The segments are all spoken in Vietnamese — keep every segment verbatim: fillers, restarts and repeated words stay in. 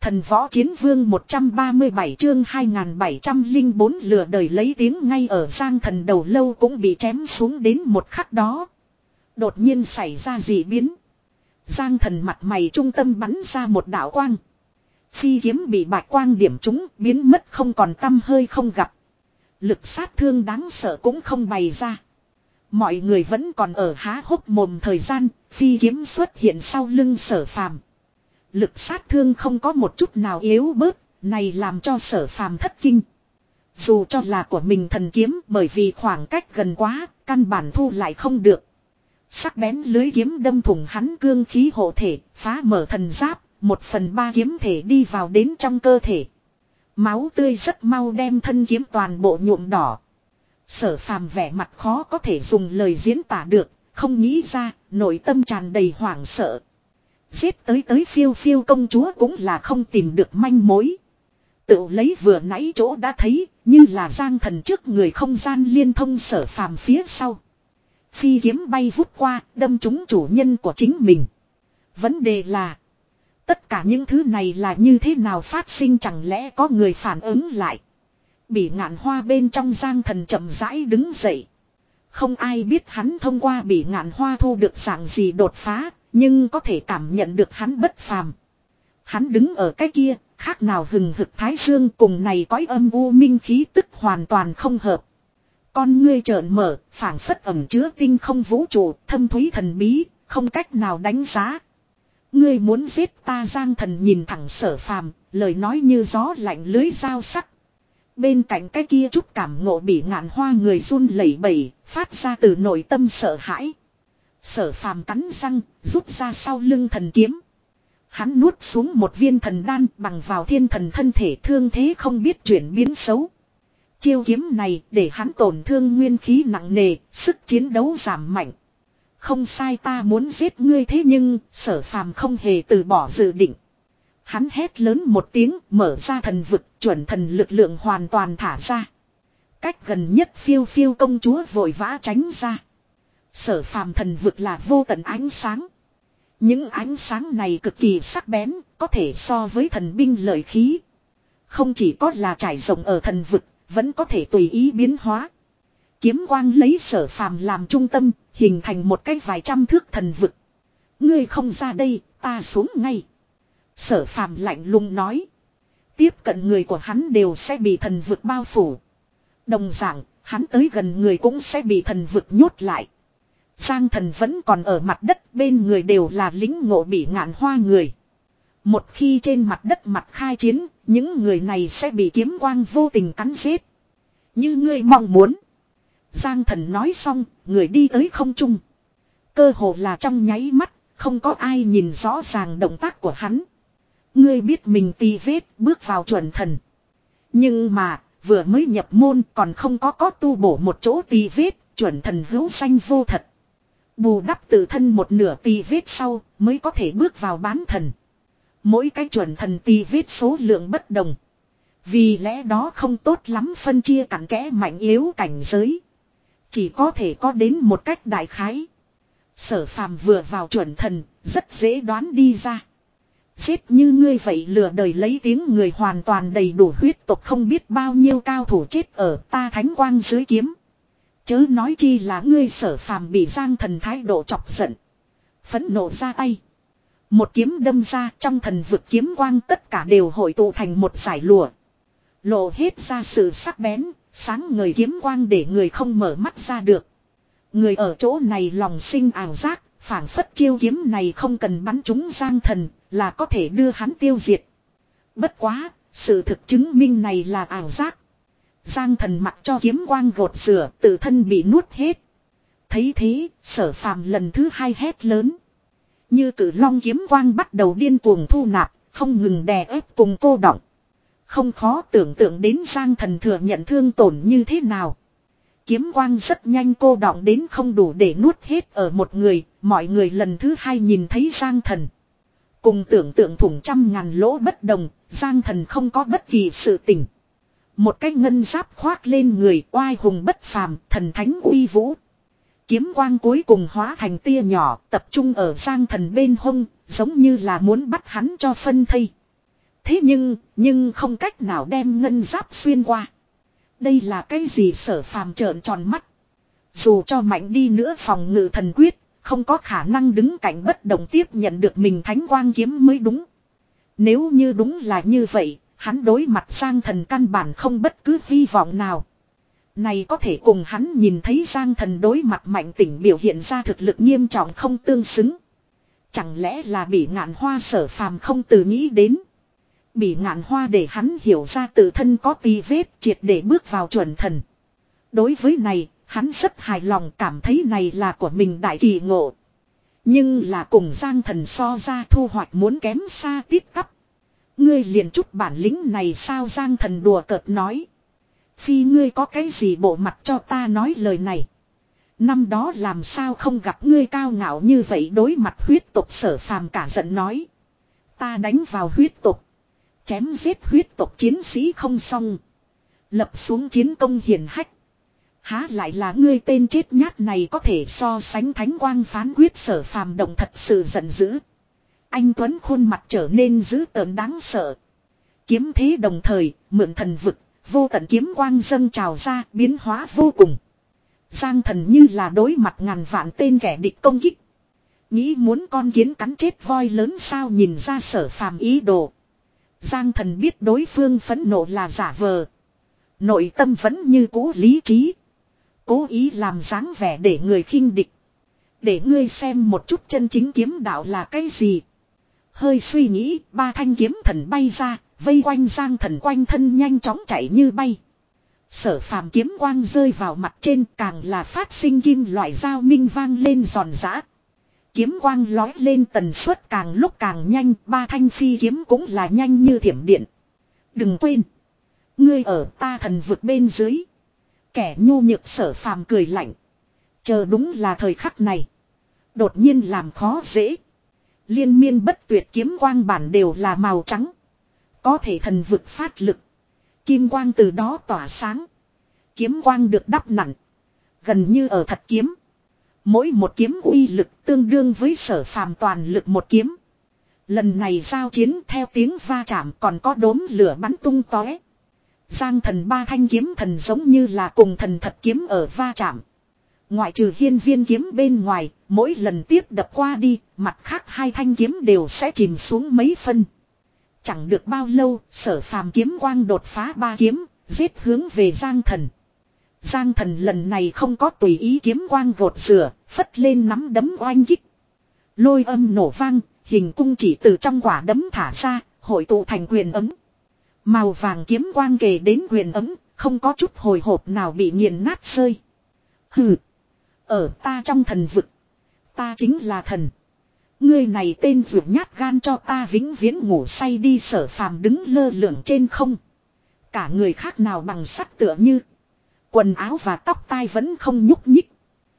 Thần võ chiến vương một trăm ba mươi bảy chương hai nghìn bảy trăm lẻ bốn lừa đời lấy tiếng ngay ở Giang Thần đầu lâu cũng bị chém xuống đến một khắc đó. Đột nhiên xảy ra dị biến. Giang Thần mặt mày trung tâm bắn ra một đạo quang. Phi kiếm bị bạch quang điểm trúng biến mất không còn tăm hơi không gặp. Lực sát thương đáng sợ cũng không bày ra. Mọi người vẫn còn ở há hốc mồm thời gian, phi kiếm xuất hiện sau lưng Sở Phàm. Lực sát thương không có một chút nào yếu bớt, này làm cho Sở Phàm thất kinh. Dù cho là của mình thần kiếm bởi vì khoảng cách gần quá, căn bản thu lại không được. Sắc bén lưới kiếm đâm thủng hắn cương khí hộ thể, phá mở thần giáp, một phần ba kiếm thể đi vào đến trong cơ thể. Máu tươi rất mau đem thân kiếm toàn bộ nhuộm đỏ. Sở Phàm vẻ mặt khó có thể dùng lời diễn tả được, không nghĩ ra, nội tâm tràn đầy hoảng sợ. Giết tới tới phiêu phiêu công chúa cũng là không tìm được manh mối. Tự lấy vừa nãy chỗ đã thấy, như là Giang Thần trước người không gian liên thông Sở Phàm phía sau. Phi kiếm bay vút qua, đâm trúng chủ nhân của chính mình. Vấn đề là, tất cả những thứ này là như thế nào phát sinh, chẳng lẽ có người phản ứng lại. Bỉ Ngạn Hoa bên trong Giang Thần chậm rãi đứng dậy. Không ai biết hắn thông qua Bỉ Ngạn Hoa thu được dạng gì đột phá, nhưng có thể cảm nhận được hắn bất phàm. Hắn đứng ở cái kia, khác nào hừng hực thái dương, cùng này cõi âm u minh khí tức hoàn toàn không hợp. Con ngươi trợn mở, phảng phất ẩm chứa tinh không vũ trụ, thâm thúy thần bí, không cách nào đánh giá. Ngươi muốn giết ta? Giang Thần nhìn thẳng Sở Phàm, lời nói như gió lạnh lưới dao sắc. Bên cạnh cái kia chút cảm ngộ Bỉ Ngạn Hoa người run lẩy bẩy, phát ra từ nội tâm sợ hãi. Sở Phàm cắn răng, rút ra sau lưng thần kiếm. Hắn nuốt xuống một viên thần đan, bằng vào thiên thần thân thể, thương thế không biết chuyển biến xấu. Chiêu kiếm này để hắn tổn thương nguyên khí nặng nề, sức chiến đấu giảm mạnh. Không sai, ta muốn giết ngươi, thế nhưng Sở Phàm không hề từ bỏ dự định. Hắn hét lớn một tiếng, mở ra thần vực, chuẩn thần lực lượng hoàn toàn thả ra. Cách gần nhất phiêu phiêu công chúa vội vã tránh ra. Sở Phàm thần vực là vô tận ánh sáng. Những ánh sáng này cực kỳ sắc bén, có thể so với thần binh lợi khí. Không chỉ có là trải rộng ở thần vực, vẫn có thể tùy ý biến hóa. Kiếm quang lấy Sở Phàm làm trung tâm, hình thành một cái vài trăm thước thần vực. Ngươi không ra đây, ta xuống ngay. Sở Phàm lạnh lùng nói. Tiếp cận người của hắn đều sẽ bị thần vực bao phủ. Đồng dạng, hắn tới gần người cũng sẽ bị thần vực nhốt lại. Giang Thần vẫn còn ở mặt đất, bên người đều là lính ngộ Bỉ Ngạn Hoa người. Một khi trên mặt đất mặt khai chiến, những người này sẽ bị kiếm quang vô tình cắn giết. Như ngươi mong muốn. Giang Thần nói xong, người đi tới không trung. Cơ hồ là trong nháy mắt, không có ai nhìn rõ ràng động tác của hắn. Ngươi biết mình tì vết, bước vào chuẩn thần. Nhưng mà, vừa mới nhập môn còn không có có tu bổ một chỗ tì vết, chuẩn thần hữu danh vô thật. Bù đắp tự thân một nửa tì vết sau, mới có thể bước vào bán thần. Mỗi cái chuẩn thần tì vết số lượng bất đồng. Vì lẽ đó không tốt lắm phân chia cặn kẽ mạnh yếu cảnh giới. Chỉ có thể có đến một cách đại khái. Sở Phàm vừa vào chuẩn thần, rất dễ đoán đi ra. Giết như ngươi vậy lừa đời lấy tiếng người hoàn toàn đầy đủ huyết tộc, không biết bao nhiêu cao thủ chết ở ta thánh quang dưới kiếm. Chớ nói chi là ngươi. Sở Phàm bị Giang Thần thái độ chọc giận. Phẫn nộ ra tay. Một kiếm đâm ra, trong thần vực kiếm quang tất cả đều hội tụ thành một dải lụa. Lộ hết ra sự sắc bén, sáng ngời kiếm quang để người không mở mắt ra được. Người ở chỗ này lòng sinh ảo giác, phảng phất chiêu kiếm này không cần bắn trúng Giang Thần là có thể đưa hắn tiêu diệt. Bất quá, sự thực chứng minh này là ảo giác. Giang Thần mặc cho kiếm quang gột rửa, tự thân bị nuốt hết. Thấy thế, Sở Phàm lần thứ hai hét lớn. Như cử long kiếm quang bắt đầu điên cuồng thu nạp, không ngừng đè ép cùng cô đọng. Không khó tưởng tượng đến Giang Thần thừa nhận thương tổn như thế nào. Kiếm quang rất nhanh cô đọng đến không đủ để nuốt hết ở một người, mọi người lần thứ hai nhìn thấy Giang Thần. Cùng tưởng tượng thủng trăm ngàn lỗ bất đồng, Giang Thần không có bất kỳ sự tỉnh. Một cái ngân giáp khoác lên người, oai hùng bất phàm, thần thánh uy vũ. Kiếm quang cuối cùng hóa thành tia nhỏ, tập trung ở Giang Thần bên hông, giống như là muốn bắt hắn cho phân thây. Thế nhưng, nhưng không cách nào đem ngân giáp xuyên qua. Đây là cái gì? Sở Phàm trợn tròn mắt. Dù cho mạnh đi nữa phòng ngự thần quyết, không có khả năng đứng cạnh bất động tiếp nhận được mình thánh quang kiếm mới đúng. Nếu như đúng là như vậy, hắn đối mặt Giang Thần căn bản không bất cứ hy vọng nào. Này có thể cùng hắn nhìn thấy Giang Thần đối mặt Mạnh Tỉnh biểu hiện ra thực lực nghiêm trọng không tương xứng. Chẳng lẽ là Bỉ Ngạn Hoa? Sở Phàm không từ nghĩ đến. Bỉ Ngạn Hoa để hắn hiểu ra tự thân có tì vết, triệt để bước vào chuẩn thần. Đối với này, hắn rất hài lòng, cảm thấy này là của mình đại kỳ ngộ. Nhưng là cùng Giang Thần so ra thu hoạch muốn kém xa tít tắp. Ngươi liền chút bản lĩnh này sao? Giang Thần đùa cợt nói. Phi ngươi có cái gì bộ mặt cho ta nói lời này. Năm đó làm sao không gặp ngươi cao ngạo như vậy đối mặt huyết tộc? Sở Phàm cả giận nói. Ta đánh vào huyết tộc. Chém giết huyết tộc chiến sĩ không xong. Lập xuống chiến công hiển hách. Há lại là ngươi tên chết nhát này có thể so sánh thánh quang phán quyết? Sở Phàm động thật sự giận dữ. Anh Tuấn khuôn mặt trở nên dữ tợn đáng sợ. Kiếm thế đồng thời, mượn thần vực, vô tận kiếm quang dâng trào ra, biến hóa vô cùng. Giang Thần như là đối mặt ngàn vạn tên kẻ địch công kích. Nghĩ muốn con kiến cắn chết voi lớn sao? Nhìn ra Sở Phàm ý đồ, Giang Thần biết đối phương phẫn nộ là giả vờ. Nội tâm vẫn như cũ lý trí. Cố ý làm dáng vẻ để người khinh địch. Để ngươi xem một chút chân chính kiếm đạo là cái gì. Hơi suy nghĩ, ba thanh kiếm thần bay ra, vây quanh Giang Thần quanh thân nhanh chóng chạy như bay. Sở Phàm kiếm quang rơi vào mặt trên, càng là phát sinh kim loại dao minh vang lên giòn giã. Kiếm quang lói lên tần suất càng lúc càng nhanh, ba thanh phi kiếm cũng là nhanh như thiểm điện. Đừng quên, ngươi ở ta thần vực bên dưới. Kẻ nhu nhược. Sở Phàm cười lạnh. Chờ đúng là thời khắc này. Đột nhiên làm khó dễ. Liên miên bất tuyệt kiếm quang bản đều là màu trắng. Có thể thần vực phát lực. Kim quang từ đó tỏa sáng. Kiếm quang được đắp nặn. Gần như ở thật kiếm. Mỗi một kiếm uy lực tương đương với Sở Phàm toàn lực một kiếm. Lần này giao chiến theo tiếng va chạm còn có đốm lửa bắn tung tóe. Giang Thần ba thanh kiếm thần giống như là cùng thần thật kiếm ở va chạm. Ngoại trừ hiên viên kiếm bên ngoài, mỗi lần tiếp đập qua đi, mặt khác hai thanh kiếm đều sẽ chìm xuống mấy phân. Chẳng được bao lâu, Sở Phàm kiếm quang đột phá ba kiếm, giết hướng về Giang Thần. Giang Thần lần này không có tùy ý kiếm quang gột rửa, phất lên nắm đấm oanh kích. Lôi âm nổ vang, hình cung chỉ từ trong quả đấm thả ra, hội tụ thành quyền ấm. Màu vàng kiếm quang kề đến quyền ấm, không có chút hồi hộp nào bị nghiền nát rơi. Hừ, ở ta trong thần vực, ta chính là thần. Ngươi này tên vượt nhát gan cho ta vĩnh viễn ngủ say đi. Sở Phàm đứng lơ lửng trên không. Cả người khác nào bằng sắt tựa như. Quần áo và tóc tai vẫn không nhúc nhích.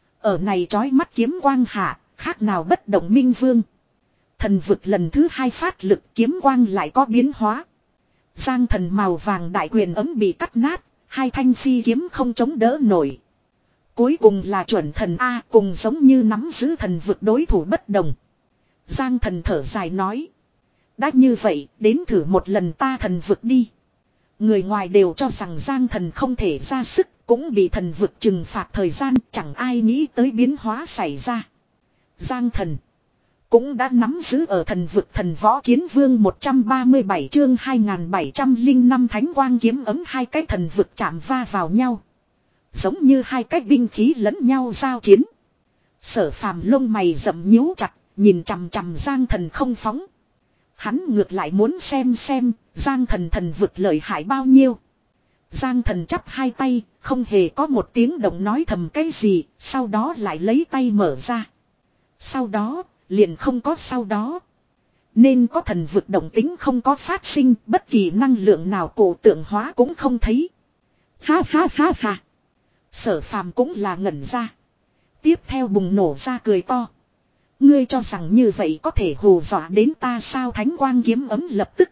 Ở này trói mắt kiếm quang hạ, khác nào bất động minh vương. Thần vực lần thứ hai phát lực kiếm quang lại có biến hóa. Giang Thần màu vàng đại quyền ấm bị cắt nát, hai thanh phi kiếm không chống đỡ nổi. Cuối cùng là chuẩn thần A, cùng giống như nắm giữ thần vực đối thủ bất đồng. Giang Thần thở dài nói. Đã như vậy, đến thử một lần ta thần vực đi. Người ngoài đều cho rằng Giang Thần không thể ra sức, cũng bị thần vực trừng phạt thời gian, chẳng ai nghĩ tới biến hóa xảy ra. Giang Thần cũng đã nắm giữ ở thần vực thần võ chiến vương một trăm ba mươi bảy chương hai nghìn bảy trăm lẻ năm thánh quang kiếm ấm, hai cái thần vực chạm va vào nhau. Giống như hai cái binh khí lẫn nhau giao chiến. Sở Phàm lông mày rậm nhíu chặt, nhìn chằm chằm Giang Thần không phóng. Hắn ngược lại muốn xem xem Giang Thần thần vực lợi hại bao nhiêu. Giang Thần chắp hai tay, không hề có một tiếng động nói thầm cái gì, sau đó lại lấy tay mở ra. Sau đó, liền không có sau đó. Nên có thần vực động tính không có phát sinh, bất kỳ năng lượng nào cổ tượng hóa cũng không thấy. Ha ha ha ha. Sở Phàm cũng là ngẩn ra. Tiếp theo bùng nổ ra cười to. Ngươi cho rằng như vậy có thể hù dọa đến ta sao? Thánh quang kiếm ấm lập tức.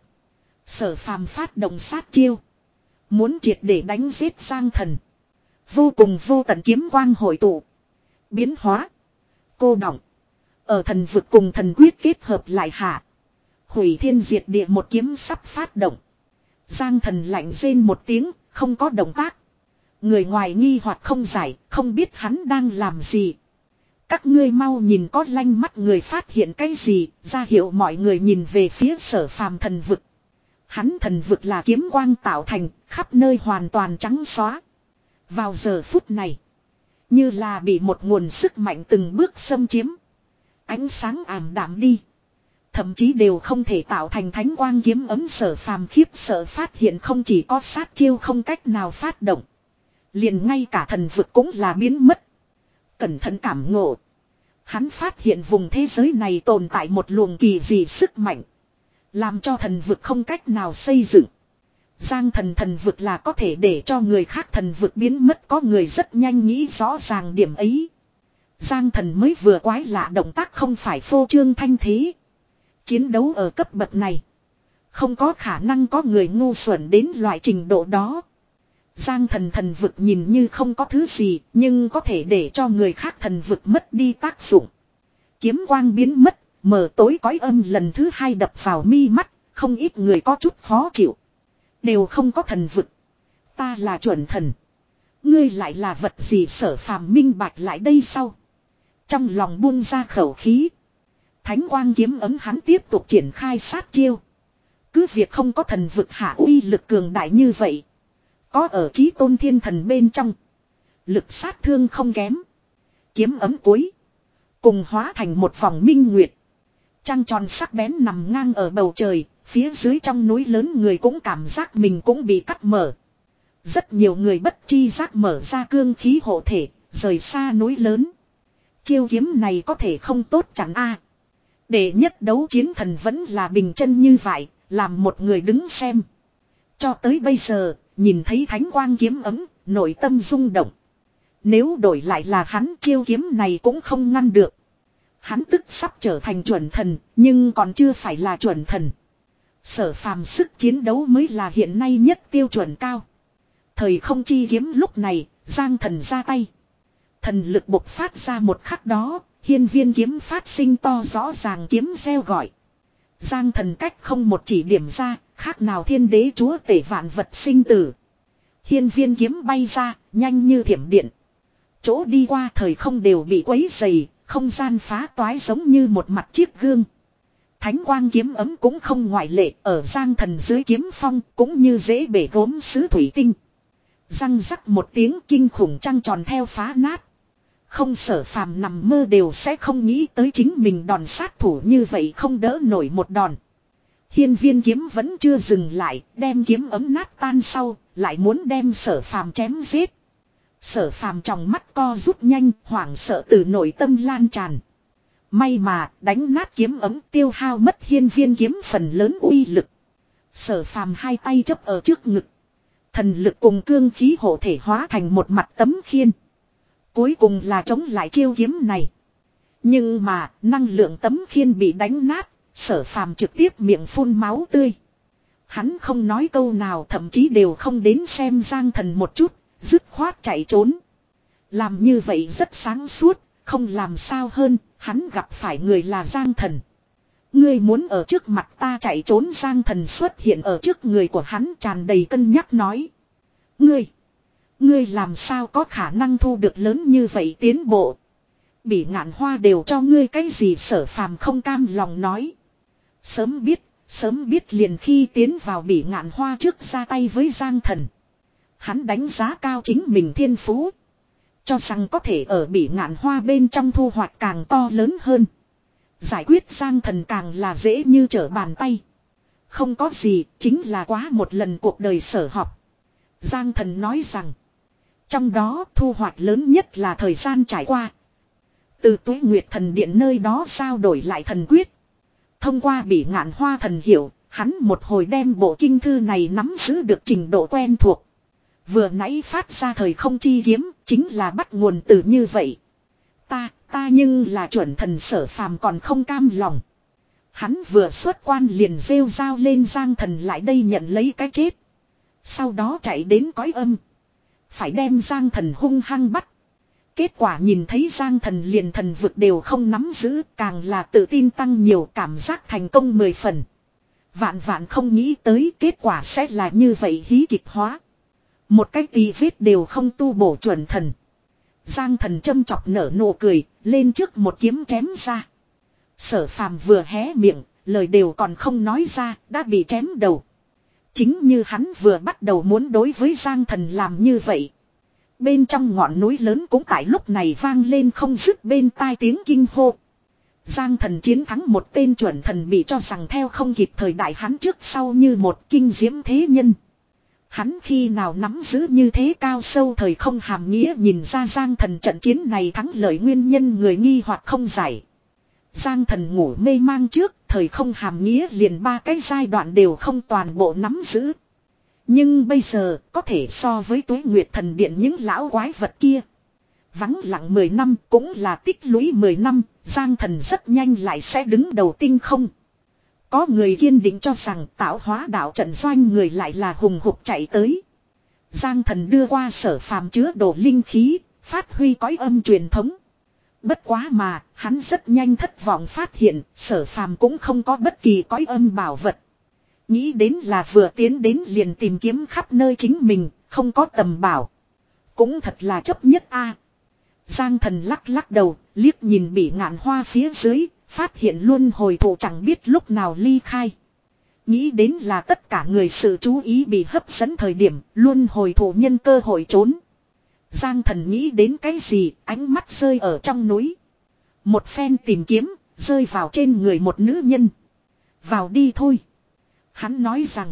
Sở Phàm phát động sát chiêu. Muốn triệt để đánh giết Giang Thần. Vô cùng vô tận kiếm quang hội tụ. Biến hóa. Cô đọng. Ở thần vực cùng thần quyết kết hợp lại hạ. Hủy thiên diệt địa một kiếm sắp phát động. Giang thần lạnh rên một tiếng, không có động tác. Người ngoài nghi hoặc không giải, không biết hắn đang làm gì. Các ngươi mau nhìn, có lanh mắt người phát hiện cái gì, ra hiệu mọi người nhìn về phía Sở Phàm thần vực. Hắn thần vực là kiếm quang tạo thành, khắp nơi hoàn toàn trắng xóa. Vào giờ phút này, như là bị một nguồn sức mạnh từng bước xâm chiếm. Ánh sáng ảm đạm đi. Thậm chí đều không thể tạo thành thánh quang kiếm ấm. Sở Phàm khiếp sợ phát hiện không chỉ có sát chiêu không cách nào phát động. Liền ngay cả thần vực cũng là biến mất. Cẩn thận cảm ngộ. Hắn phát hiện vùng thế giới này tồn tại một luồng kỳ dị sức mạnh. Làm cho thần vực không cách nào xây dựng. Giang thần thần vực là có thể để cho người khác thần vực biến mất, có người rất nhanh nghĩ rõ ràng điểm ấy. Giang thần mới vừa quái lạ động tác không phải phô trương thanh thế. Chiến đấu ở cấp bậc này. Không có khả năng có người ngu xuẩn đến loại trình độ đó. Giang thần thần vực nhìn như không có thứ gì, nhưng có thể để cho người khác thần vực mất đi tác dụng. Kiếm quang biến mất, mờ tối cõi âm lần thứ hai đập vào mi mắt, không ít người có chút khó chịu. Đều không có thần vực. Ta là chuẩn thần. Ngươi lại là vật gì? Sở Phàm minh bạch lại đây sau. Trong lòng buông ra khẩu khí. Thánh quang kiếm ấm hắn tiếp tục triển khai sát chiêu. Cứ việc không có thần vực hạ uy lực cường đại như vậy. Có ở chí tôn thiên thần bên trong. Lực sát thương không kém. Kiếm ấm cuối. Cùng hóa thành một vòng minh nguyệt. Trăng tròn sắc bén nằm ngang ở bầu trời. Phía dưới trong núi lớn người cũng cảm giác mình cũng bị cắt mở. Rất nhiều người bất chi giác mở ra cương khí hộ thể. Rời xa núi lớn. Chiêu kiếm này có thể không tốt chẳng a. Để nhất đấu chiến thần vẫn là bình chân như vậy. Làm một người đứng xem. Cho tới bây giờ. Nhìn thấy thánh quang kiếm ấm, nội tâm rung động. Nếu đổi lại là hắn, chiêu kiếm này cũng không ngăn được. Hắn tức sắp trở thành chuẩn thần, nhưng còn chưa phải là chuẩn thần. Sở Phàm sức chiến đấu mới là hiện nay nhất tiêu chuẩn cao. Thời không chi kiếm lúc này, Giang thần ra tay. Thần lực bộc phát ra một khắc đó, hiên viên kiếm phát sinh to rõ ràng kiếm reo gọi. Giang thần cách không một chỉ điểm ra, khác nào thiên đế chúa tể vạn vật sinh tử. Hiên viên kiếm bay ra, nhanh như thiểm điện. Chỗ đi qua thời không đều bị quấy dày, không gian phá toái giống như một mặt chiếc gương. Thánh quang kiếm ấm cũng không ngoại lệ, ở Giang thần dưới kiếm phong cũng như dễ bể gốm sứ thủy tinh. Răng rắc một tiếng, kinh khủng trăng tròn theo phá nát. Không, Sở Phàm nằm mơ đều sẽ không nghĩ tới chính mình đòn sát thủ như vậy không đỡ nổi một đòn. Hiên viên kiếm vẫn chưa dừng lại, đem kiếm ấm nát tan sau, lại muốn đem Sở Phàm chém giết. Sở Phàm trong mắt co rút nhanh, hoảng sợ từ nội tâm lan tràn. May mà đánh nát kiếm ấm, tiêu hao mất hiên viên kiếm phần lớn uy lực. Sở Phàm hai tay chấp ở trước ngực. Thần lực cùng cương khí hộ thể hóa thành một mặt tấm khiên. Cuối cùng là chống lại chiêu kiếm này. Nhưng mà năng lượng tấm khiên bị đánh nát. Sở Phàm trực tiếp miệng phun máu tươi. Hắn không nói câu nào, thậm chí đều không đến xem Giang thần một chút. Dứt khoát chạy trốn. Làm như vậy rất sáng suốt. Không làm sao hơn. Hắn gặp phải người là Giang thần. Ngươi muốn ở trước mặt ta chạy trốn? Giang thần xuất hiện ở trước người của hắn, tràn đầy cân nhắc nói. Ngươi. Ngươi làm sao có khả năng thu được lớn như vậy tiến bộ? Bỉ Ngạn Hoa đều cho ngươi cái gì? Sở Phàm không cam lòng nói. Sớm biết, sớm biết liền khi tiến vào Bỉ Ngạn Hoa trước ra tay với Giang thần. Hắn đánh giá cao chính mình thiên phú. Cho rằng có thể ở Bỉ Ngạn Hoa bên trong thu hoạch càng to lớn hơn. Giải quyết Giang thần càng là dễ như trở bàn tay. Không có gì, chính là quá một lần cuộc đời sở học. Giang thần nói rằng. Trong đó thu hoạch lớn nhất là thời gian trải qua. Từ Tuế Nguyệt thần điện nơi đó sao đổi lại thần quyết. Thông qua Bỉ Ngạn Hoa thần hiểu, hắn một hồi đem bộ kinh thư này nắm giữ được trình độ quen thuộc. Vừa nãy phát ra thời không chi kiếm, chính là bắt nguồn từ như vậy. Ta, ta nhưng là chuẩn thần. Sở Phàm còn không cam lòng. Hắn vừa xuất quan liền rêu rao lên Giang thần lại đây nhận lấy cái chết. Sau đó chạy đến cõi âm. Phải đem Giang thần hung hăng bắt. Kết quả nhìn thấy Giang thần liền thần vực đều không nắm giữ, càng là tự tin tăng nhiều, cảm giác thành công mười phần. Vạn vạn không nghĩ tới kết quả sẽ là như vậy hí kịch hóa. Một cái tì vết đều không tu bổ chuẩn thần. Giang Thần châm chọc nở nụ cười, lên trước một kiếm chém ra. Sở Phàm vừa hé miệng, lời đều còn không nói ra, đã bị chém đầu. Chính như hắn vừa bắt đầu muốn đối với Giang Thần làm như vậy. Bên trong ngọn núi lớn cũng tại lúc này vang lên không dứt bên tai tiếng kinh hô. Giang Thần chiến thắng một tên chuẩn thần bị cho rằng theo không kịp thời đại hắn trước sau như một kinh diễm thế nhân. Hắn khi nào nắm giữ như thế cao sâu thời không hàm nghĩa, nhìn ra Giang Thần trận chiến này thắng lợi nguyên nhân người nghi hoặc không giải. Giang Thần ngủ mê mang trước, thời không hàm nghĩa liền ba cái giai đoạn đều không toàn bộ nắm giữ. Nhưng bây giờ có thể so với Tuế Nguyệt Thần Điện những lão quái vật kia. Vắng lặng mười năm cũng là tích lũy mười năm, Giang Thần rất nhanh lại sẽ đứng đầu tinh không. Có người kiên định cho rằng tạo hóa đạo trận doanh người lại là hùng hục chạy tới. Giang Thần đưa qua Sở Phàm chứa đồ linh khí, phát huy cõi âm truyền thống. Bất quá mà, hắn rất nhanh thất vọng phát hiện, Sở Phàm cũng không có bất kỳ cõi âm bảo vật. Nghĩ đến là vừa tiến đến liền tìm kiếm khắp nơi chính mình, không có tầm bảo. Cũng thật là chấp nhất a. Giang Thần lắc lắc đầu, liếc nhìn Bỉ Ngạn Hoa phía dưới, phát hiện luân hồi thụ chẳng biết lúc nào ly khai. Nghĩ đến là tất cả người sự chú ý bị hấp dẫn thời điểm, luân hồi thụ nhân cơ hội trốn. Giang Thần nghĩ đến cái gì, ánh mắt rơi ở trong núi. Một phen tìm kiếm, rơi vào trên người một nữ nhân. Vào đi thôi. Hắn nói rằng.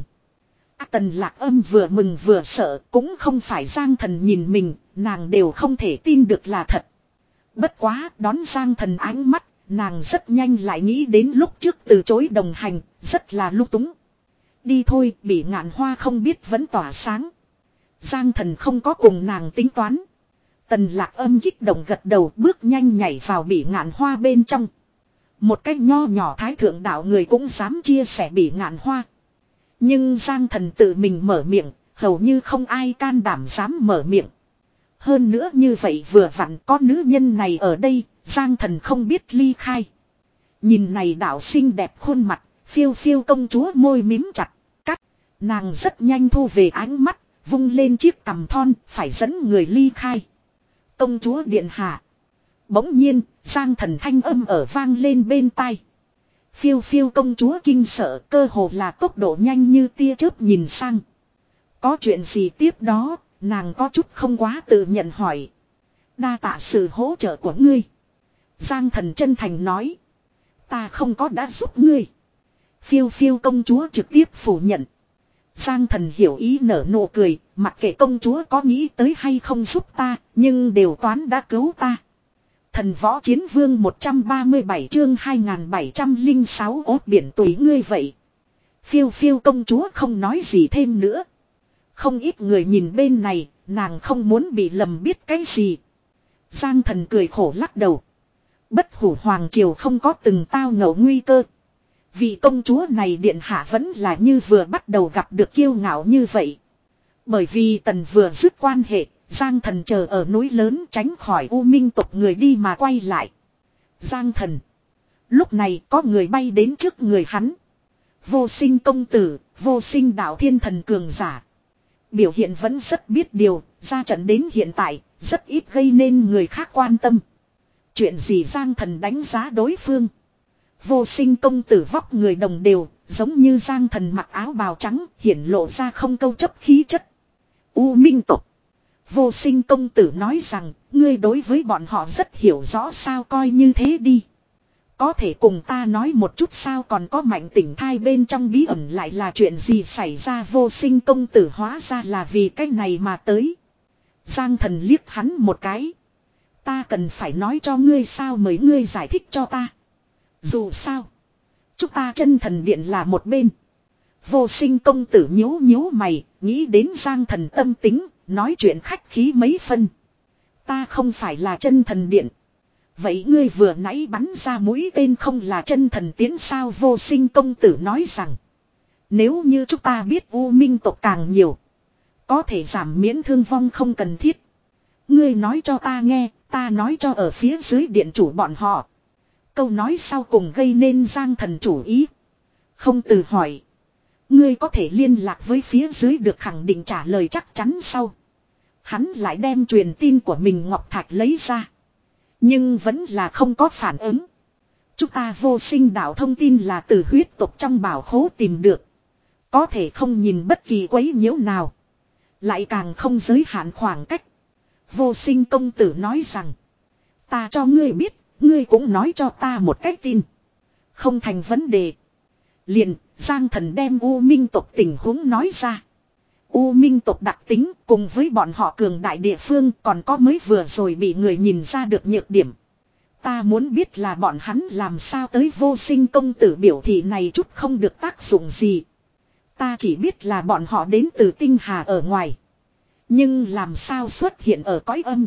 Tần Lạc Âm vừa mừng vừa sợ, cũng không phải Giang Thần nhìn mình, nàng đều không thể tin được là thật. Bất quá, đón Giang Thần ánh mắt, nàng rất nhanh lại nghĩ đến lúc trước từ chối đồng hành, rất là lung túng. Đi thôi, Bỉ Ngạn Hoa không biết vẫn tỏa sáng. Giang Thần không có cùng nàng tính toán. Tần Lạc Âm kích động gật đầu, bước nhanh nhảy vào Bỉ Ngạn Hoa bên trong. Một cách nho nhỏ thái thượng đạo người cũng dám chia sẻ Bỉ Ngạn Hoa. Nhưng Giang Thần tự mình mở miệng, hầu như không ai can đảm dám mở miệng. Hơn nữa như vậy vừa vặn có nữ nhân này ở đây, Giang Thần không biết ly khai. Nhìn này đạo xinh đẹp khuôn mặt, phiêu phiêu công chúa môi mím chặt, cắt. Nàng rất nhanh thu về ánh mắt, vung lên chiếc cằm thon, phải dẫn người ly khai. Công chúa điện hạ. Bỗng nhiên, Giang Thần thanh âm ở vang lên bên tai. Phiêu phiêu công chúa kinh sợ, cơ hồ là tốc độ nhanh như tia chớp nhìn sang. Có chuyện gì tiếp đó, nàng có chút không quá tự nhận hỏi. Đa tạ sự hỗ trợ của ngươi. Giang Thần chân thành nói. Ta không có đã giúp ngươi. Phiêu phiêu công chúa trực tiếp phủ nhận. Giang Thần hiểu ý nở nụ cười, mặc kệ công chúa có nghĩ tới hay không giúp ta, nhưng đều toán đã cứu ta. Thần võ chiến vương một trăm ba mươi bảy chương hai nghìn bảy trăm lẻ sáu ốt biển tùy ngươi vậy. Phiêu phiêu công chúa không nói gì thêm nữa. Không ít người nhìn bên này, nàng không muốn bị lầm biết cái gì. Giang Thần cười khổ lắc đầu. Bất hủ hoàng triều không có từng tao ngộ nguy cơ. Vị công chúa này điện hạ vẫn là như vừa bắt đầu gặp được kiêu ngạo như vậy. Bởi vì Tần vừa dứt quan hệ, Giang Thần chờ ở núi lớn tránh khỏi U Minh tộc người đi mà quay lại. Giang Thần. Lúc này có người bay đến trước người hắn. Vô Sinh công tử, Vô Sinh đạo thiên thần cường giả. Biểu hiện vẫn rất biết điều, ra trận đến hiện tại, rất ít gây nên người khác quan tâm. Chuyện gì Giang Thần đánh giá đối phương. Vô Sinh công tử vóc người đồng đều, giống như Giang Thần mặc áo bào trắng, hiển lộ ra không câu chấp khí chất. U Minh tộc. Vô Sinh công tử nói rằng, ngươi đối với bọn họ rất hiểu rõ sao, coi như thế đi. Có thể cùng ta nói một chút sao, còn có Mạnh Tỉnh thai bên trong bí ẩn lại là chuyện gì xảy ra. Vô Sinh công tử hóa ra là vì cái này mà tới. Giang Thần liếc hắn một cái. Ta cần phải nói cho ngươi sao, mời ngươi giải thích cho ta. Dù sao, chúng ta chân thần điện là một bên. Vô Sinh công tử nhíu nhíu mày, nghĩ đến Giang Thần tâm tính, nói chuyện khách khí mấy phân. Ta không phải là chân thần điện. Vậy ngươi vừa nãy bắn ra mũi tên không là chân thần tiến sao? Vô Sinh công tử nói rằng, nếu như chúng ta biết U Minh tộc càng nhiều, có thể giảm miễn thương vong không cần thiết. Ngươi nói cho ta nghe, ta nói cho ở phía dưới điện chủ bọn họ. Câu nói sau cùng gây nên Giang Thần chủ ý. Không từ hỏi. Ngươi có thể liên lạc với phía dưới được khẳng định trả lời chắc chắn sau. Hắn lại đem truyền tin của mình ngọc thạch lấy ra. Nhưng vẫn là không có phản ứng. Chúng ta vô sinh đạo thông tin là từ huyết tộc trong bảo khố tìm được. Có thể không nhìn bất kỳ quấy nhiễu nào. Lại càng không giới hạn khoảng cách. Vô sinh công tử nói rằng. Ta cho ngươi biết, ngươi cũng nói cho ta một cách tin. Không thành vấn đề. Liền, Giang Thần đem U Minh tộc tình huống nói ra. U Minh tộc đặc tính cùng với bọn họ cường đại địa phương còn có mới vừa rồi bị người nhìn ra được nhược điểm. Ta muốn biết là bọn hắn làm sao tới vô sinh công tử biểu thị này chút không được tác dụng gì. Ta chỉ biết là bọn họ đến từ tinh hà ở ngoài. Nhưng làm sao xuất hiện ở cõi âm.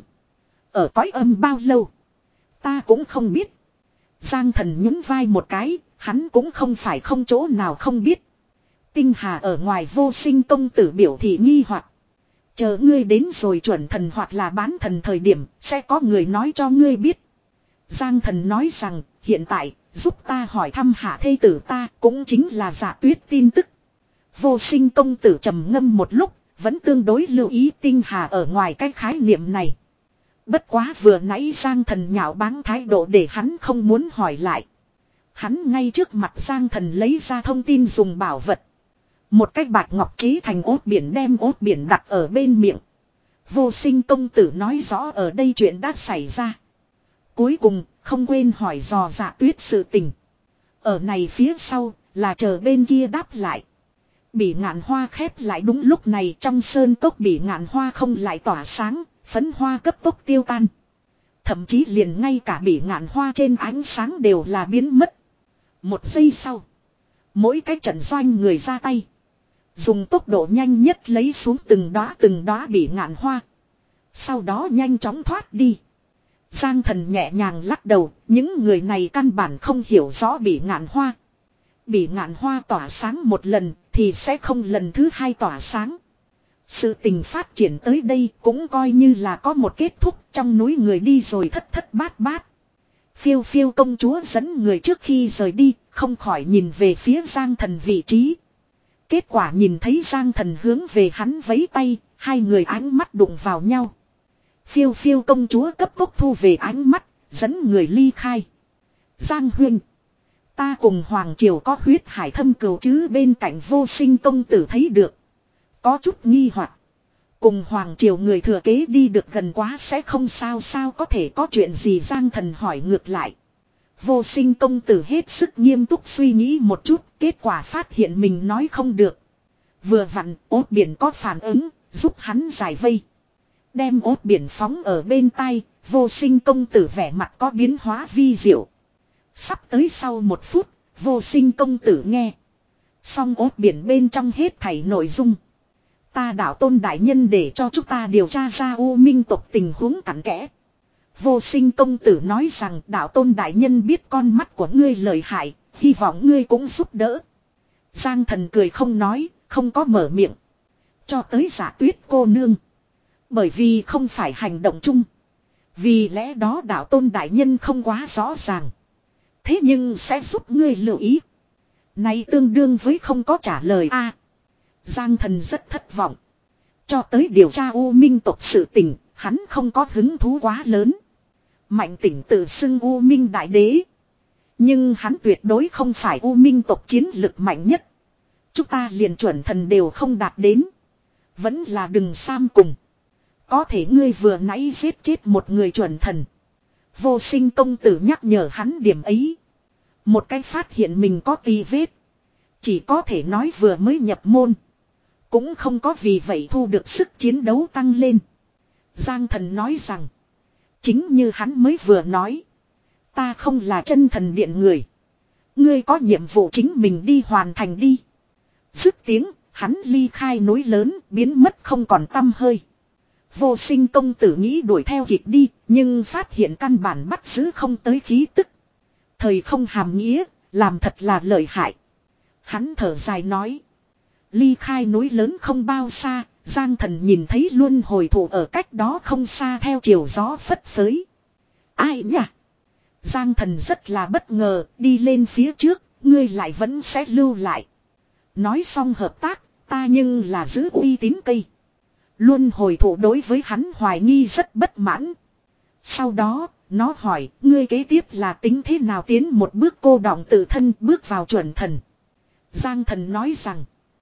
Ở cõi âm bao lâu. Ta cũng không biết. Giang Thần nhún vai một cái. Hắn cũng không phải không chỗ nào không biết. Tinh hà ở ngoài vô sinh công tử biểu thị nghi hoặc. Chờ ngươi đến rồi chuẩn thần hoặc là bán thần thời điểm sẽ có người nói cho ngươi biết. Giang Thần nói rằng hiện tại giúp ta hỏi thăm hạ thê tử ta cũng chính là Dạ Tuyết tin tức. Vô sinh công tử trầm ngâm một lúc vẫn tương đối lưu ý tinh hà ở ngoài cái khái niệm này. Bất quá vừa nãy Giang Thần nhạo báng thái độ để hắn không muốn hỏi lại. Hắn ngay trước mặt Giang Thần lấy ra thông tin dùng bảo vật. Một cái bạch ngọc chế thành ốt biển đem ốt biển đặt ở bên miệng. Vô sinh công tử nói rõ ở đây chuyện đã xảy ra. Cuối cùng không quên hỏi dò Dạ Tuyết sự tình. Ở này phía sau là chờ bên kia đáp lại. Bỉ ngạn hoa khép lại đúng lúc này trong sơn cốc bỉ ngạn hoa không lại tỏa sáng, phấn hoa cấp tốc tiêu tan. Thậm chí liền ngay cả bỉ ngạn hoa trên ánh sáng đều là biến mất. Một giây sau, mỗi cái trận doanh người ra tay. Dùng tốc độ nhanh nhất lấy xuống từng đóa từng đóa bỉ ngạn hoa. Sau đó nhanh chóng thoát đi. Giang Thần nhẹ nhàng lắc đầu, những người này căn bản không hiểu rõ bỉ ngạn hoa. Bỉ ngạn hoa tỏa sáng một lần thì sẽ không lần thứ hai tỏa sáng. Sự tình phát triển tới đây cũng coi như là có một kết thúc, trong núi người đi rồi thất thất bát bát. Phiêu phiêu công chúa dẫn người trước khi rời đi, không khỏi nhìn về phía Giang Thần vị trí. Kết quả nhìn thấy Giang Thần hướng về hắn vẫy tay, hai người ánh mắt đụng vào nhau. Phiêu phiêu công chúa cấp tốc thu về ánh mắt, dẫn người ly khai. Giang huynh, ta cùng Hoàng Triều có huyết hải thâm cừu chứ, bên cạnh vô sinh công tử thấy được. Có chút nghi hoặc. Cùng Hoàng Triều người thừa kế đi được gần quá sẽ không sao sao có thể có chuyện gì, Giang Thần hỏi ngược lại. Vô sinh công tử hết sức nghiêm túc suy nghĩ một chút, kết quả phát hiện mình nói không được. Vừa vặn ốt biển có phản ứng, giúp hắn giải vây. Đem ốt biển phóng ở bên tai, vô sinh công tử vẻ mặt có biến hóa vi diệu. Sắp tới sau một phút, vô sinh công tử nghe. Xong ốt biển bên trong hết thảy nội dung. Ta đạo tôn đại nhân để cho chúng ta điều tra ra U Minh tộc tình huống cặn kẽ. Vô sinh công tử nói rằng đạo tôn đại nhân biết con mắt của ngươi lợi hại, hy vọng ngươi cũng giúp đỡ. Giang Thần cười không nói, không có mở miệng. Cho tới Dạ Tuyết cô nương. Bởi vì không phải hành động chung. Vì lẽ đó đạo tôn đại nhân không quá rõ ràng. Thế nhưng sẽ giúp ngươi lưu ý. Này tương đương với không có trả lời a. Giang Thần rất thất vọng. Cho tới điều tra U Minh tộc sự tình, hắn không có hứng thú quá lớn. Mạnh Tỉnh tự xưng U Minh đại đế. Nhưng hắn tuyệt đối không phải U Minh tộc chiến lực mạnh nhất. Chúng ta liền chuẩn thần đều không đạt đến. Vẫn là đừng sam cùng. Có thể ngươi vừa nãy giết chết một người chuẩn thần. Vô sinh công tử nhắc nhở hắn điểm ấy. Một cái phát hiện mình có tì vết. Chỉ có thể nói vừa mới nhập môn. Cũng không có vì vậy thu được sức chiến đấu tăng lên. Giang Thần nói rằng. Chính như hắn mới vừa nói. Ta không là chân thần điện người. Ngươi có nhiệm vụ chính mình đi hoàn thành đi. Dứt tiếng, hắn ly khai núi lớn, biến mất không còn tăm hơi. Vô sinh công tử nghĩ đuổi theo kịp đi, nhưng phát hiện căn bản bắt giữ không tới khí tức. Thời không hàm nghĩa, làm thật là lợi hại. Hắn thở dài nói. Ly khai núi lớn không bao xa, Giang Thần nhìn thấy luân hồi thủ ở cách đó không xa theo chiều gió phất phới. Ai nhỉ? Giang Thần rất là bất ngờ, đi lên phía trước, ngươi lại vẫn sẽ lưu lại. Nói xong hợp tác, ta nhưng là giữ uy tín cây. Luân hồi thụ đối với hắn hoài nghi rất bất mãn. Sau đó, nó hỏi, ngươi kế tiếp là tính thế nào tiến một bước cô đọng tự thân bước vào chuẩn thần. Giang thần nói rằng,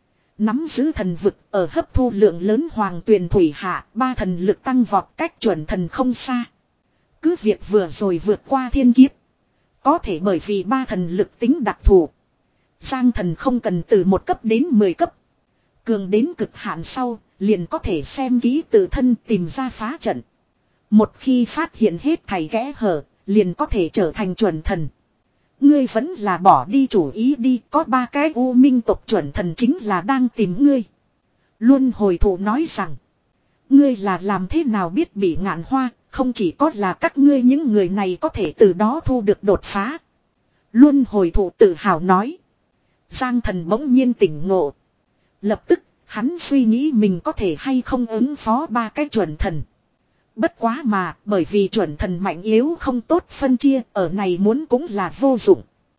nắm giữ thần vực ở hấp thu lượng lớn hoàng tuyền thủy hạ, ba thần lực tăng vọt cách chuẩn thần không xa. Cứ việc vừa rồi vượt qua thiên kiếp. Có thể bởi vì ba thần lực tính đặc thù. Giang thần không cần từ một cấp đến mười cấp. Cường đến cực hạn sau, liền có thể xem kỹ tự thân tìm ra phá trận. Một khi phát hiện hết thảy kẽ hở, liền có thể trở thành chuẩn thần. Ngươi vẫn là bỏ đi chủ ý đi, có ba cái u minh tộc chuẩn thần chính là đang tìm ngươi. Luân hồi thụ nói rằng, ngươi là làm thế nào biết bị ngạn hoa, không chỉ có là các ngươi những người này có thể từ đó thu được đột phá. Luân hồi thụ tự hào nói. Giang thần bỗng nhiên tỉnh ngộ. Lập tức, hắn suy nghĩ mình có thể hay không ứng phó ba cái chuẩn thần. Bất quá mà, bởi vì chuẩn thần mạnh yếu không tốt phân chia, ở này muốn cũng là vô dụng.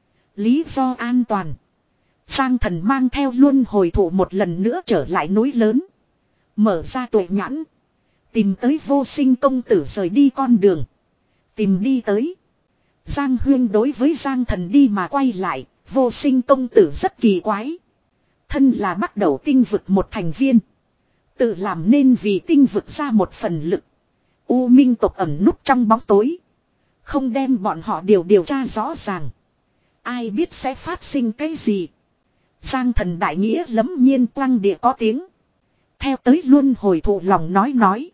Lý do an toàn. Giang thần mang theo luân hồi thụ một lần nữa trở lại núi lớn. Mở ra tuệ nhãn. Tìm tới vô sinh công tử rời đi con đường. Tìm đi tới. Giang Huyên đối với Giang thần đi mà quay lại, vô sinh công tử rất kỳ quái. Thân là bắt đầu tinh vực một thành viên. Tự làm nên vì tinh vực ra một phần lực. U minh tộc ẩn núp trong bóng tối. Không đem bọn họ điều điều tra rõ ràng. Ai biết sẽ phát sinh cái gì. Giang thần đại nghĩa lấm nhiên quăng địa có tiếng. Theo tới luân hồi thụ lòng nói nói.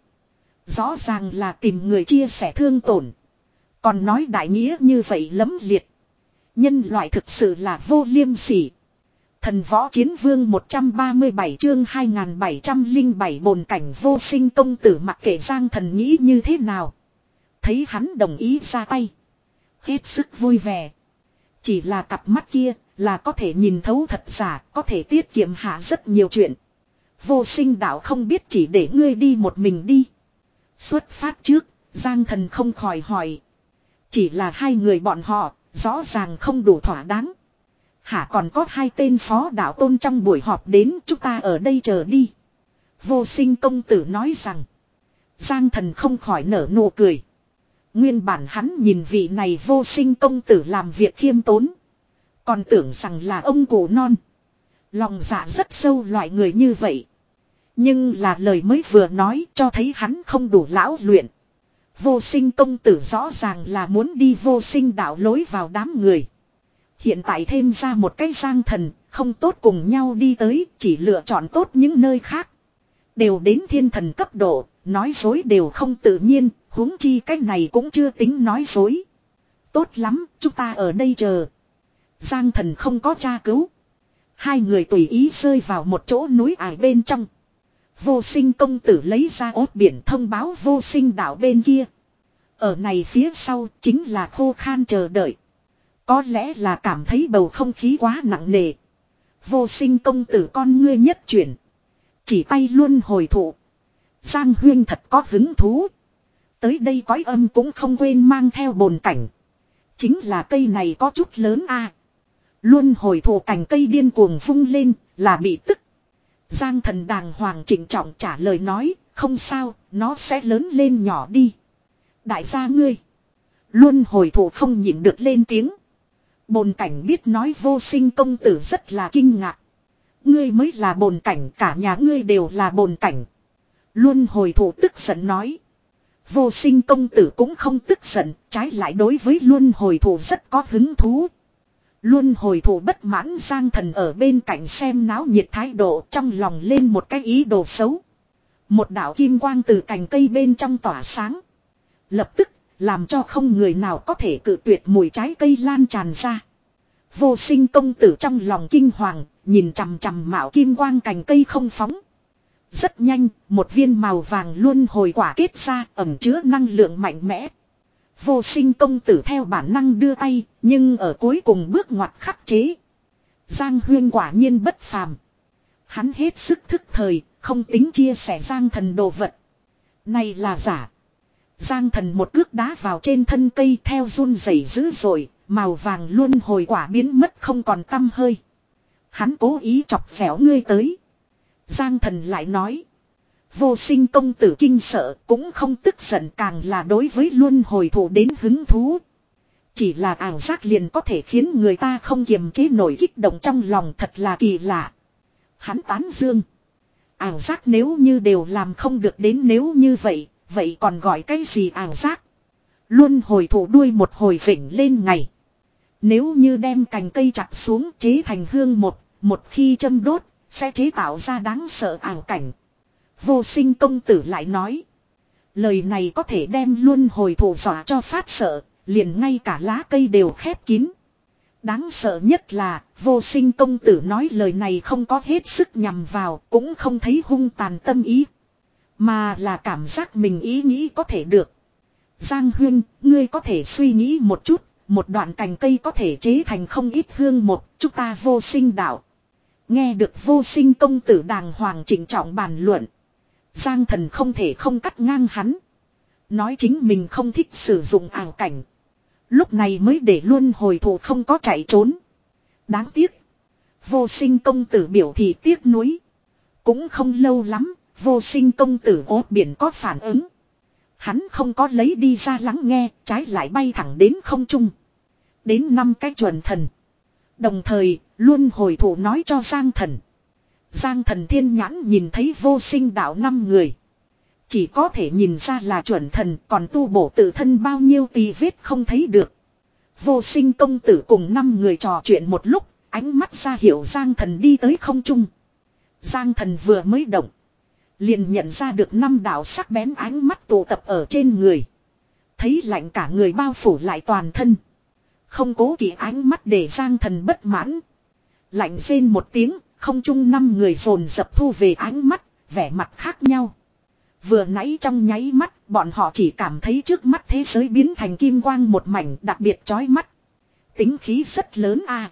Rõ ràng là tìm người chia sẻ thương tổn. Còn nói đại nghĩa như vậy lấm liệt. Nhân loại thực sự là vô liêm sỉ. Thần võ chiến vương một trăm ba mươi bảy chương hai nghìn bảy trăm lẻ bảy bồn cảnh vô sinh công tử mặc kệ Giang thần nghĩ như thế nào. Thấy hắn đồng ý ra tay. Hết sức vui vẻ. Chỉ là cặp mắt kia là có thể nhìn thấu thật giả, có thể tiết kiệm hạ rất nhiều chuyện. Vô sinh đạo không biết chỉ để ngươi đi một mình đi. Xuất phát trước, Giang thần không khỏi hỏi. Chỉ là hai người bọn họ, rõ ràng không đủ thỏa đáng. Hả còn có hai tên phó đạo tôn trong buổi họp đến, chúng ta ở đây chờ đi. Vô sinh công tử nói rằng. Giang thần không khỏi nở nụ cười. Nguyên bản hắn nhìn vị này vô sinh công tử làm việc khiêm tốn. Còn tưởng rằng là ông cụ non. Lòng dạ rất sâu loại người như vậy. Nhưng là lời mới vừa nói cho thấy hắn không đủ lão luyện. Vô sinh công tử rõ ràng là muốn đi vô sinh đạo lối vào đám người. Hiện tại thêm ra một cái Giang thần, không tốt cùng nhau đi tới, chỉ lựa chọn tốt những nơi khác. Đều đến thiên thần cấp độ, nói dối đều không tự nhiên, huống chi cái này cũng chưa tính nói dối. Tốt lắm, chúng ta ở đây chờ. Giang thần không có tra cứu. Hai người tùy ý rơi vào một chỗ núi ải bên trong. Vô sinh công tử lấy ra ốt biển thông báo vô sinh đảo bên kia. Ở này phía sau chính là khô khan chờ đợi. Có lẽ là cảm thấy bầu không khí quá nặng nề. Vô sinh công tử con ngươi nhất chuyển. Chỉ tay luôn hồi thụ. Giang Huyên thật có hứng thú. Tới đây cõi âm cũng không quên mang theo bồn cảnh. Chính là cây này có chút lớn a. Luôn hồi thụ cành cây điên cuồng vung lên là bị tức. Giang thần đàng hoàng trịnh trọng trả lời nói. Không sao, nó sẽ lớn lên nhỏ đi. Đại gia ngươi. Luôn hồi thụ không nhịn được lên tiếng. Bồn cảnh biết nói vô sinh công tử rất là kinh ngạc. Ngươi mới là bồn cảnh, cả nhà ngươi đều là bồn cảnh. Luôn hồi thụ tức giận nói. Vô sinh công tử cũng không tức giận, trái lại đối với luân hồi thụ rất có hứng thú. Luân hồi thụ bất mãn Giang thần ở bên cạnh xem náo nhiệt thái độ, trong lòng lên một cái ý đồ xấu. Một đạo kim quang từ cành cây bên trong tỏa sáng. Lập tức làm cho không người nào có thể cự tuyệt mùi trái cây lan tràn ra. Vô sinh công tử trong lòng kinh hoàng, nhìn chằm chằm mạo kim quang cành cây không phóng. Rất nhanh, một viên màu vàng luân hồi quả kết ra, ẩn chứa năng lượng mạnh mẽ. Vô sinh công tử theo bản năng đưa tay, nhưng ở cuối cùng bước ngoặt khắc chế. Giang Huyên quả nhiên bất phàm. Hắn hết sức thức thời, không tính chia sẻ Giang thần đồ vật. Này là giả. Giang thần một cước đá vào trên thân cây theo run rẩy dữ dội, màu vàng luân hồi quả biến mất không còn tăm hơi. Hắn cố ý chọc ghẹo ngươi tới. Giang Thần lại nói. Vô Sinh công tử kinh sợ cũng không tức giận, càng là đối với luân hồi thủ đến hứng thú. Chỉ là ảo giác liền có thể khiến người ta không kiềm chế nổi kích động trong lòng, thật là kỳ lạ. Hắn tán dương. Ảo giác nếu như đều làm không được đến nếu như vậy, vậy còn gọi cái gì ảo giác? Luân hồi thủ đuôi một hồi vỉnh lên ngày. Nếu như đem cành cây chặt xuống chế thành hương một, một khi châm đốt, sẽ chế tạo ra đáng sợ ảo cảnh. Vô Sinh công tử lại nói. Lời này có thể đem luân hồi thủ dọa cho phát sợ, liền ngay cả lá cây đều khép kín. Đáng sợ nhất là, Vô Sinh công tử nói lời này không có hết sức nhằm vào, cũng không thấy hung tàn tâm ý. Mà là cảm giác mình ý nghĩ có thể được. Giang Huyên, ngươi có thể suy nghĩ một chút, một đoạn cành cây có thể chế thành không ít hương một, chúng ta Vô Sinh đạo. Nghe được Vô Sinh công tử đàng hoàng chỉnh trọng bàn luận. Giang Thần không thể không cắt ngang hắn. Nói chính mình không thích sử dụng ảo cảnh. Lúc này mới để luân hồi thủ không có chạy trốn. Đáng tiếc. Vô Sinh công tử biểu thị tiếc nuối. Cũng không lâu lắm, Vô Sinh công tử ốt biển có phản ứng. Hắn không có lấy đi ra lắng nghe, trái lại bay thẳng đến không trung. Đến năm cái chuẩn thần. Đồng thời, luân hồi thủ nói cho Giang Thần. Giang Thần thiên nhãn nhìn thấy Vô Sinh đạo năm người. Chỉ có thể nhìn ra là chuẩn thần, còn tu bổ tự thân bao nhiêu tì vết không thấy được. Vô Sinh công tử cùng năm người trò chuyện một lúc, ánh mắt ra hiệu Giang Thần đi tới không trung. Giang Thần vừa mới động, liền nhận ra được năm đạo sắc bén ánh mắt tụ tập ở trên người. Thấy lạnh cả người bao phủ lại toàn thân. Không cố kỵ ánh mắt để Giang Thần bất mãn. Lạnh rên một tiếng, không trung năm người dồn dập thu về ánh mắt, vẻ mặt khác nhau. Vừa nãy trong nháy mắt, bọn họ chỉ cảm thấy trước mắt thế giới biến thành kim quang một mảnh đặc biệt chói mắt. Tính khí rất lớn a.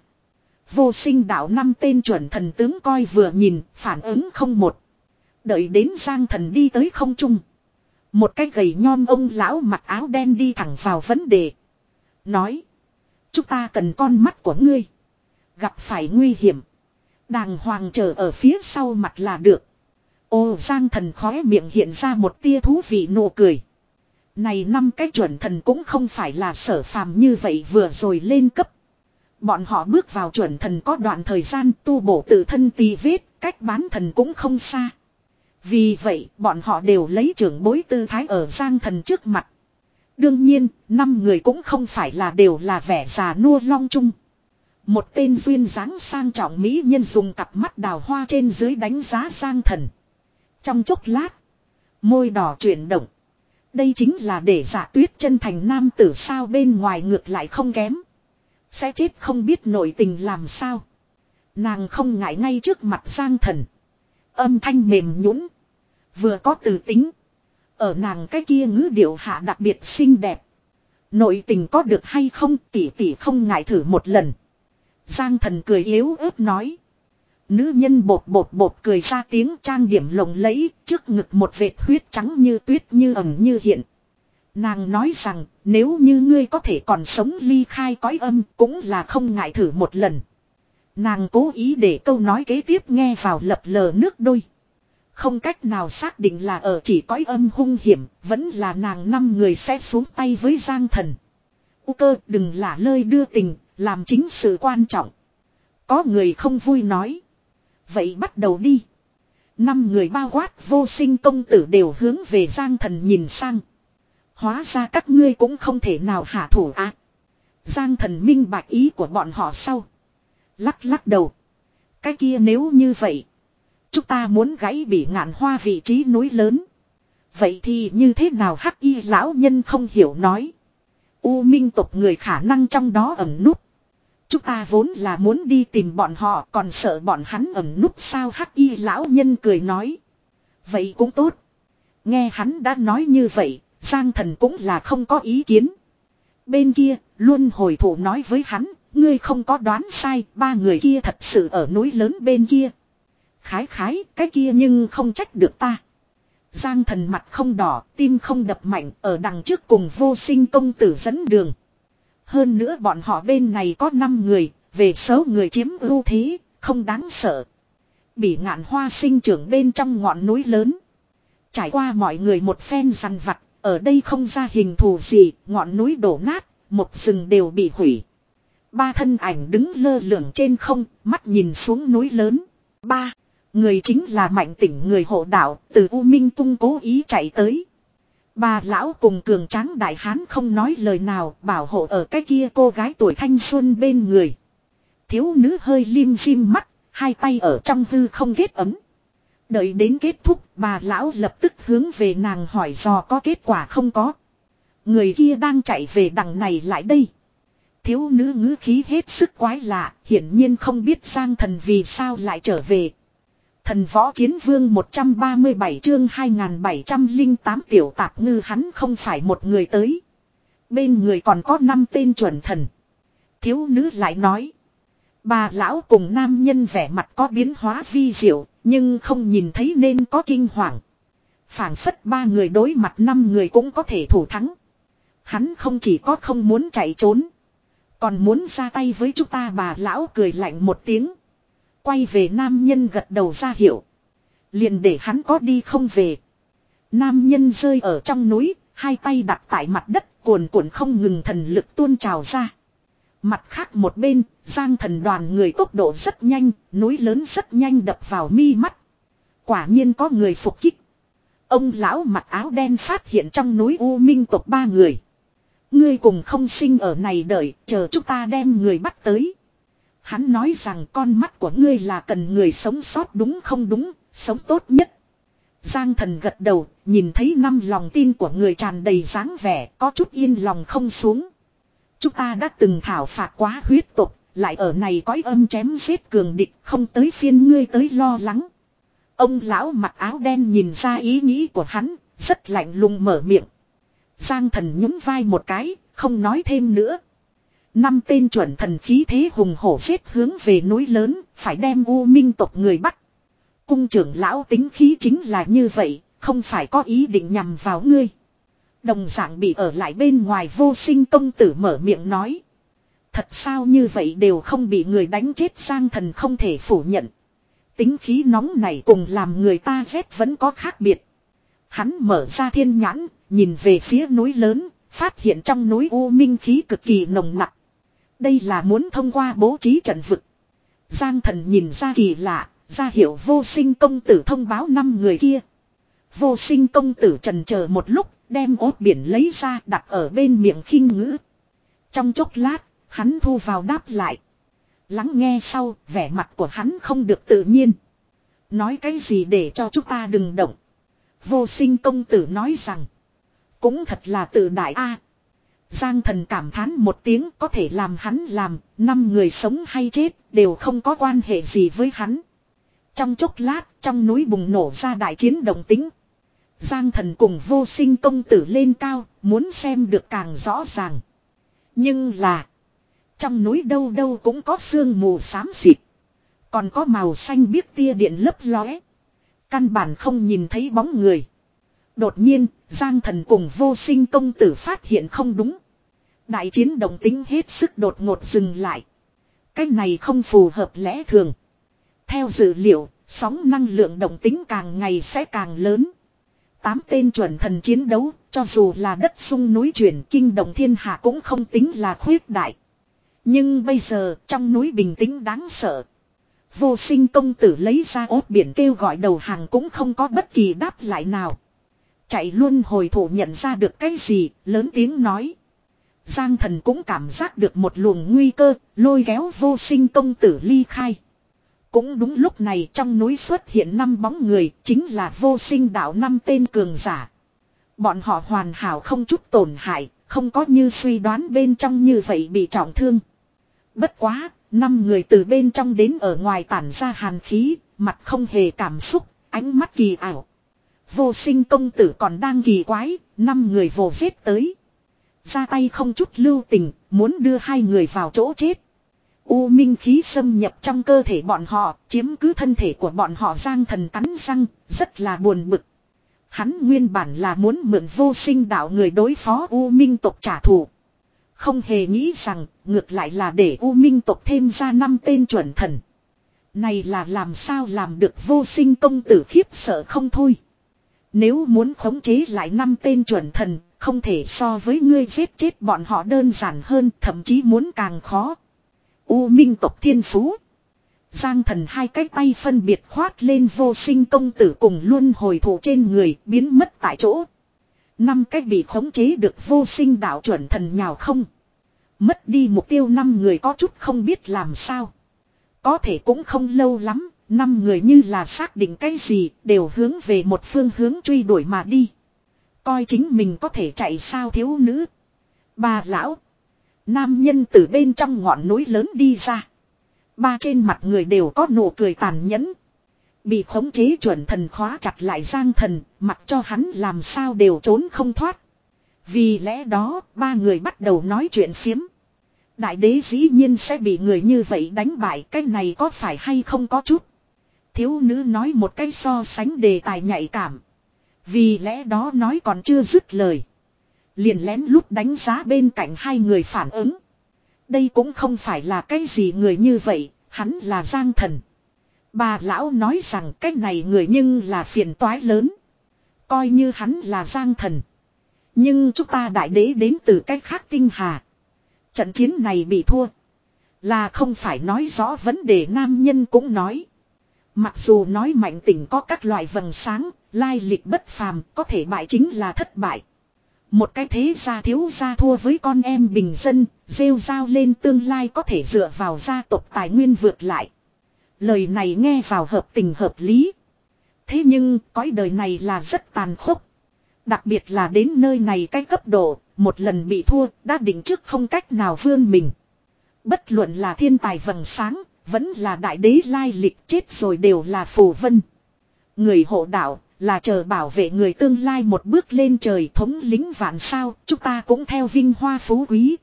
Vô Sinh đạo năm tên chuẩn thần tướng coi vừa nhìn, phản ứng không một. Đợi đến Giang Thần đi tới không trung. Một cái gầy nhom ông lão mặc áo đen đi thẳng vào vấn đề. Nói. Chúng ta cần con mắt của ngươi. Gặp phải nguy hiểm. Đàng hoàng chờ ở phía sau mặt là được. Ô Giang Thần khóe miệng hiện ra một tia thú vị nụ cười. Này năm cái chuẩn thần cũng không phải là Sở Phàm như vậy vừa rồi lên cấp. Bọn họ bước vào chuẩn thần có đoạn thời gian tu bổ tự thân tì vết, cách bán thần cũng không xa. Vì vậy bọn họ đều lấy trưởng bối tư thái ở Giang Thần trước mặt. Đương nhiên, năm người cũng không phải là đều là vẻ già nua long trung. Một tên duyên dáng sang trọng mỹ nhân dùng cặp mắt đào hoa trên dưới đánh giá Giang Thần. Trong chốc lát, môi đỏ chuyển động. Đây chính là để Dạ Tuyết chân thành nam tử sao, bên ngoài ngược lại không kém. Sẽ chết không biết nội tình làm sao. Nàng không ngại ngay trước mặt Giang Thần. Âm thanh mềm nhũn, vừa có từ tính. Ở nàng cái kia ngữ điệu hạ đặc biệt xinh đẹp. Nội tình có được hay không, tỷ tỷ không ngại thử một lần. Giang Thần cười yếu ớt nói. Nữ nhân bột bột bột cười ra tiếng, trang điểm lộng lẫy, trước ngực một vệt huyết trắng như tuyết như ẩn như hiện. Nàng nói rằng, nếu như ngươi có thể còn sống ly khai cõi âm, cũng là không ngại thử một lần. Nàng cố ý để câu nói kế tiếp nghe vào lập lờ nước đôi. Không cách nào xác định là ở chỉ cõi âm hung hiểm, vẫn là nàng năm người sẽ xuống tay với Giang Thần. U Cơ, đừng lả lơi đưa tình, làm chính sự quan trọng. Có người không vui nói. Vậy bắt đầu đi. Năm người bao quát Vô Sinh công tử đều hướng về Giang Thần nhìn sang. Hóa ra các ngươi cũng không thể nào hạ thủ á. Giang Thần minh bạch ý của bọn họ sau. Lắc lắc đầu. Cái kia nếu như vậy, chúng ta muốn gãy Bỉ Ngạn Hoa vị trí núi lớn. Vậy thì như thế nào? Hắc Y lão nhân không hiểu nói. U Minh tộc người khả năng trong đó ẩn núp. Chúng ta vốn là muốn đi tìm bọn họ, còn sợ bọn hắn ẩn núp sao? Hắc Y lão nhân cười nói. Vậy cũng tốt. Nghe hắn đã nói như vậy, Giang Thần cũng là không có ý kiến. Bên kia, luân hồi thủ nói với hắn, ngươi không có đoán sai, ba người kia thật sự ở núi lớn bên kia. Khái khái, cái kia nhưng không trách được ta. Giang Thần mặt không đỏ, tim không đập mạnh, ở đằng trước cùng Vô Sinh công tử dẫn đường. Hơn nữa bọn họ bên này có năm người, về số người chiếm ưu thế, không đáng sợ. Bỉ ngạn hoa sinh trưởng bên trong ngọn núi lớn. Trải qua mọi người một phen dằn vặt, ở đây không ra hình thù gì, ngọn núi đổ nát, một rừng đều bị hủy. Ba thân ảnh đứng lơ lửng trên không, mắt nhìn xuống núi lớn. Ba, người chính là Mạnh Tỉnh người hộ đạo, từ U Minh Tung cố ý chạy tới. Bà lão cùng cường tráng đại hán không nói lời nào, bảo hộ ở cái kia cô gái tuổi thanh xuân bên người. Thiếu nữ hơi lim dim mắt, hai tay ở trong hư không kết ấm. Đợi đến kết thúc, bà lão lập tức hướng về nàng hỏi dò có kết quả không có. Người kia đang chạy về đằng này lại đây. Thiếu nữ ngữ khí hết sức quái lạ, hiển nhiên không biết Giang Thần vì sao lại trở về. Thần võ chiến vương một trăm ba mươi bảy chương hai nghìn bảy trăm lẻ tám tiểu tạp ngư hắn không phải một người tới. Bên người còn có năm tên chuẩn thần. Thiếu nữ lại nói. Bà lão cùng nam nhân vẻ mặt có biến hóa vi diệu, nhưng không nhìn thấy nên có kinh hoàng. Phảng phất ba người đối mặt năm người cũng có thể thủ thắng. Hắn không chỉ có không muốn chạy trốn, còn muốn ra tay với chúng ta. Bà lão cười lạnh một tiếng. Quay về nam nhân gật đầu ra hiệu. Liền để hắn có đi không về. Nam nhân rơi ở trong núi, hai tay đặt tại mặt đất, cuồn cuộn không ngừng thần lực tuôn trào ra. Mặt khác một bên, Giang Thần đoàn người tốc độ rất nhanh, núi lớn rất nhanh đập vào mi mắt. Quả nhiên có người phục kích. Ông lão mặc áo đen phát hiện trong núi U Minh tộc ba người. Ngươi cùng không sinh ở này đợi, chờ chúng ta đem người bắt tới. Hắn nói rằng con mắt của ngươi là cần người sống sót đúng không đúng, sống tốt nhất. Giang Thần gật đầu, nhìn thấy năm lòng tin của người tràn đầy dáng vẻ, có chút yên lòng không xuống. Chúng ta đã từng thảo phạt quá huyết tục, lại ở này cõi âm chém giết cường địch, không tới phiên ngươi tới lo lắng. Ông lão mặc áo đen nhìn ra ý nghĩ của hắn, rất lạnh lùng mở miệng. Giang Thần nhún vai một cái, không nói thêm nữa. Năm tên chuẩn thần khí thế hùng hổ xếp hướng về núi lớn, phải đem U Minh tộc người bắt. Cung trưởng lão tính khí chính là như vậy, không phải có ý định nhằm vào ngươi. Đồng dạng bị ở lại bên ngoài Vô Sinh công tử mở miệng nói. Thật sao như vậy đều không bị người đánh chết. Giang Thần không thể phủ nhận. Tính khí nóng này cùng làm người ta ghét vẫn có khác biệt. Hắn mở ra thiên nhãn, nhìn về phía núi lớn, phát hiện trong núi U Minh khí cực kỳ nồng nặc. Đây là muốn thông qua bố trí trận vực. Giang Thần nhìn ra kỳ lạ, ra hiệu Vô Sinh công tử thông báo năm người kia. Vô Sinh công tử trần chờ một lúc, đem ốt biển lấy ra đặt ở bên miệng khinh ngữ. Trong chốc lát, hắn thu vào đáp lại. Lắng nghe sau, vẻ mặt của hắn không được tự nhiên. Nói cái gì để cho chúng ta đừng động. Vô Sinh công tử nói rằng. Cũng thật là tự đại a. Giang Thần cảm thán một tiếng, có thể làm hắn làm, năm người sống hay chết, đều không có quan hệ gì với hắn. Trong chốc lát, trong núi bùng nổ ra đại chiến đồng tính. Giang Thần cùng Vô Sinh công tử lên cao, muốn xem được càng rõ ràng. Nhưng là, trong núi đâu đâu cũng có sương mù xám xịt. Còn có màu xanh biếc tia điện lấp lóe. Căn bản không nhìn thấy bóng người. Đột nhiên, Giang Thần cùng Vô Sinh công tử phát hiện không đúng. Đại chiến đồng tính hết sức đột ngột dừng lại. Cái này không phù hợp lẽ thường. Theo dự liệu, sóng năng lượng đồng tính càng ngày sẽ càng lớn. Tám tên chuẩn thần chiến đấu, cho dù là đất sung núi chuyển kinh động thiên hạ cũng không tính là khuyết đại. Nhưng bây giờ, trong núi bình tĩnh đáng sợ. Vô Sinh công tử lấy ra ốt biển kêu gọi đầu hàng cũng không có bất kỳ đáp lại nào. Chạy luôn hồi thủ nhận ra được cái gì, lớn tiếng nói. Giang Thần cũng cảm giác được một luồng nguy cơ, lôi kéo Vô Sinh công tử ly khai. Cũng đúng lúc này trong núi xuất hiện năm bóng người, chính là Vô Sinh đạo năm tên cường giả. Bọn họ hoàn hảo không chút tổn hại, không có như suy đoán bên trong như vậy bị trọng thương. Bất quá, năm người từ bên trong đến ở ngoài tản ra hàn khí, mặt không hề cảm xúc, ánh mắt kỳ ảo. Vô Sinh công tử còn đang kỳ quái, năm người vồ giết tới. Ra tay không chút lưu tình, muốn đưa hai người vào chỗ chết. U minh khí xâm nhập trong cơ thể bọn họ, chiếm cứ thân thể của bọn họ. Giang Thần cắn răng, rất là buồn bực. Hắn nguyên bản là muốn mượn Vô Sinh đạo người đối phó U minh tộc trả thù. Không hề nghĩ rằng, ngược lại là để U minh tộc thêm ra năm tên chuẩn thần. Này là làm sao làm được, Vô Sinh công tử khiếp sợ không thôi. Nếu muốn khống chế lại năm tên chuẩn thần, không thể so với ngươi giết chết bọn họ đơn giản hơn, thậm chí muốn càng khó. U Minh tộc thiên phú. Giang thần hai cái tay phân biệt khoát lên Vô Sinh công tử cùng luân hồi thủ trên người, biến mất tại chỗ. Năm cái bị khống chế được Vô Sinh đạo chuẩn thần nhào không. Mất đi mục tiêu năm người có chút không biết làm sao. Có thể cũng không lâu lắm, năm người như là xác định cái gì, đều hướng về một phương hướng truy đuổi mà đi. Coi chính mình có thể chạy sao thiếu nữ. Bà lão. Nam nhân từ bên trong ngọn núi lớn đi ra. Ba trên mặt người đều có nụ cười tàn nhẫn. Bị khống chế chuẩn thần khóa chặt lại Giang thần, mặc cho hắn làm sao đều trốn không thoát. Vì lẽ đó, ba người bắt đầu nói chuyện phiếm. Đại đế dĩ nhiên sẽ bị người như vậy đánh bại, cái này có phải hay không có chút. Thiếu nữ nói một cái so sánh đề tài nhạy cảm. Vì lẽ đó nói còn chưa dứt lời. Liền lén lút đánh giá bên cạnh hai người phản ứng. Đây cũng không phải là cái gì người như vậy, hắn là Giang thần. Bà lão nói rằng cái này người nhưng là phiền toái lớn. Coi như hắn là Giang thần. Nhưng chúng ta đại đế đến từ cách khác tinh hà. Trận chiến này bị thua. Là không phải nói rõ vấn đề, nam nhân cũng nói. Mặc dù nói mạnh tỉnh có các loại vầng sáng, lai lịch bất phàm, có thể bại chính là thất bại. Một cái thế gia thiếu gia thua với con em bình dân, rêu rao lên tương lai có thể dựa vào gia tộc tài nguyên vượt lại. Lời này nghe vào hợp tình hợp lý. Thế nhưng cõi đời này là rất tàn khốc. Đặc biệt là đến nơi này cái cấp độ, một lần bị thua, đã định trước không cách nào vươn mình. Bất luận là thiên tài vầng sáng, vẫn là đại đế lai lịch, chết rồi đều là phù vân. Người hộ đạo, là chờ bảo vệ người tương lai một bước lên trời, thống lĩnh vạn sao, chúng ta cũng theo vinh hoa phú quý.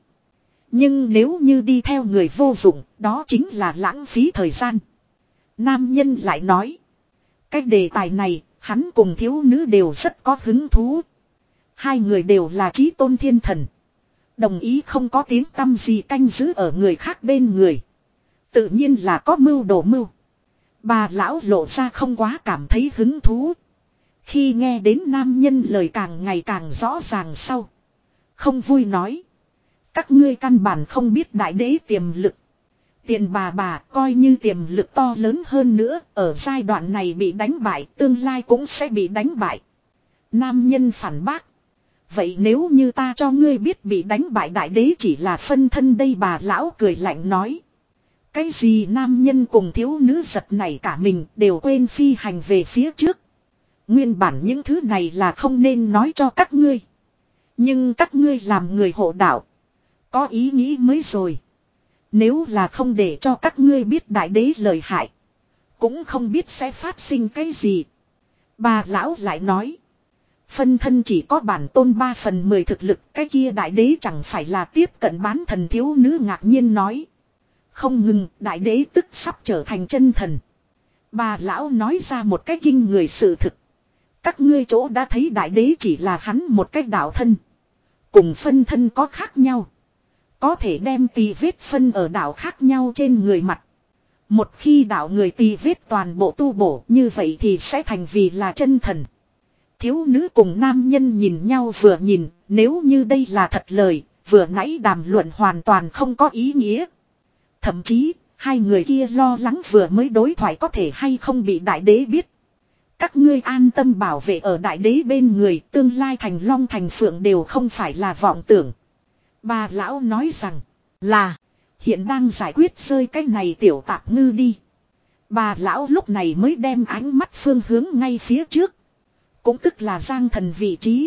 Nhưng nếu như đi theo người vô dụng, đó chính là lãng phí thời gian. Nam nhân lại nói. Cái đề tài này, hắn cùng thiếu nữ đều rất có hứng thú. Hai người đều là chí tôn thiên thần. Đồng ý không có tiếng tăm gì canh giữ ở người khác bên người. Tự nhiên là có mưu đồ mưu. Bà lão lộ ra không quá cảm thấy hứng thú. Khi nghe đến nam nhân lời càng ngày càng rõ ràng sau. Không vui nói. Các ngươi căn bản không biết đại đế tiềm lực. Tiền bà bà coi như tiềm lực to lớn hơn nữa, ở giai đoạn này bị đánh bại, tương lai cũng sẽ bị đánh bại. Nam nhân phản bác. Vậy nếu như ta cho ngươi biết bị đánh bại đại đế chỉ là phân thân đây, bà lão cười lạnh nói. Cái gì nam nhân cùng thiếu nữ giật này cả mình đều quên phi hành về phía trước. Nguyên bản những thứ này là không nên nói cho các ngươi. Nhưng các ngươi làm người hộ đạo. Có ý nghĩ mới rồi. Nếu là không để cho các ngươi biết đại đế lời hại. Cũng không biết sẽ phát sinh cái gì. Bà lão lại nói. Phân thân chỉ có bản tôn ba phần mười thực lực. Cái kia đại đế chẳng phải là tiếp cận bán thần, thiếu nữ ngạc nhiên nói. Không ngừng, đại đế tức sắp trở thành chân thần. Bà lão nói ra một cái kinh người sự thực. Các ngươi chỗ đã thấy đại đế chỉ là hắn một cái đạo thân. Cùng phân thân có khác nhau. Có thể đem tì vết phân ở đạo khác nhau trên người mặt. Một khi đạo người tì vết toàn bộ tu bổ như vậy thì sẽ thành vì là chân thần. Thiếu nữ cùng nam nhân nhìn nhau vừa nhìn, nếu như đây là thật lời, vừa nãy đàm luận hoàn toàn không có ý nghĩa. Thậm chí, hai người kia lo lắng vừa mới đối thoại có thể hay không bị đại đế biết. Các ngươi an tâm bảo vệ ở đại đế bên người, tương lai thành long thành phượng đều không phải là vọng tưởng. Bà lão nói rằng, là, hiện đang giải quyết rơi cái này tiểu tạp ngư đi. Bà lão lúc này mới đem ánh mắt phương hướng ngay phía trước. Cũng tức là Giang thần vị trí.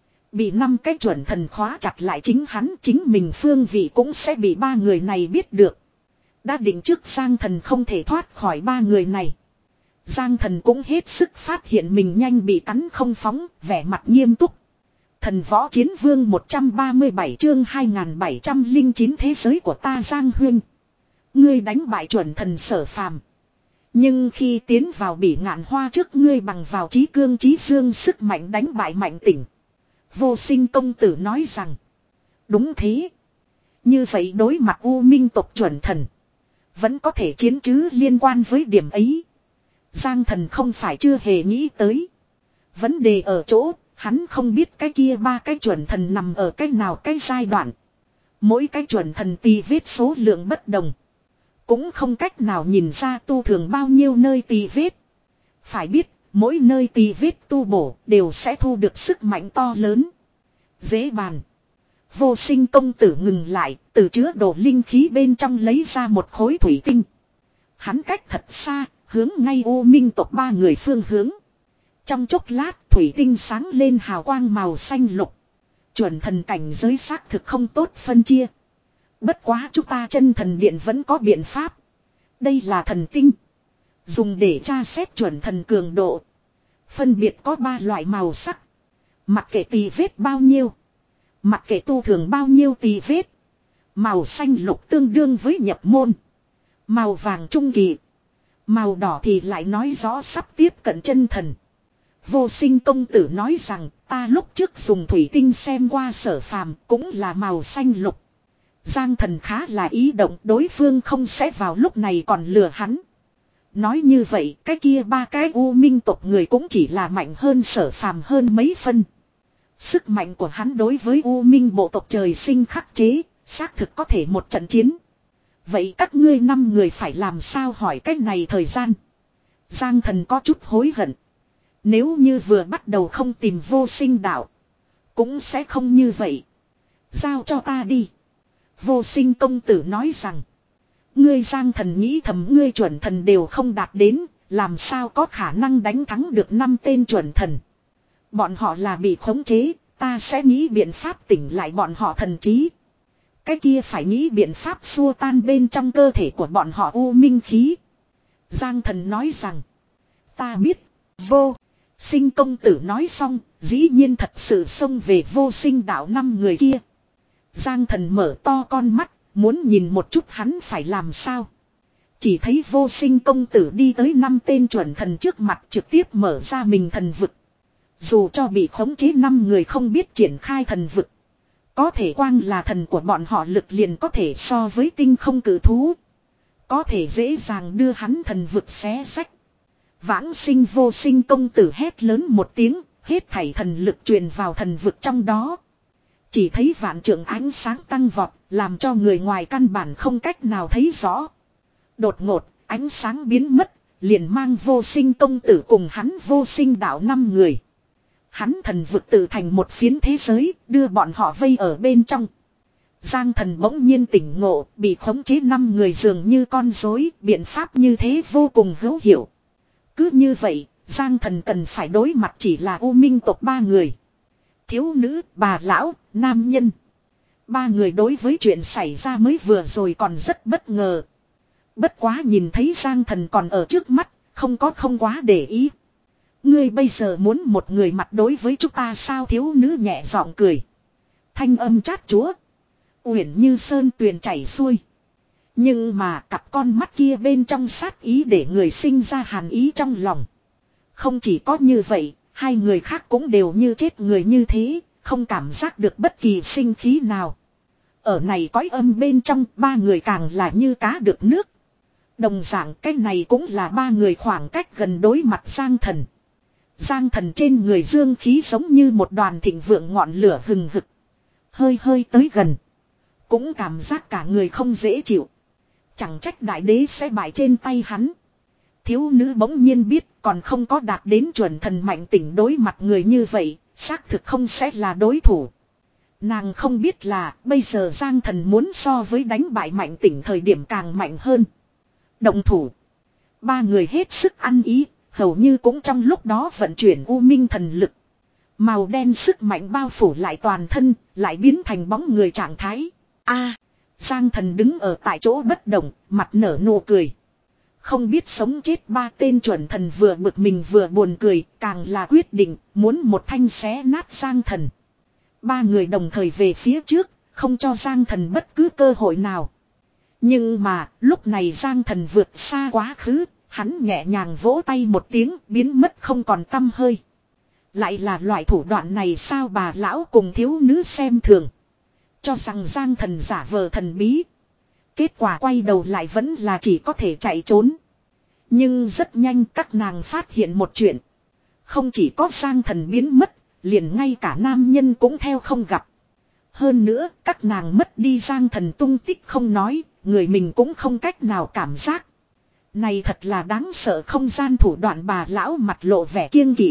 Bị năm cái chuẩn thần khóa chặt lại, chính hắn chính mình phương vị cũng sẽ bị ba người này biết được. Đã định trước Giang thần không thể thoát khỏi ba người này. Giang thần cũng hết sức phát hiện mình nhanh bị cắn không phóng, vẻ mặt nghiêm túc. Thần võ chiến vương một trăm ba mươi bảy chương hai nghìn bảy trăm lẻ chín thế giới của ta Giang Huyên. Ngươi đánh bại chuẩn thần Sở Phàm. Nhưng khi tiến vào Bỉ Ngạn Hoa trước, ngươi bằng vào trí cương trí dương sức mạnh đánh bại Mạnh Tỉnh. Vô Sinh công tử nói rằng. Đúng thế. Như vậy đối mặt U Minh tộc chuẩn thần. Vẫn có thể chiến chứ liên quan với điểm ấy. Giang Thần không phải chưa hề nghĩ tới. Vấn đề ở chỗ, hắn không biết cái kia ba cái chuẩn thần nằm ở cái nào cái giai đoạn. Mỗi cái chuẩn thần tì vết số lượng bất đồng. Cũng không cách nào nhìn ra tu thường bao nhiêu nơi tì vết. Phải biết, mỗi nơi tì vết tu bổ đều sẽ thu được sức mạnh to lớn. Dễ bàn. Vô Sinh công tử ngừng lại, từ chứa đồ linh khí bên trong lấy ra một khối thủy tinh. Hắn cách thật xa, hướng ngay U Minh tộc ba người phương hướng. Trong chốc lát, thủy tinh sáng lên hào quang màu xanh lục. Chuẩn thần cảnh giới xác thực không tốt phân chia. Bất quá chúng ta chân thần điện vẫn có biện pháp. Đây là thần tinh. Dùng để tra xét chuẩn thần cường độ. Phân biệt có ba loại màu sắc. Mặc kệ tì vết bao nhiêu. Mặc kệ tu thường bao nhiêu tì vết. Màu xanh lục tương đương với nhập môn. Màu vàng trung kỳ. Màu đỏ thì lại nói rõ sắp tiếp cận chân thần. Vô Sinh công tử nói rằng ta lúc trước dùng thủy tinh xem qua Sở Phàm cũng là màu xanh lục. Giang Thần khá là ý động, đối phương không sẽ vào lúc này còn lừa hắn. Nói như vậy cái kia ba cái U Minh tộc người cũng chỉ là mạnh hơn Sở Phàm hơn mấy phân. Sức mạnh của hắn đối với U Minh bộ tộc trời sinh khắc chế, xác thực có thể một trận chiến. Vậy các ngươi năm người phải làm sao hỏi cách này thời gian. Giang Thần có chút hối hận. Nếu như vừa bắt đầu không tìm Vô Sinh đạo, cũng sẽ không như vậy. Giao cho ta đi. Vô Sinh công tử nói rằng. Ngươi Giang Thần nghĩ thầm ngươi chuẩn thần đều không đạt đến, làm sao có khả năng đánh thắng được năm tên chuẩn thần. Bọn họ là bị khống chế, ta sẽ nghĩ biện pháp tỉnh lại bọn họ thần trí. Cái kia phải nghĩ biện pháp xua tan bên trong cơ thể của bọn họ u minh khí. Giang Thần nói rằng. Ta biết. Vô Sinh công tử nói xong, dĩ nhiên thật sự xông về Vô Sinh đạo năm người kia. Giang Thần mở to con mắt, muốn nhìn một chút hắn phải làm sao. Chỉ thấy Vô Sinh công tử đi tới năm tên chuẩn thần trước mặt trực tiếp mở ra mình thần vực. Dù cho bị khống chế năm người không biết triển khai thần vực. Có thể quang là thần của bọn họ lực liền có thể so với tinh không cử thú. Có thể dễ dàng đưa hắn thần vực xé sách. Vãng Sinh Vô Sinh công tử hét lớn một tiếng, hết thảy thần lực truyền vào thần vực trong đó. Chỉ thấy vạn trượng ánh sáng tăng vọt, làm cho người ngoài căn bản không cách nào thấy rõ. Đột ngột, ánh sáng biến mất, liền mang Vô Sinh công tử cùng hắn Vô Sinh đạo năm người. Hắn thần vực tự thành một phiến thế giới, đưa bọn họ vây ở bên trong. Giang Thần bỗng nhiên tỉnh ngộ, bị khống chế năm người dường như con rối, biện pháp như thế vô cùng hữu hiệu. Cứ như vậy, Giang Thần cần phải đối mặt chỉ là U Minh tộc ba người. Thiếu nữ, bà lão, nam nhân. Ba người đối với chuyện xảy ra mới vừa rồi còn rất bất ngờ. Bất quá nhìn thấy Giang Thần còn ở trước mắt, không có không quá để ý. Ngươi bây giờ muốn một người mặt đối với chúng ta sao? Thiếu nữ nhẹ giọng cười. Thanh âm chát chúa. Uyển như sơn tuyền chảy xuôi. Nhưng mà cặp con mắt kia bên trong sát ý để người sinh ra hàn ý trong lòng. Không chỉ có như vậy, hai người khác cũng đều như chết người như thế, không cảm giác được bất kỳ sinh khí nào. Ở này cõi âm bên trong, ba người càng là như cá được nước. Đồng dạng cái này cũng là ba người khoảng cách gần đối mặt Giang Thần. Giang Thần trên người dương khí giống như một đoàn thịnh vượng ngọn lửa hừng hực. Hơi hơi tới gần. Cũng cảm giác cả người không dễ chịu. Chẳng trách đại đế sẽ bại trên tay hắn. Thiếu nữ bỗng nhiên biết còn không có đạt đến chuẩn thần mạnh tỉnh đối mặt người như vậy, xác thực không sẽ là đối thủ. Nàng không biết là bây giờ Giang Thần muốn so với đánh bại mạnh tỉnh thời điểm càng mạnh hơn. Động thủ. Ba người hết sức ăn ý, hầu như cũng trong lúc đó vận chuyển u minh thần lực. Màu đen sức mạnh bao phủ lại toàn thân, lại biến thành bóng người trạng thái. A, Giang Thần đứng ở tại chỗ bất động, mặt nở nụ cười. Không biết sống chết ba tên chuẩn thần vừa bực mình vừa buồn cười, càng là quyết định muốn một thanh xé nát Giang Thần. Ba người đồng thời về phía trước, không cho Giang Thần bất cứ cơ hội nào. Nhưng mà, lúc này Giang Thần vượt xa quá khứ, hắn nhẹ nhàng vỗ tay một tiếng biến mất không còn tăm hơi. Lại là loại thủ đoạn này sao? Bà lão cùng thiếu nữ xem thường. Cho rằng Giang Thần giả vờ thần bí. Kết quả quay đầu lại vẫn là chỉ có thể chạy trốn. Nhưng rất nhanh các nàng phát hiện một chuyện. Không chỉ có Giang Thần biến mất, liền ngay cả nam nhân cũng theo không gặp. Hơn nữa, các nàng mất đi Giang Thần tung tích không nói, người mình cũng không cách nào cảm giác. Này thật là đáng sợ, không gian thủ đoạn bà lão mặt lộ vẻ kiêng kỵ.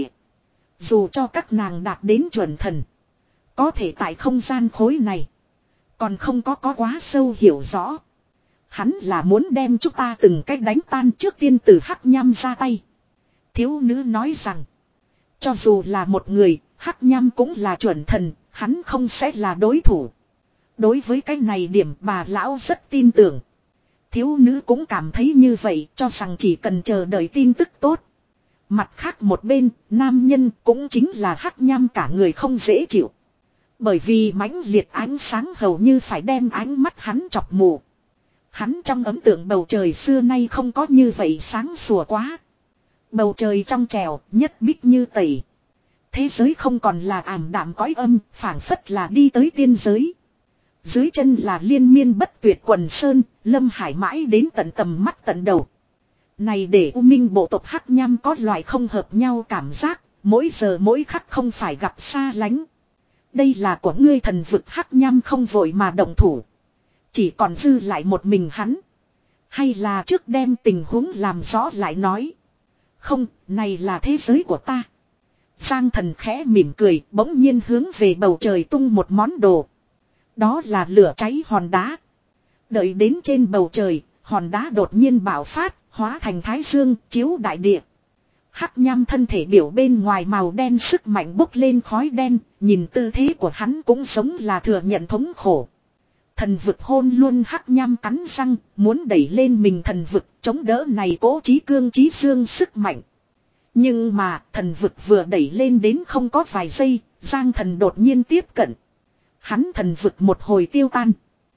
Dù cho các nàng đạt đến chuẩn thần, có thể tại không gian khối này còn không có có quá sâu hiểu rõ. Hắn là muốn đem chúng ta từng cách đánh tan, trước tiên từ Hắc Nham ra tay. Thiếu nữ nói rằng, cho dù là một người, Hắc Nham cũng là chuẩn thần, hắn không sẽ là đối thủ. Đối với cái này điểm bà lão rất tin tưởng. Thiếu nữ cũng cảm thấy như vậy, cho rằng chỉ cần chờ đợi tin tức tốt. Mặt khác một bên, nam nhân cũng chính là Hắc Nham cả người không dễ chịu. Bởi vì mãnh liệt ánh sáng hầu như phải đem ánh mắt hắn chọc mù. Hắn trong ấn tượng bầu trời xưa nay không có như vậy sáng sủa quá. Bầu trời trong trèo, nhất bích như tẩy. Thế giới không còn là ảm đạm cõi âm, phảng phất là đi tới tiên giới. Dưới chân là liên miên bất tuyệt quần sơn, Lâm Hải mãi đến tận tầm mắt tận đầu. Này để U Minh bộ tộc Hắc Nham có loại không hợp nhau cảm giác, mỗi giờ mỗi khắc không phải gặp xa lánh. Đây là của ngươi thần vực. Hắc Nham không vội mà động thủ. Chỉ còn dư lại một mình hắn. Hay là trước đem tình huống làm rõ lại nói. Không, này là thế giới của ta. Giang Thần khẽ mỉm cười, bỗng nhiên hướng về bầu trời tung một món đồ. Đó là lửa cháy hòn đá. Đợi đến trên bầu trời, hòn đá đột nhiên bạo phát, hóa thành thái dương, chiếu đại địa. Hắc Nham thân thể biểu bên ngoài màu đen sức mạnh bốc lên khói đen, nhìn tư thế của hắn cũng giống là thừa nhận thống khổ. Thần vực hôn luôn. Hắc Nham cắn răng, muốn đẩy lên mình thần vực, chống đỡ này cố chí cương chí dương sức mạnh. Nhưng mà, thần vực vừa đẩy lên đến không có vài giây, Giang Thần đột nhiên tiếp cận. Hắn thần vực một hồi tiêu tan.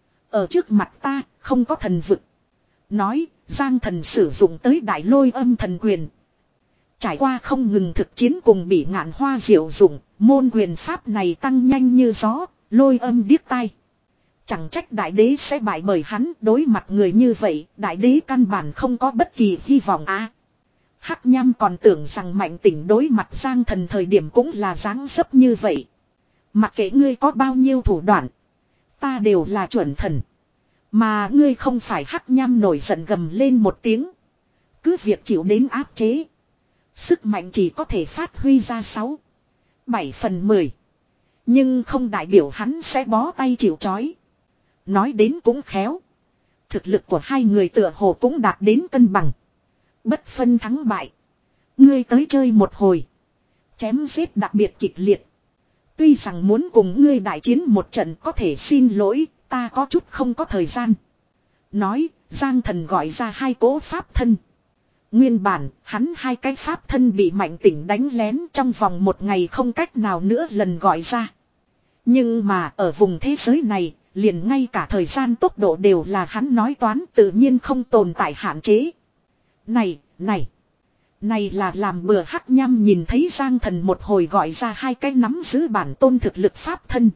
Ở trước mặt ta, không có thần vực. Nói, Giang Thần sử dụng tới đại lôi âm thần quyền. Trải qua không ngừng thực chiến cùng Bỉ Ngạn Hoa diệu dụng, môn quyền pháp này tăng nhanh như gió, lôi âm điếc tai. Chẳng trách đại đế sẽ bại bởi hắn, đối mặt người như vậy, đại đế căn bản không có bất kỳ hy vọng á. À, Hắc Nham còn tưởng rằng Mạnh Tỉnh đối mặt Giang Thần thời điểm cũng là dáng dấp như vậy. Mặc kệ ngươi có bao nhiêu thủ đoạn, ta đều là chuẩn thần. Mà ngươi không phải. Hắc Nham nổi giận gầm lên một tiếng. Cứ việc chịu đến áp chế. Sức mạnh chỉ có thể phát huy ra sáu, bảy phần mười. Nhưng không đại biểu hắn sẽ bó tay chịu trói. Nói đến cũng khéo. Thực lực của hai người tựa hồ cũng đạt đến cân bằng. Bất phân thắng bại. Ngươi tới chơi một hồi. Chém giết đặc biệt kịch liệt. Tuy rằng muốn cùng ngươi đại chiến một trận, có thể xin lỗi, ta có chút không có thời gian. Nói, Giang Thần gọi ra hai cỗ pháp thân. Nguyên bản, hắn hai cái pháp thân bị Mạnh Tỉnh đánh lén, trong vòng một ngày không cách nào nữa lần gọi ra. Nhưng mà ở vùng thế giới này, liền ngay cả thời gian tốc độ đều là hắn nói toán, tự nhiên không tồn tại hạn chế. Này, này, này là làm bừa. Hắc Nham nhìn thấy Giang Thần một hồi gọi ra hai cái nắm giữ bản tôn thực lực pháp thân.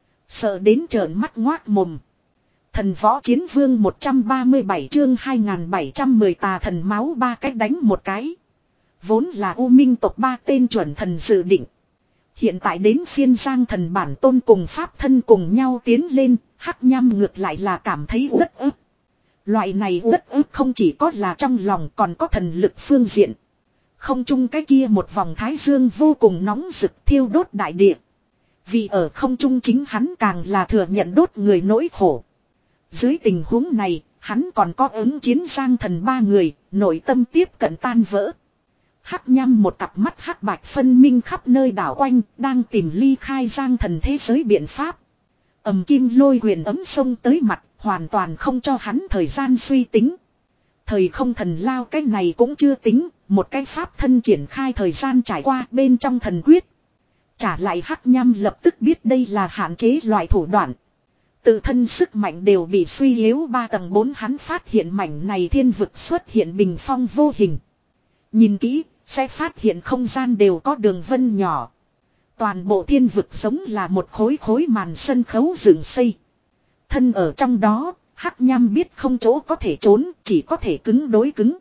Sợ đến trợn mắt ngoác mồm. Thần võ chiến vương một trăm ba mươi bảy chương hai nghìn bảy trăm mười tà thần máu ba cách đánh một cái. Vốn là U Minh tộc ba tên chuẩn thần dự định. Hiện tại đến phiên Giang Thần bản tôn cùng pháp thân cùng nhau tiến lên, Hắc Nham ngược lại là cảm thấy uất ức. Loại này uất ức không chỉ có là trong lòng còn có thần lực phương diện. Không chung cái kia một vòng thái dương vô cùng nóng rực thiêu đốt đại địa. Vì ở không trung chính hắn càng là thừa nhận đốt người nỗi khổ. Dưới tình huống này, hắn còn có ứng chiến Giang Thần ba người, nội tâm tiếp cận tan vỡ. Hắc Nham một cặp mắt hắc bạch phân minh khắp nơi đảo quanh, đang tìm ly khai Giang Thần thế giới biện pháp. Ầm kim lôi quyền ấm sông tới mặt, hoàn toàn không cho hắn thời gian suy tính. Thời không thần lao cái này cũng chưa tính, một cái pháp thân triển khai thời gian trải qua bên trong thần quyết. Trả lại Hắc Nham lập tức biết đây là hạn chế loại thủ đoạn. Tự thân sức mạnh đều bị suy yếu ba tầng bốn, hắn phát hiện mảnh này thiên vực xuất hiện bình phong vô hình. Nhìn kỹ, sẽ phát hiện không gian đều có đường vân nhỏ. Toàn bộ thiên vực giống là một khối khối màn sân khấu dựng xây. Thân ở trong đó, Hắc Nham biết không chỗ có thể trốn, chỉ có thể cứng đối cứng.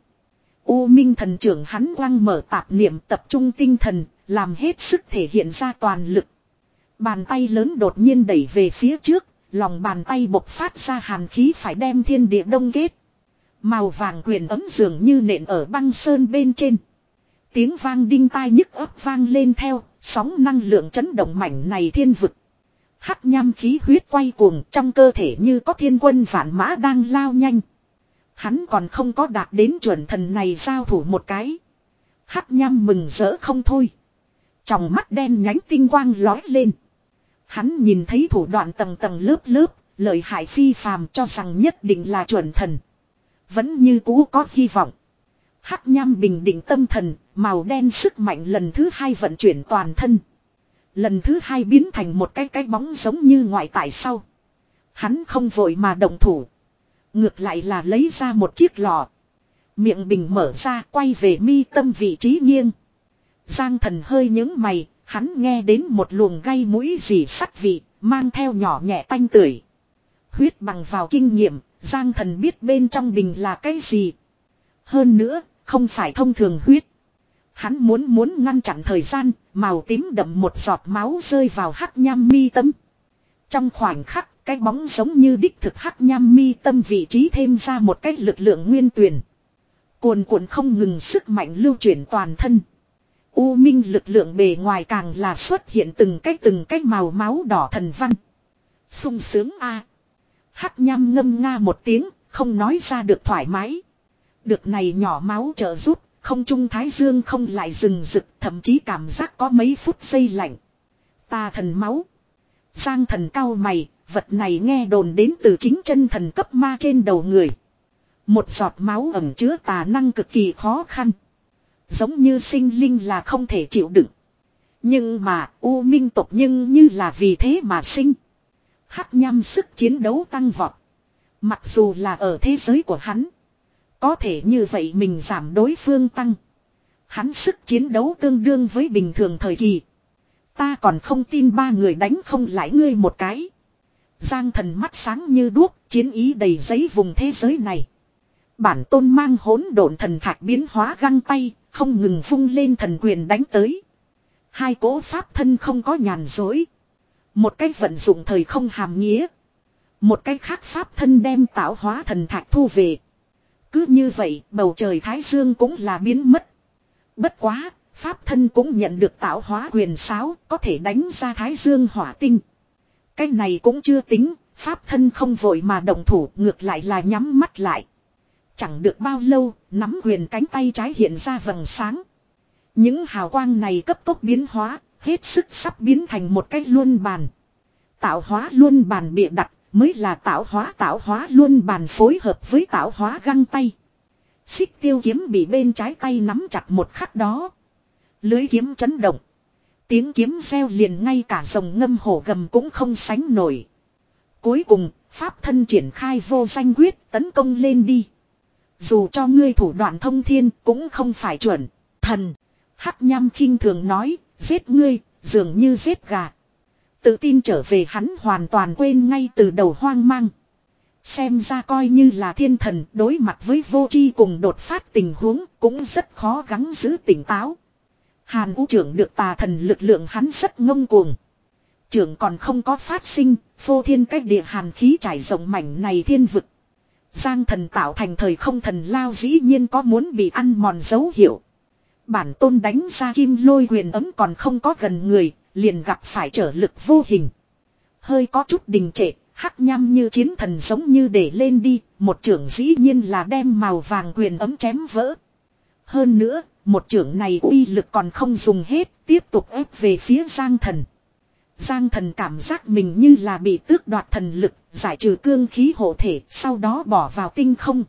U Minh thần trưởng hắn quăng mở tạp niệm, tập trung tinh thần, làm hết sức thể hiện ra toàn lực. Bàn tay lớn đột nhiên đẩy về phía trước, lòng bàn tay bộc phát ra hàn khí phải đem thiên địa đông kết. Màu vàng quyền ấm dường như nện ở băng sơn bên trên. Tiếng vang đinh tai nhức ấp vang lên theo, sóng năng lượng chấn động mảnh này thiên vực. Hắc Nham khí huyết quay cuồng, trong cơ thể như có thiên quân vạn mã đang lao nhanh. Hắn còn không có đạt đến chuẩn thần này giao thủ một cái. Hắc Nham mừng rỡ không thôi. Trong mắt đen nhánh tinh quang lói lên. Hắn nhìn thấy thủ đoạn tầng tầng lớp lớp, lợi hại phi phàm, cho rằng nhất định là chuẩn thần. Vẫn như cũ có hy vọng. Hắc Nham bình định tâm thần, màu đen sức mạnh lần thứ hai vận chuyển toàn thân. Lần thứ hai biến thành một cái cái bóng giống như ngoại tại sau. Hắn không vội mà động thủ. Ngược lại là lấy ra một chiếc lọ. Miệng bình mở ra, quay về mi tâm vị trí nghiêng. Giang Thần hơi nhướng mày, hắn nghe đến một luồng gây mũi dì sắt vị, mang theo nhỏ nhẹ tanh tưởi. Huyết bằng vào kinh nghiệm, Giang Thần biết bên trong bình là cái gì. Hơn nữa, không phải thông thường huyết. Hắn muốn muốn ngăn chặn thời gian, màu tím đậm một giọt máu rơi vào Hắc Nham mi tâm. Trong khoảnh khắc, cái bóng giống như đích thực Hắc Nham mi tâm vị trí thêm ra một cái lực lượng nguyên tuyển. Cuồn cuộn không ngừng sức mạnh lưu chuyển toàn thân. U minh lực lượng bề ngoài càng là xuất hiện từng cái từng cái màu máu đỏ thần văn. Sung sướng a. À. Hắc Nham ngâm nga một tiếng, không nói ra được thoải mái. Được này nhỏ máu trợ giúp, không trung thái dương không lại rừng rực, thậm chí cảm giác có mấy phút giây lạnh. Tà thần máu. Giang Thần cau mày, vật này nghe đồn đến từ chính chân thần cấp ma trên đầu người. Một giọt máu ẩn chứa tà năng cực kỳ khó khăn. Giống như sinh linh là không thể chịu đựng. Nhưng mà U Minh tộc nhưng như là vì thế mà sinh. Hắc Nham sức chiến đấu tăng vọt. Mặc dù là ở thế giới của hắn. Có thể như vậy mình giảm đối phương tăng. Hắn sức chiến đấu tương đương với bình thường thời kỳ. Ta còn không tin ba người đánh không lại ngươi một cái. Giang Thần mắt sáng như đuốc, chiến ý đầy giấy vùng thế giới này. Bản tôn mang hỗn độn thần thạch biến hóa găng tay, không ngừng vung lên thần quyền đánh tới. Hai cỗ pháp thân không có nhàn dối. Một cách vận dụng thời không hàm nghĩa. Một cách khác pháp thân đem tạo hóa thần thạch thu về. Cứ như vậy, bầu trời Thái Dương cũng là biến mất. Bất quá, pháp thân cũng nhận được tạo hóa quyền sáo, có thể đánh ra Thái Dương hỏa tinh. Cái này cũng chưa tính, pháp thân không vội mà động thủ, ngược lại là nhắm mắt lại. Chẳng được bao lâu, nắm quyền cánh tay trái hiện ra vầng sáng. Những hào quang này cấp tốc biến hóa, hết sức sắp biến thành một cái luân bàn. Tạo hóa luân bàn bịa đặt, mới là tạo hóa tạo hóa luân bàn phối hợp với tạo hóa găng tay. Xích tiêu kiếm bị bên trái tay nắm chặt một khắc đó. Lưới kiếm chấn động. Tiếng kiếm reo liền ngay cả rồng ngâm hổ gầm cũng không sánh nổi. Cuối cùng, pháp thân triển khai vô danh quyết tấn công lên đi. Dù cho ngươi thủ đoạn thông thiên cũng không phải chuẩn. Thần. Hắc Nham khinh thường nói, giết ngươi, dường như giết gà. Tự tin trở về hắn hoàn toàn quên ngay từ đầu hoang mang. Xem ra coi như là thiên thần đối mặt với vô tri cùng đột phát tình huống cũng rất khó gắng giữ tỉnh táo. Hàn Vũ trưởng được tà thần lực lượng hắn rất ngông cuồng. Trưởng còn không có phát sinh, phô thiên cách địa hàn khí trải rộng mảnh này thiên vực. Giang Thần tạo thành thời không thần lao dĩ nhiên có muốn bị ăn mòn dấu hiệu. Bản tôn đánh ra kim lôi huyền ấm còn không có gần người, liền gặp phải trở lực vô hình. Hơi có chút đình trệ, Hắc Nham như chiến thần giống như để lên đi, một trưởng dĩ nhiên là đem màu vàng huyền ấm chém vỡ. Hơn nữa, một trưởng này uy lực còn không dùng hết, tiếp tục ép về phía Giang Thần. Giang Thần cảm giác mình như là bị tước đoạt thần lực, giải trừ cương khí hộ thể, sau đó bỏ vào tinh không.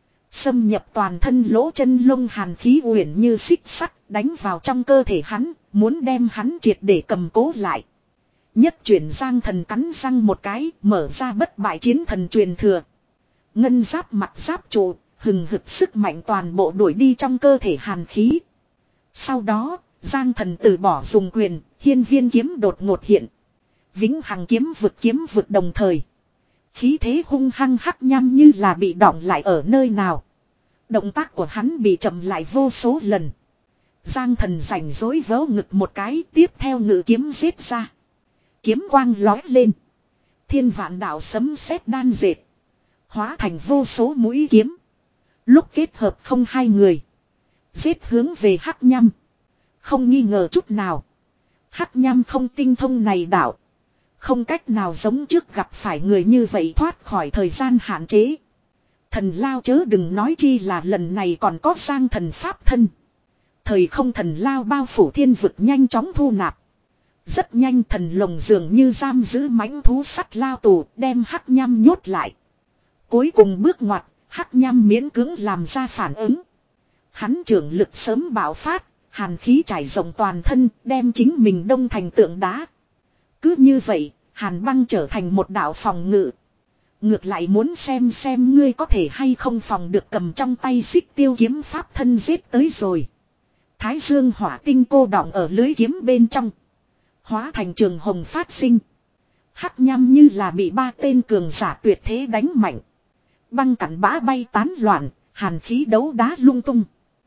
Xâm nhập toàn thân lỗ chân lông hàn khí uyển như xích sắt, đánh vào trong cơ thể hắn, muốn đem hắn triệt để cầm cố lại. Nhất chuyển Giang Thần cắn răng một cái, mở ra bất bại chiến thần truyền thừa. Ngân giáp mặt giáp trụ, hừng hực sức mạnh toàn bộ đuổi đi trong cơ thể hàn khí. Sau đó, Giang Thần từ bỏ dùng quyền, hiên viên kiếm đột ngột hiện. Vĩnh hằng kiếm vực kiếm vực đồng thời. Khí thế hung hăng hắc nham như là bị đọng lại ở nơi nào. Động tác của hắn bị chậm lại vô số lần. Giang thần rảnh rỗi vớ ngực một cái, tiếp theo ngự kiếm giết ra. Kiếm quang lói lên. Thiên vạn đạo sấm sét đan dệt. Hóa thành vô số mũi kiếm. Lúc kết hợp không hai người. Giết hướng về hắc nham. Không nghi ngờ chút nào. Hắc nham không tinh thông này đạo. Không cách nào giống trước gặp phải người như vậy thoát khỏi thời gian hạn chế. Thần lao chớ đừng nói chi là lần này còn có Giang thần pháp thân. Thời không thần lao bao phủ thiên vực nhanh chóng thu nạp. Rất nhanh thần lồng dường như giam giữ mãnh thú sắt lao tù đem hắc nham nhốt lại. Cuối cùng bước ngoặt, hắc nham miễn cưỡng làm ra phản ứng. Hắn trưởng lực sớm bạo phát, hàn khí trải rộng toàn thân đem chính mình đông thành tượng đá. Cứ như vậy, hàn băng trở thành một đạo phòng ngự. Ngược lại muốn xem xem ngươi có thể hay không phòng được cầm trong tay xích tiêu kiếm pháp thân giết tới rồi. Thái dương hỏa tinh cô đọng ở lưới kiếm bên trong. Hóa thành trường hồng phát sinh. Hắc nham như là bị ba tên cường giả tuyệt thế đánh mạnh. Băng cặn bã bay tán loạn, hàn khí đấu đá lung tung.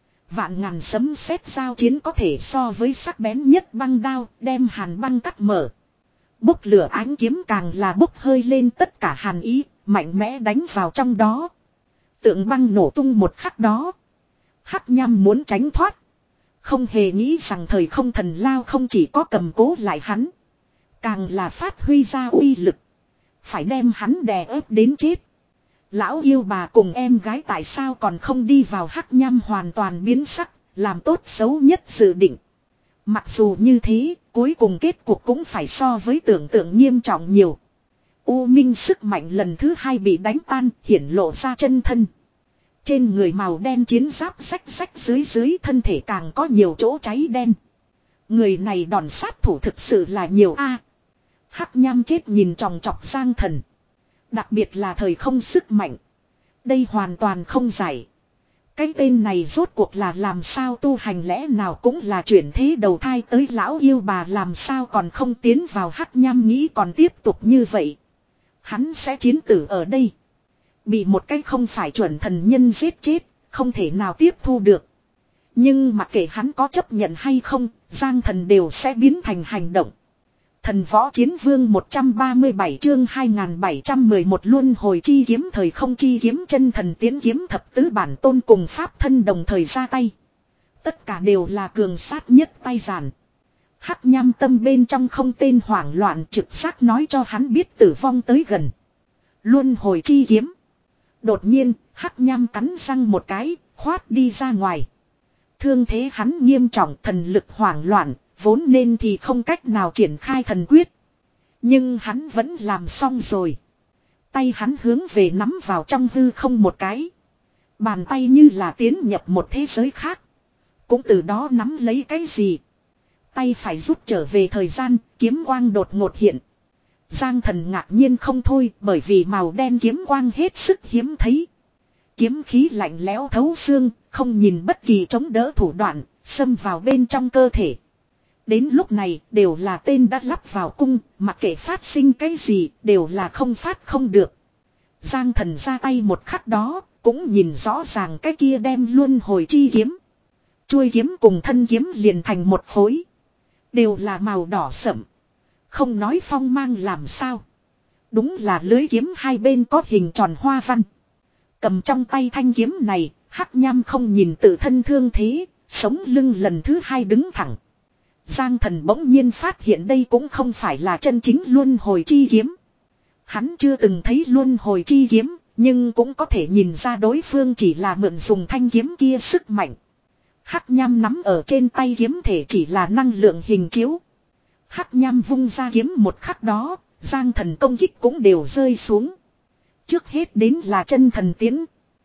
Vạn ngàn sấm sét giao chiến có thể so với sắc bén nhất băng đao đem hàn băng cắt mở. Bốc lửa ánh kiếm càng là bốc hơi lên tất cả hàn ý, mạnh mẽ đánh vào trong đó. Tượng băng nổ tung một khắc đó. Hắc nham muốn tránh thoát. Không hề nghĩ rằng thời không thần lao không chỉ có cầm cố lại hắn. Càng là phát huy ra uy lực. Phải đem hắn đè ép đến chết. Lão yêu bà cùng em gái tại sao còn không đi vào hắc nham hoàn toàn biến sắc. Làm tốt xấu nhất dự định. Mặc dù như thế, cuối cùng kết cuộc cũng phải so với tưởng tượng nghiêm trọng nhiều. U minh sức mạnh lần thứ hai bị đánh tan, hiển lộ ra chân thân. Trên người màu đen chiến giáp rách rách dưới dưới thân thể càng có nhiều chỗ cháy đen. Người này đòn sát thủ thực sự là nhiều a. Hắc nham chết nhìn tròng trọc Giang thần. Đặc biệt là thời không sức mạnh. Đây hoàn toàn không giải. Cái tên này rốt cuộc là làm sao tu hành lẽ nào cũng là chuyển thế đầu thai tới lão yêu bà làm sao còn không tiến vào hắc nham nghĩ còn tiếp tục như vậy. Hắn sẽ chiến tử ở đây. Bị một cái không phải chuẩn thần nhân giết chết, không thể nào tiếp thu được. Nhưng mặc kệ hắn có chấp nhận hay không, Giang thần đều sẽ biến thành hành động. Thần võ chiến vương một trăm ba mươi bảy chương hai nghìn bảy trăm mười một luân hồi chi kiếm thời không chi kiếm chân thần tiến kiếm thập tứ bản tôn cùng pháp thân đồng thời ra tay. Tất cả đều là cường sát nhất tay giản. Hắc nham tâm bên trong không tên hoảng loạn trực giác nói cho hắn biết tử vong tới gần. Luân hồi chi kiếm. Đột nhiên, hắc nham cắn răng một cái, khoát đi ra ngoài. Thương thế hắn nghiêm trọng thần lực hoảng loạn, vốn nên thì không cách nào triển khai thần quyết. Nhưng hắn vẫn làm xong rồi. Tay hắn hướng về nắm vào trong hư không một cái. Bàn tay như là tiến nhập một thế giới khác. Cũng từ đó nắm lấy cái gì. Tay phải rút trở về thời gian, kiếm quang đột ngột hiện. Giang thần ngạc nhiên không thôi bởi vì màu đen kiếm quang hết sức hiếm thấy. Kiếm khí lạnh lẽo thấu xương, không nhìn bất kỳ chống đỡ thủ đoạn, xâm vào bên trong cơ thể. Đến lúc này đều là tên đã lắp vào cung, mặc kệ phát sinh cái gì đều là không phát không được. Giang thần ra tay một khắc đó, cũng nhìn rõ ràng cái kia đem luân hồi chi kiếm. Chuôi kiếm cùng thân kiếm liền thành một khối. Đều là màu đỏ sẫm. Không nói phong mang làm sao. Đúng là lưới kiếm hai bên có hình tròn hoa văn. Cầm trong tay thanh kiếm này, hắc nham không nhìn tự thân thương thế, sống lưng lần thứ hai đứng thẳng. Giang thần bỗng nhiên phát hiện đây cũng không phải là chân chính luân hồi chi kiếm. Hắn chưa từng thấy luân hồi chi kiếm, nhưng cũng có thể nhìn ra đối phương chỉ là mượn dùng thanh kiếm kia sức mạnh. Hắc nham nắm ở trên tay kiếm thể chỉ là năng lượng hình chiếu. Hắc nham vung ra kiếm một khắc đó, Giang thần công kích cũng đều rơi xuống. Trước hết đến là chân thần tiến.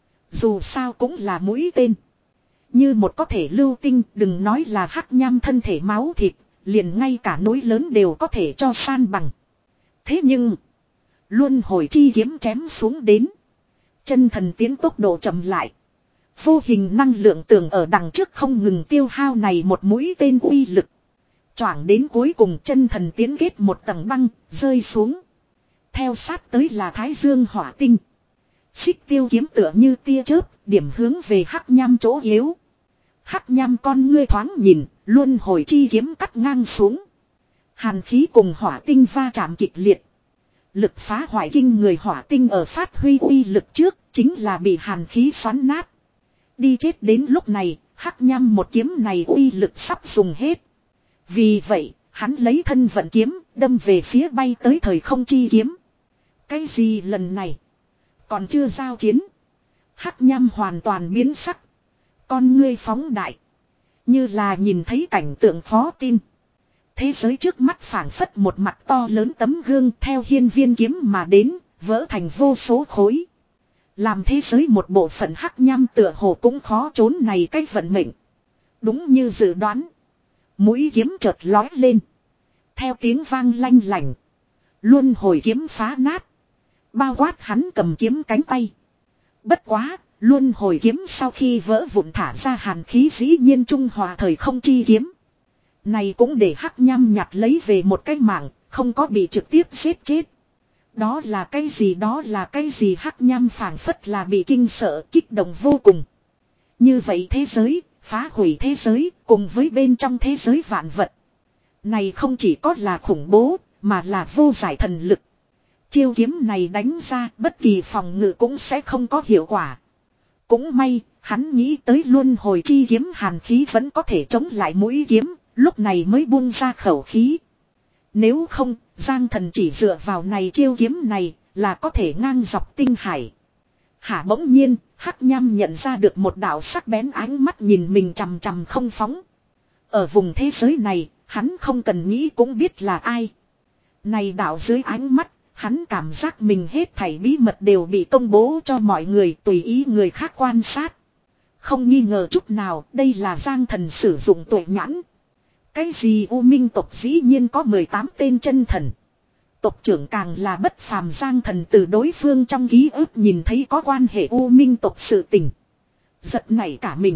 Dù sao cũng là mũi tên. Như một có thể lưu tinh, đừng nói là hắc nham thân thể máu thịt, liền ngay cả núi lớn đều có thể cho san bằng. Thế nhưng, luân hồi chi kiếm chém xuống đến. Chân thần tiến tốc độ chậm lại. Vô hình năng lượng tường ở đằng trước không ngừng tiêu hao này một mũi tên uy lực. Choảng đến cuối cùng chân thần tiến kết một tầng băng, rơi xuống. Theo sát tới là Thái Dương hỏa tinh. Xích tiêu kiếm tựa như tia chớp, điểm hướng về hắc nham chỗ yếu. Hắc nham con ngươi thoáng nhìn, luân hồi chi kiếm cắt ngang xuống. Hàn khí cùng hỏa tinh va chạm kịch liệt. Lực phá hoại kinh người hỏa tinh ở phát huy uy lực trước, chính là bị hàn khí xoắn nát. Đi chết đến lúc này, hắc nham một kiếm này uy lực sắp dùng hết. Vì vậy, hắn lấy thân vận kiếm, đâm về phía bay tới thời không chi kiếm. Cái gì lần này? Còn chưa giao chiến. Hắc nham hoàn toàn biến sắc. Con ngươi phóng đại. Như là nhìn thấy cảnh tượng khó tin. Thế giới trước mắt phảng phất một mặt to lớn tấm gương theo hiên viên kiếm mà đến, vỡ thành vô số khối. Làm thế giới một bộ phận hắc nham tựa hồ cũng khó trốn này cách vận mệnh. Đúng như dự đoán. Mũi kiếm chợt lói lên. Theo tiếng vang lanh lảnh. Luân hồi kiếm phá nát. Bao quát hắn cầm kiếm cánh tay. Bất quá, luân hồi kiếm sau khi vỡ vụn thả ra hàn khí dĩ nhiên trung hòa thời không chi kiếm. Này cũng để hắc nham nhặt lấy về một cái mạng, không có bị trực tiếp giết chết. Đó là cái gì đó là cái gì hắc nham phảng phất là bị kinh sợ kích động vô cùng. Như vậy thế giới, phá hủy thế giới, cùng với bên trong thế giới vạn vật. Này không chỉ có là khủng bố, mà là vô giải thần lực. Chiêu kiếm này đánh ra bất kỳ phòng ngự cũng sẽ không có hiệu quả. Cũng may, hắn nghĩ tới luân hồi chi kiếm hàn khí vẫn có thể chống lại mũi kiếm, lúc này mới buông ra khẩu khí. Nếu không, Giang Thần chỉ dựa vào này chiêu kiếm này là có thể ngang dọc tinh hải. Hả bỗng nhiên, hắc nham nhận ra được một đạo sắc bén ánh mắt nhìn mình chằm chằm không phóng. Ở vùng thế giới này, hắn không cần nghĩ cũng biết là ai. Này đạo dưới ánh mắt, hắn cảm giác mình hết thảy bí mật đều bị công bố cho mọi người tùy ý người khác quan sát. Không nghi ngờ chút nào, đây là Giang Thần sử dụng tuệ nhãn. Cái gì U Minh tộc dĩ nhiên có mười tám tên chân thần. Tộc trưởng càng là bất phàm. Giang Thần từ đối phương trong ký ức nhìn thấy có quan hệ U Minh tộc sự tình. Giật nảy cả mình.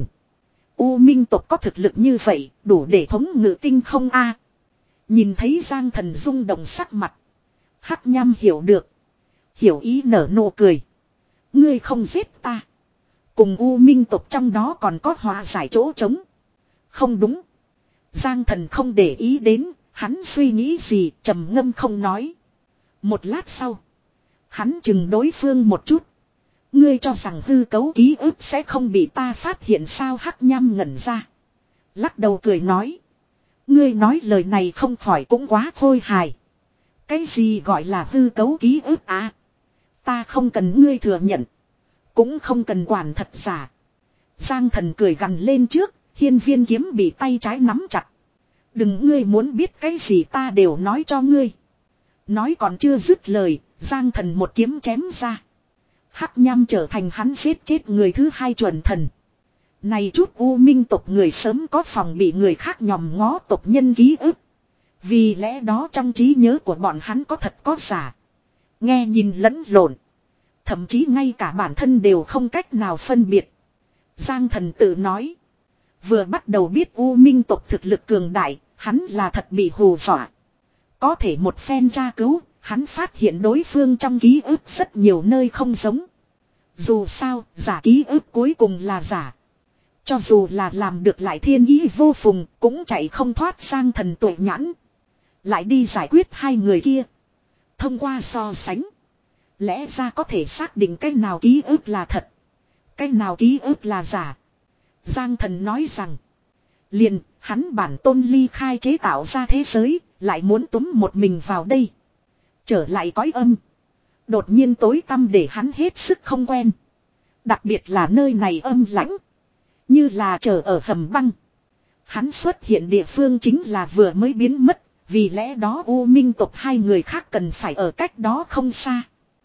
U Minh tộc có thực lực như vậy, đủ để thống ngự tinh không a? Nhìn thấy Giang Thần rung động sắc mặt. Hắc nham hiểu được. Hiểu ý nở nụ cười. Ngươi không giết ta. Cùng U Minh tộc trong đó còn có hòa giải chỗ trống. Không đúng. Giang Thần không để ý đến, hắn suy nghĩ gì, trầm ngâm không nói. Một lát sau, hắn chừng đối phương một chút. Ngươi cho rằng hư cấu ký ức sẽ không bị ta phát hiện sao? Hắc nham ngẩn ra. Lắc đầu cười nói. Ngươi nói lời này không khỏi cũng quá khôi hài. Cái gì gọi là hư cấu ký ức à? Ta không cần ngươi thừa nhận. Cũng không cần quản thật giả. Giang Thần cười gằn lên trước. Hiên viên kiếm bị tay trái nắm chặt. Đừng, ngươi muốn biết cái gì ta đều nói cho ngươi. Nói còn chưa dứt lời, Giang Thần một kiếm chém ra. Hắc nham trở thành hắn giết chết người thứ hai chuẩn thần. Này chút U Minh tộc người sớm có phòng bị người khác nhòm ngó tộc nhân ký ức. Vì lẽ đó trong trí nhớ của bọn hắn có thật có giả. Nghe nhìn lẫn lộn. Thậm chí ngay cả bản thân đều không cách nào phân biệt. Giang Thần tự nói. Vừa bắt đầu biết U Minh tộc thực lực cường đại, hắn là thật bị hù dọa. Có thể một phen tra cứu, hắn phát hiện đối phương trong ký ức rất nhiều nơi không giống. Dù sao, giả ký ức cuối cùng là giả. Cho dù là làm được lại thiên ý vô phùng, cũng chạy không thoát Giang Thần tuệ nhãn. Lại đi giải quyết hai người kia. Thông qua so sánh, lẽ ra có thể xác định cái nào ký ức là thật, cái nào ký ức là giả. Giang Thần nói rằng, liền, hắn bản tôn ly khai chế tạo ra thế giới, lại muốn túm một mình vào đây. Trở lại cõi âm. Đột nhiên tối tăm để hắn hết sức không quen. Đặc biệt là nơi này âm lãnh. Như là chờ ở hầm băng. Hắn xuất hiện địa phương chính là vừa mới biến mất. Vì lẽ đó U Minh tộc hai người khác cần phải ở cách đó không xa.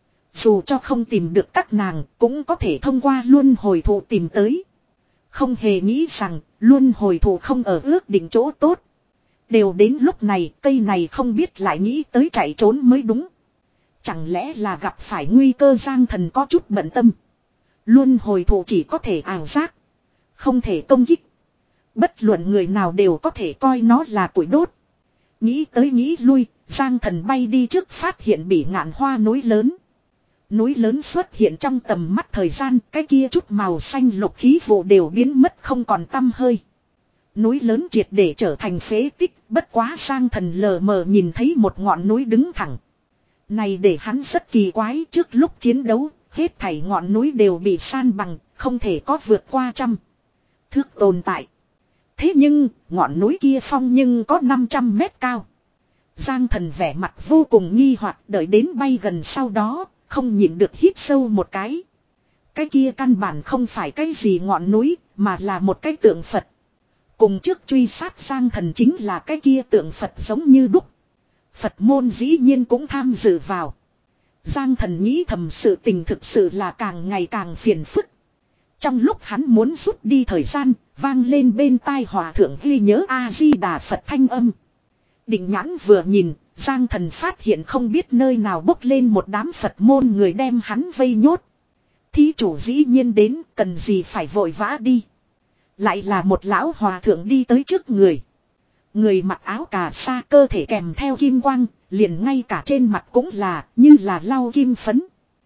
Dù cho không tìm được các nàng, cũng có thể thông qua luân hồi thụ tìm tới. Không hề nghĩ rằng luân hồi thụ không ở ước định chỗ tốt. Đều đến lúc này cây này không biết lại nghĩ tới chạy trốn mới đúng. Chẳng lẽ là gặp phải nguy cơ? Giang Thần có chút bận tâm. Luân hồi thụ chỉ có thể ảo giác, không thể công kích. Bất luận người nào đều có thể coi nó là củi đốt. Nghĩ tới nghĩ lui, Giang Thần bay đi trước phát hiện Bỉ Ngạn Hoa núi lớn. Núi lớn xuất hiện trong tầm mắt thời gian, cái kia chút màu xanh lục khí vụ đều biến mất không còn tăm hơi. Núi lớn triệt để trở thành phế tích, bất quá Giang Thần lờ mờ nhìn thấy một ngọn núi đứng thẳng. Này để hắn rất kỳ quái, trước lúc chiến đấu, hết thảy ngọn núi đều bị san bằng, không thể có vượt qua trăm thước tồn tại. Thế nhưng, ngọn núi kia phong nhưng có năm trăm mét cao. Giang Thần vẻ mặt vô cùng nghi hoặc, đợi đến bay gần sau đó, không nhịn được hít sâu một cái. Cái kia căn bản không phải cái gì ngọn núi, mà là một cái tượng Phật. Cùng trước truy sát Giang Thần chính là cái kia tượng Phật giống như đúc. Phật môn dĩ nhiên cũng tham dự vào. Giang Thần nghĩ thầm sự tình thực sự là càng ngày càng phiền phức. Trong lúc hắn muốn rút đi thời gian, vang lên bên tai hòa thượng ghi nhớ A-di-đà Phật thanh âm. Định nhãn vừa nhìn, Giang Thần phát hiện không biết nơi nào bốc lên một đám Phật môn người đem hắn vây nhốt. Thí chủ dĩ nhiên đến, cần gì phải vội vã đi. Lại là một lão hòa thượng đi tới trước người. Người mặc áo cà sa, cơ thể kèm theo kim quang, liền ngay cả trên mặt cũng là như là lau kim phấn.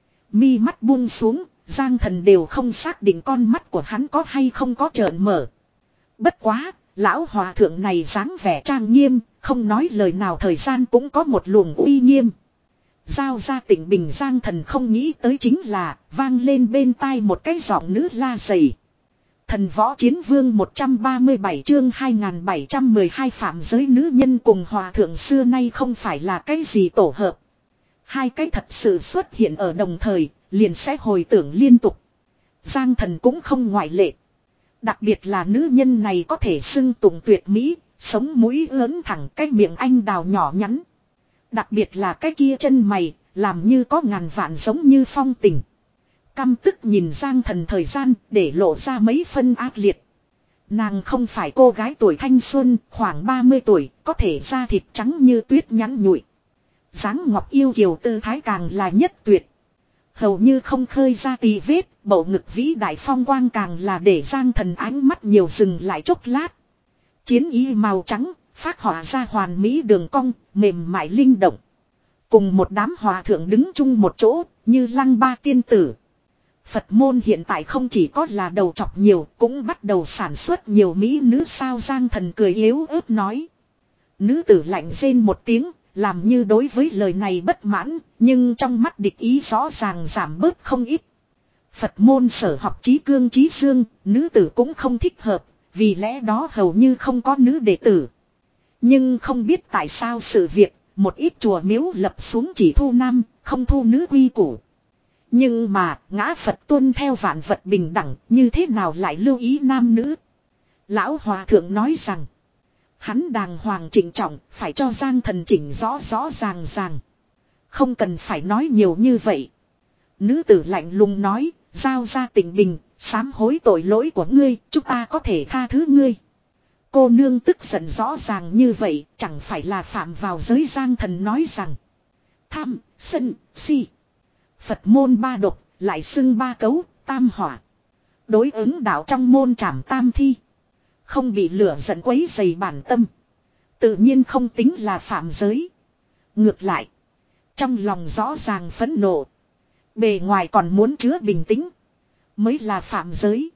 Mi mắt buông xuống, Giang Thần đều không xác định con mắt của hắn có hay không có trợn mở. Bất quá, lão hòa thượng này dáng vẻ trang nghiêm, không nói lời nào, thời gian cũng có một luồng uy nghiêm. Giao ra tỉnh bình. Giang Thần không nghĩ tới chính là vang lên bên tai một cái giọng nữ la dày. Thần võ chiến vương một trăm ba mươi bảy chương hai nghìn bảy trăm mười hai phạm giới nữ nhân cùng hòa thượng xưa nay không phải là cái gì tổ hợp. Hai cái thật sự xuất hiện ở đồng thời, liền sẽ hồi tưởng liên tục. Giang Thần cũng không ngoại lệ. Đặc biệt là nữ nhân này có thể xưng tụng tuyệt mỹ, sống mũi lớn thẳng, cái miệng anh đào nhỏ nhắn. Đặc biệt là cái kia chân mày, làm như có ngàn vạn giống như phong tình. Căm tức nhìn Giang Thần thời gian để lộ ra mấy phân ác liệt. Nàng không phải cô gái tuổi thanh xuân, khoảng ba mươi tuổi, có thể da thịt trắng như tuyết nhắn nhụi. Dáng ngọc yêu kiều tư thái càng là nhất tuyệt. Hầu như không khơi ra tì vết, bầu ngực vĩ đại phong quang càng là để Giang Thần ánh mắt nhiều dừng lại chốc lát. Chiến y màu trắng, phát họa ra hoàn mỹ đường cong, mềm mại linh động. Cùng một đám hòa thượng đứng chung một chỗ, như lăng ba tiên tử. Phật môn hiện tại không chỉ có là đầu chọc nhiều, cũng bắt đầu sản xuất nhiều mỹ nữ sao. Giang Thần cười yếu ớt nói. Nữ tử lạnh rên một tiếng, làm như đối với lời này bất mãn, nhưng trong mắt địch ý rõ ràng giảm bớt không ít. Phật môn sở học chí cương chí dương, nữ tử cũng không thích hợp, vì lẽ đó hầu như không có nữ đệ tử. Nhưng không biết tại sao sự việc, một ít chùa miếu lập xuống chỉ thu nam, không thu nữ quy củ. Nhưng mà, ngã Phật tuân theo vạn vật bình đẳng, như thế nào lại lưu ý nam nữ? Lão Hòa Thượng nói rằng, hắn đàng hoàng chỉnh trọng, phải cho Giang Thần chỉnh rõ rõ ràng ràng. Không cần phải nói nhiều như vậy. Nữ tử lạnh lùng nói, giao ra tình bình, sám hối tội lỗi của ngươi, chúng ta có thể tha thứ ngươi. Cô nương tức giận rõ ràng như vậy, chẳng phải là phạm vào giới. Giang Thần nói rằng, tham, sân, si. Phật môn ba độc, lại xưng ba cấu, tam hỏa. Đối ứng đạo trong môn trảm tam thi. Không bị lửa giận quấy dày bản tâm. Tự nhiên không tính là phạm giới. Ngược lại, trong lòng rõ ràng phẫn nộ. Bề ngoài còn muốn chứa bình tĩnh. Mới là phạm giới.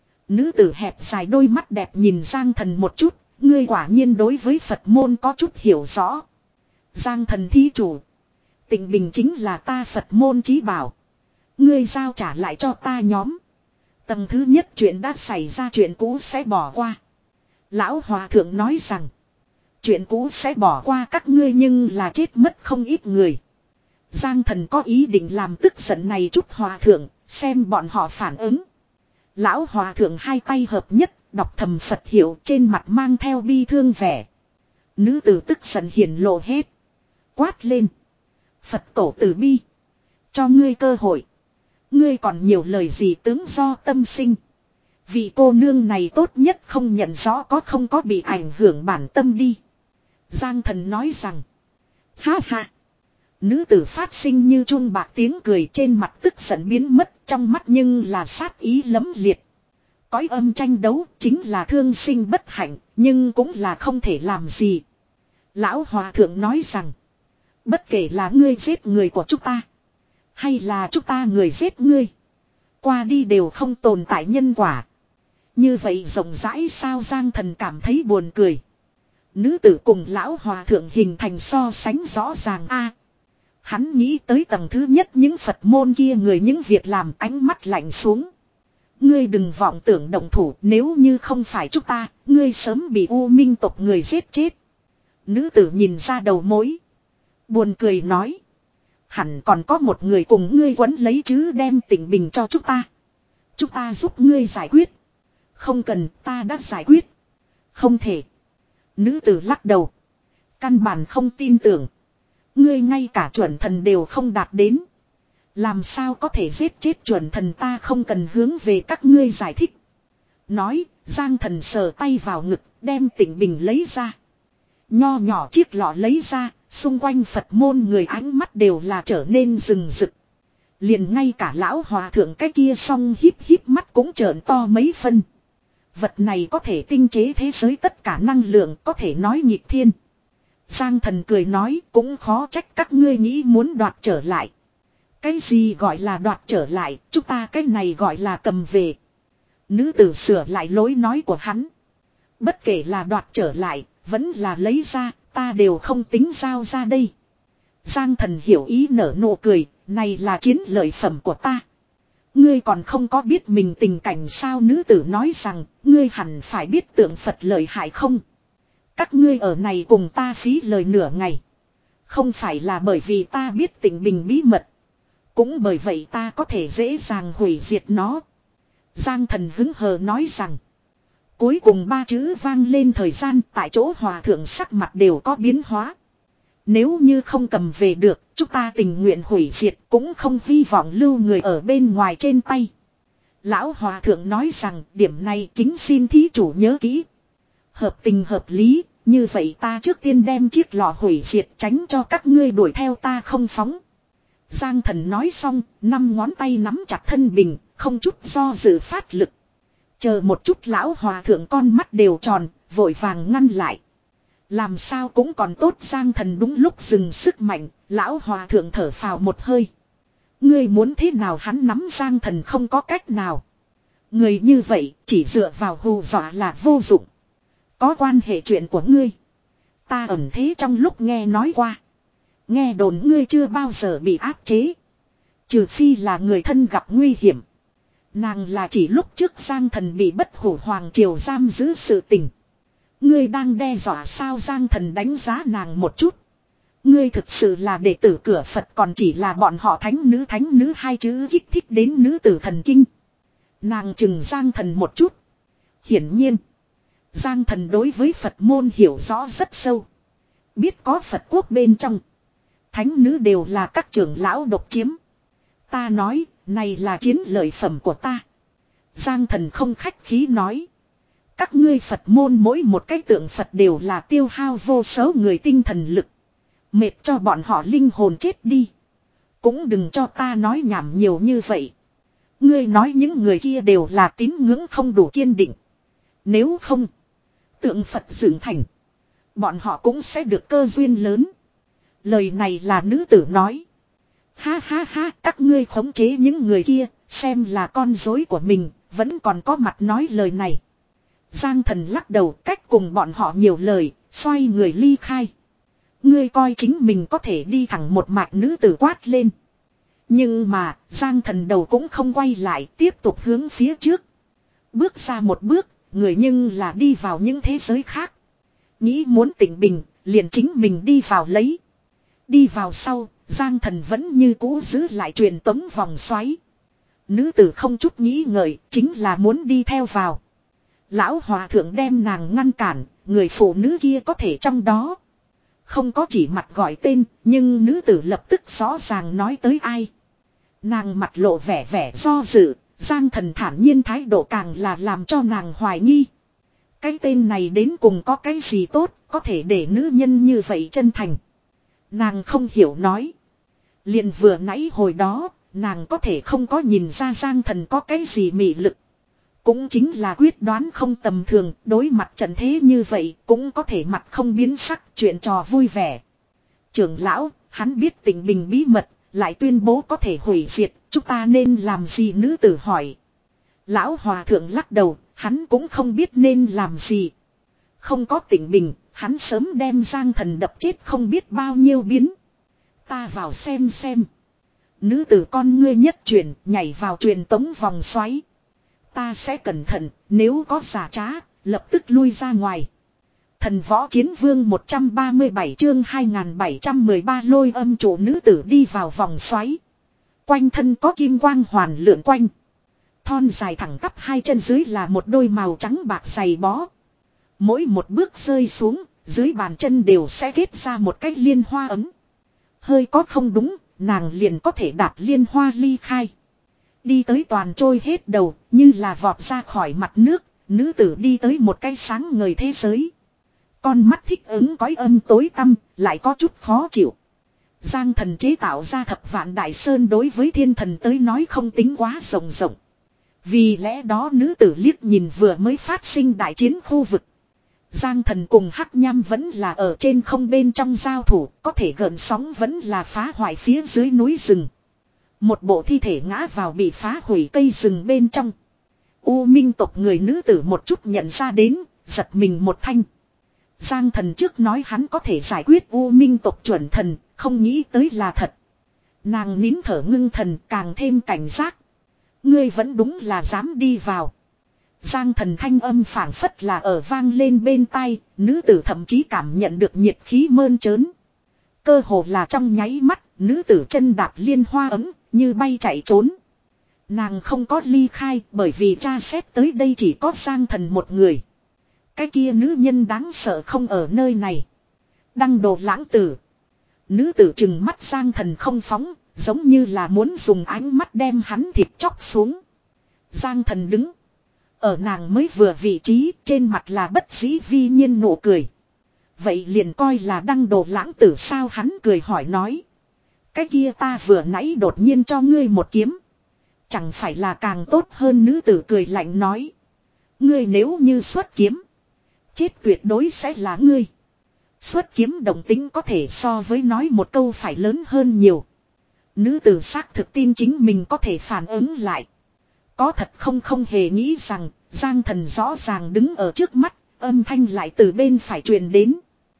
Nữ tử hẹp dài đôi mắt đẹp nhìn Giang Thần một chút. Ngươi quả nhiên đối với Phật môn có chút hiểu rõ. Giang Thần thí chủ. Tình bình chính là ta Phật môn chí bảo. Ngươi giao trả lại cho ta nhóm. Tầng thứ nhất chuyện đã xảy ra, chuyện cũ sẽ bỏ qua. Lão Hòa Thượng nói rằng, chuyện cũ sẽ bỏ qua các ngươi nhưng là chết mất không ít người. Giang Thần có ý định làm tức giận này chút Hòa Thượng, xem bọn họ phản ứng. Lão Hòa Thượng hai tay hợp nhất, đọc thầm Phật hiệu, trên mặt mang theo bi thương vẻ. Nữ tử tức giận hiển lộ hết. Quát lên. Phật tổ từ bi. Cho ngươi cơ hội. Ngươi còn nhiều lời gì tướng do tâm sinh. Vị cô nương này tốt nhất không nhận rõ có không có bị ảnh hưởng bản tâm đi. Giang Thần nói rằng. Ha ha. Nữ tử phát sinh như chun bạc tiếng cười, trên mặt tức giận biến mất, trong mắt nhưng là sát ý lấm liệt. Cõi âm tranh đấu chính là thương sinh bất hạnh, nhưng cũng là không thể làm gì. Lão Hòa Thượng nói rằng, Bất kể là ngươi giết người của chúng ta. Hay là chúng ta người giết ngươi. Qua đi đều không tồn tại nhân quả. Như vậy rộng rãi sao Giang Thần cảm thấy buồn cười. Nữ tử cùng lão hòa thượng hình thành so sánh rõ ràng a. Hắn nghĩ tới tầng thứ nhất những Phật môn kia người những việc làm ánh mắt lạnh xuống. Ngươi đừng vọng tưởng động thủ, nếu như không phải chúng ta, ngươi sớm bị U Minh tộc người giết chết. Nữ tử nhìn ra đầu mối. Buồn cười nói. Hẳn còn có một người cùng ngươi quấn lấy chứ, đem Tịnh Bình cho chúng ta. Chúng ta giúp ngươi giải quyết. Không cần, ta đã giải quyết. Không thể. Nữ tử lắc đầu. Căn bản không tin tưởng. Ngươi ngay cả chuẩn thần đều không đạt đến. Làm sao có thể giết chết chuẩn thần, ta không cần hướng về các ngươi giải thích. Nói, Giang Thần sờ tay vào ngực, đem Tịnh Bình lấy ra. Nho nhỏ chiếc lọ lấy ra, xung quanh Phật môn người ánh mắt đều là trở nên rừng rực. Liền ngay cả lão hòa thượng cái kia song híp híp mắt cũng trợn to mấy phân. Vật này có thể tinh chế thế giới tất cả năng lượng, có thể nói nhịp thiên. Giang Thần cười nói, cũng khó trách các ngươi nghĩ muốn đoạt trở lại. Cái gì gọi là đoạt trở lại, chúng ta cái này gọi là cầm về. Nữ tử sửa lại lối nói của hắn. Bất kể là đoạt trở lại, vẫn là lấy ra, ta đều không tính giao ra đây. Giang Thần hiểu ý nở nụ cười, này là chiến lợi phẩm của ta. Ngươi còn không có biết mình tình cảnh sao? Nữ tử nói rằng, ngươi hẳn phải biết tượng Phật lợi hại không? Các ngươi ở này cùng ta phí lời nửa ngày. Không phải là bởi vì ta biết Tịnh Bình bí mật. Cũng bởi vậy ta có thể dễ dàng hủy diệt nó. Giang Thần hứng hờ nói rằng. Cuối cùng ba chữ vang lên, thời gian tại chỗ hòa thượng sắc mặt đều có biến hóa. Nếu như không cầm về được, chúng ta tình nguyện hủy diệt, cũng không hy vọng lưu người ở bên ngoài trên tay. Lão hòa thượng nói rằng, điểm này kính xin thí chủ nhớ kỹ. Hợp tình hợp lý, như vậy ta trước tiên đem chiếc lọ hủy diệt, tránh cho các ngươi đuổi theo ta không phóng. Giang Thần nói xong, năm ngón tay nắm chặt thân bình, không chút do dự phát lực. Chờ một chút, lão hòa thượng con mắt đều tròn, vội vàng ngăn lại. Làm sao cũng còn tốt, Giang Thần đúng lúc dừng sức mạnh, lão hòa thượng thở phào một hơi. Ngươi muốn thế nào? Hắn nắm Giang Thần không có cách nào. Người như vậy chỉ dựa vào hù dọa là vô dụng. Có quan hệ chuyện của ngươi. Ta ẩn thế trong lúc nghe nói qua. Nghe đồn ngươi chưa bao giờ bị áp chế. Trừ phi là người thân gặp nguy hiểm. Nàng là chỉ lúc trước Giang Thần bị Bất Hủ Hoàng Triều giam giữ sự tình. Ngươi đang đe dọa sao? Giang Thần đánh giá nàng một chút. Ngươi thực sự là đệ tử cửa Phật, còn chỉ là bọn họ thánh nữ thánh nữ hai chữ kích thích đến nữ tử thần kinh. Nàng chừng Giang Thần một chút. Hiển nhiên, Giang Thần đối với Phật môn hiểu rõ rất sâu. Biết có Phật quốc bên trong, thánh nữ đều là các trưởng lão độc chiếm. Ta nói, này là chiến lợi phẩm của ta. Giang Thần không khách khí nói. Các ngươi Phật môn mỗi một cái tượng Phật đều là tiêu hao vô số người tinh thần lực. Mệt cho bọn họ linh hồn chết đi. Cũng đừng cho ta nói nhảm nhiều như vậy. Ngươi nói những người kia đều là tín ngưỡng không đủ kiên định. Nếu không, tượng Phật dựng thành, bọn họ cũng sẽ được cơ duyên lớn. Lời này là nữ tử nói. Ha ha ha, các ngươi khống chế những người kia, xem là con rối của mình, vẫn còn có mặt nói lời này. Giang Thần lắc đầu, cách cùng bọn họ nhiều lời, xoay người ly khai. Ngươi coi chính mình có thể đi thẳng một mạch, nữ tử quát lên. Nhưng mà, Giang Thần đầu cũng không quay lại, tiếp tục hướng phía trước. Bước ra một bước, người nhưng là đi vào những thế giới khác. Nghĩ muốn Tịnh Bình, liền chính mình đi vào lấy. Đi vào sau, Giang Thần vẫn như cũ giữ lại truyền tống vòng xoáy. Nữ tử không chút nghĩ ngợi, chính là muốn đi theo vào. Lão hòa thượng đem nàng ngăn cản, người phụ nữ kia có thể trong đó. Không có chỉ mặt gọi tên, nhưng nữ tử lập tức rõ ràng nói tới ai. Nàng mặt lộ vẻ vẻ do dự, Giang Thần thản nhiên thái độ càng là làm cho nàng hoài nghi. Cái tên này đến cùng có cái gì tốt, có thể để nữ nhân như vậy chân thành. Nàng không hiểu nói. Liền vừa nãy hồi đó, nàng có thể không có nhìn ra Giang Thần có cái gì mị lực. Cũng chính là quyết đoán không tầm thường, đối mặt trận thế như vậy cũng có thể mặt không biến sắc, chuyện trò vui vẻ. Trưởng lão, hắn biết Tịnh Bình bí mật, lại tuyên bố có thể hủy diệt, chúng ta nên làm gì? Nữ tử hỏi. Lão hòa thượng lắc đầu, hắn cũng không biết nên làm gì. Không có Tịnh Bình, hắn sớm đem Giang Thần đập chết không biết bao nhiêu biến. Ta vào xem xem. Nữ tử con ngươi nhất chuyển, nhảy vào truyền tống vòng xoáy. Ta sẽ cẩn thận, nếu có giả trá, lập tức lui ra ngoài. Thần võ chiến vương một trăm ba mươi bảy chương hai nghìn bảy trăm mười ba lôi âm chủ. Nữ tử đi vào vòng xoáy. Quanh thân có kim quang hoàn lượn quanh. Thon dài thẳng tắp hai chân dưới là một đôi màu trắng bạc giày bó. Mỗi một bước rơi xuống, dưới bàn chân đều sẽ kết ra một cái liên hoa ấm. Hơi có không đúng, nàng liền có thể đạt liên hoa ly khai. Đi tới toàn trôi hết đầu, như là vọt ra khỏi mặt nước, nữ tử đi tới một cái sáng ngời thế giới. Con mắt thích ứng cõi âm tối tăm, lại có chút khó chịu. Giang Thần chế tạo ra thập vạn đại sơn đối với thiên thần tới nói không tính quá rộng rộng. Vì lẽ đó nữ tử liếc nhìn vừa mới phát sinh đại chiến khu vực. Giang Thần cùng Hắc Nham vẫn là ở trên không bên trong giao thủ, có thể gợn sóng vẫn là phá hoại phía dưới núi rừng. Một bộ thi thể ngã vào bị phá hủy cây rừng bên trong. U Minh tộc người nữ tử một chút nhận ra đến, giật mình một thanh. Giang Thần trước nói hắn có thể giải quyết U Minh tộc chuẩn thần, không nghĩ tới là thật. Nàng nín thở ngưng thần, càng thêm cảnh giác. Ngươi vẫn đúng là dám đi vào. Giang Thần thanh âm phảng phất là ở vang lên bên tai, nữ tử thậm chí cảm nhận được nhiệt khí mơn trớn. Cơ hồ là trong nháy mắt, nữ tử chân đạp liên hoa ấm, như bay chạy trốn. Nàng không có ly khai bởi vì tra xét tới đây chỉ có Giang Thần một người. Cái kia nữ nhân đáng sợ không ở nơi này. Đăng Đồ Lãng Tử. Nữ tử trừng mắt Giang Thần không phóng, giống như là muốn dùng ánh mắt đem hắn thịt chóc xuống. Giang Thần đứng. Ở nàng mới vừa vị trí, trên mặt là bất dĩ vi nhiên nụ cười. Vậy liền coi là Đăng Đồ Lãng Tử sao? Hắn cười hỏi nói. Cái kia ta vừa nãy đột nhiên cho ngươi một kiếm. Chẳng phải là càng tốt hơn? Nữ tử cười lạnh nói. Ngươi nếu như xuất kiếm, chết tuyệt đối sẽ là ngươi. Xuất kiếm động tính có thể so với nói một câu phải lớn hơn nhiều. Nữ tử xác thực tin chính mình có thể phản ứng lại. Có thật không? Không hề nghĩ rằng Giang Thần rõ ràng đứng ở trước mắt, âm thanh lại từ bên phải truyền đến.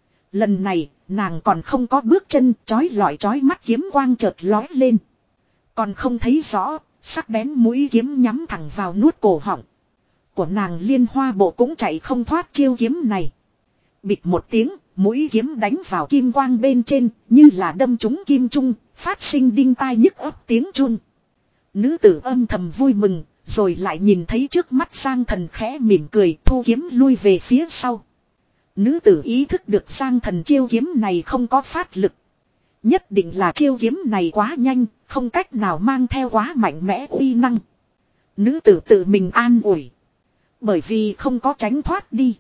Lần này nàng còn không có bước chân, chói lọi chói mắt kiếm quang chợt lói lên. Còn không thấy rõ, sắc bén mũi kiếm nhắm thẳng vào nuốt cổ họng của nàng. Liên hoa bộ cũng chạy không thoát chiêu kiếm này. Bịch một tiếng, mũi kiếm đánh vào kim quang bên trên, như là đâm trúng kim trung, phát sinh đinh tai nhức ấp tiếng chun. Nữ tử âm thầm vui mừng, rồi lại nhìn thấy trước mắt Giang Thần khẽ mỉm cười, thu kiếm lui về phía sau. Nữ tử ý thức được Giang Thần chiêu kiếm này không có phát lực. Nhất định là chiêu kiếm này quá nhanh, không cách nào mang theo quá mạnh mẽ uy năng. Nữ tử tự mình an ủi. Bởi vì không có tránh thoát đi.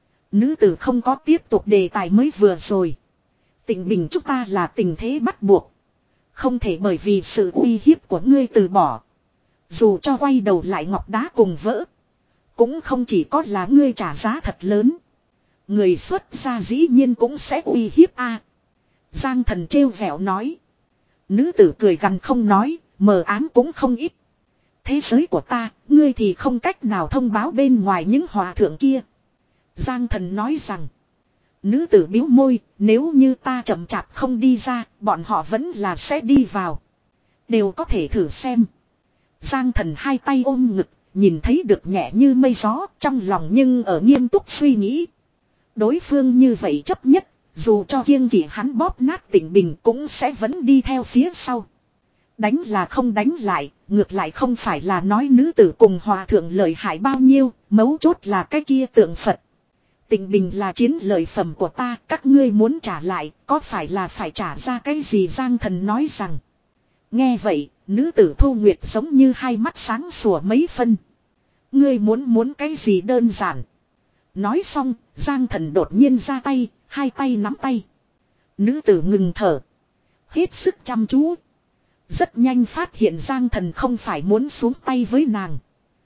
Nữ tử không có tiếp tục đề tài mới vừa rồi. Tịnh Bình chúng ta là tình thế bắt buộc. Không thể bởi vì sự uy hiếp của ngươi từ bỏ. Dù cho quay đầu lại ngọc đá cùng vỡ, cũng không chỉ có là ngươi trả giá thật lớn. Người xuất gia dĩ nhiên cũng sẽ uy hiếp a. Giang Thần trêu vẻo nói. Nữ tử cười gằn không nói, mờ ám cũng không ít. Thế giới của ta, ngươi thì không cách nào thông báo bên ngoài những hòa thượng kia. Giang Thần nói rằng. Nữ tử biếu môi, nếu như ta chậm chạp không đi ra, bọn họ vẫn là sẽ đi vào. Đều có thể thử xem. Giang Thần hai tay ôm ngực, nhìn thấy được nhẹ như mây gió, trong lòng nhưng ở nghiêm túc suy nghĩ. Đối phương như vậy chấp nhất, dù cho kiêng kỵ hắn bóp nát Tịnh Bình cũng sẽ vẫn đi theo phía sau. Đánh là không đánh lại, ngược lại không phải là nói nữ tử cùng hòa thượng lợi hại bao nhiêu, mấu chốt là cái kia tượng Phật. Tịnh Bình là chiến lợi phẩm của ta, các ngươi muốn trả lại, có phải là phải trả ra cái gì? Giang Thần nói rằng. Nghe vậy, nữ tử Thu Nguyệt giống như hai mắt sáng sủa mấy phân. Ngươi muốn muốn cái gì đơn giản. Nói xong, Giang Thần đột nhiên ra tay, hai tay nắm tay. Nữ tử ngừng thở. Hết sức chăm chú. Rất nhanh phát hiện Giang Thần không phải muốn xuống tay với nàng,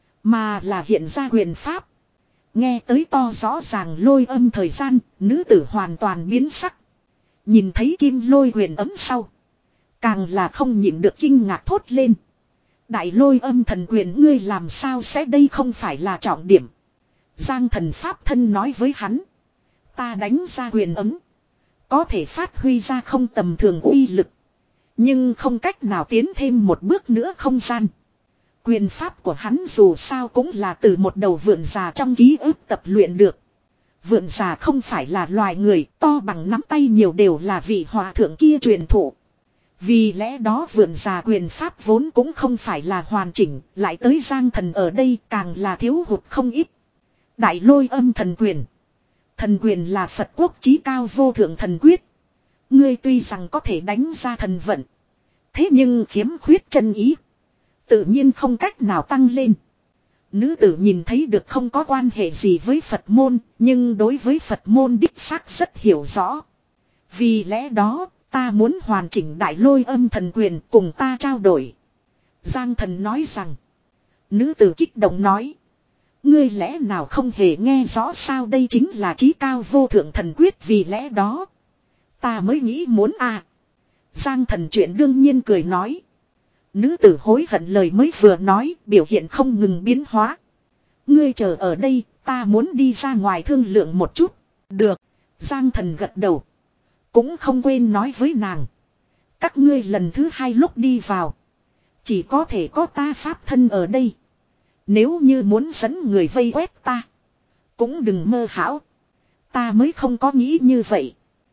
mà là hiện ra quyền pháp. Nghe tới to rõ ràng lôi âm thời gian, nữ tử hoàn toàn biến sắc. Nhìn thấy kim lôi huyền ấm sau. Càng là không nhịn được kinh ngạc thốt lên. Đại lôi âm thần quyền ngươi làm sao sẽ đây không phải là trọng điểm. Giang thần pháp thân nói với hắn. Ta đánh ra quyền ấm. Có thể phát huy ra không tầm thường uy lực. Nhưng không cách nào tiến thêm một bước nữa không gian. Quyền pháp của hắn dù sao cũng là từ một đầu vượn già trong ký ức tập luyện được. Vượn già không phải là loài người, to bằng nắm tay nhiều đều là vị hòa thượng kia truyền thụ. Vì lẽ đó vượn già quyền pháp vốn cũng không phải là hoàn chỉnh, lại tới Giang thần ở đây càng là thiếu hụt không ít. Đại lôi âm thần quyền. Thần quyền là Phật quốc chí cao vô thượng thần quyết. Ngươi tuy rằng có thể đánh ra thần vận. Thế nhưng khiếm khuyết chân ý. Tự nhiên không cách nào tăng lên. Nữ tử nhìn thấy được không có quan hệ gì với Phật môn. Nhưng đối với Phật môn đích xác rất hiểu rõ. Vì lẽ đó ta muốn hoàn chỉnh đại lôi âm thần quyền cùng ta trao đổi. Giang thần nói rằng. Nữ tử kích động nói. Ngươi lẽ nào không hề nghe rõ sao đây chính là chí cao vô thượng thần quyết vì lẽ đó. Ta mới nghĩ muốn à. Giang thần chuyện đương nhiên cười nói. Nữ tử hối hận lời mới vừa nói biểu hiện không ngừng biến hóa. Ngươi chờ ở đây ta muốn đi ra ngoài thương lượng một chút. Được. Giang thần gật đầu. Cũng không quên nói với nàng. Các ngươi lần thứ hai lúc đi vào. Chỉ có thể có ta pháp thân ở đây. Nếu như muốn dẫn người vây quét ta. Cũng đừng mơ hão. Ta mới không có nghĩ như vậy.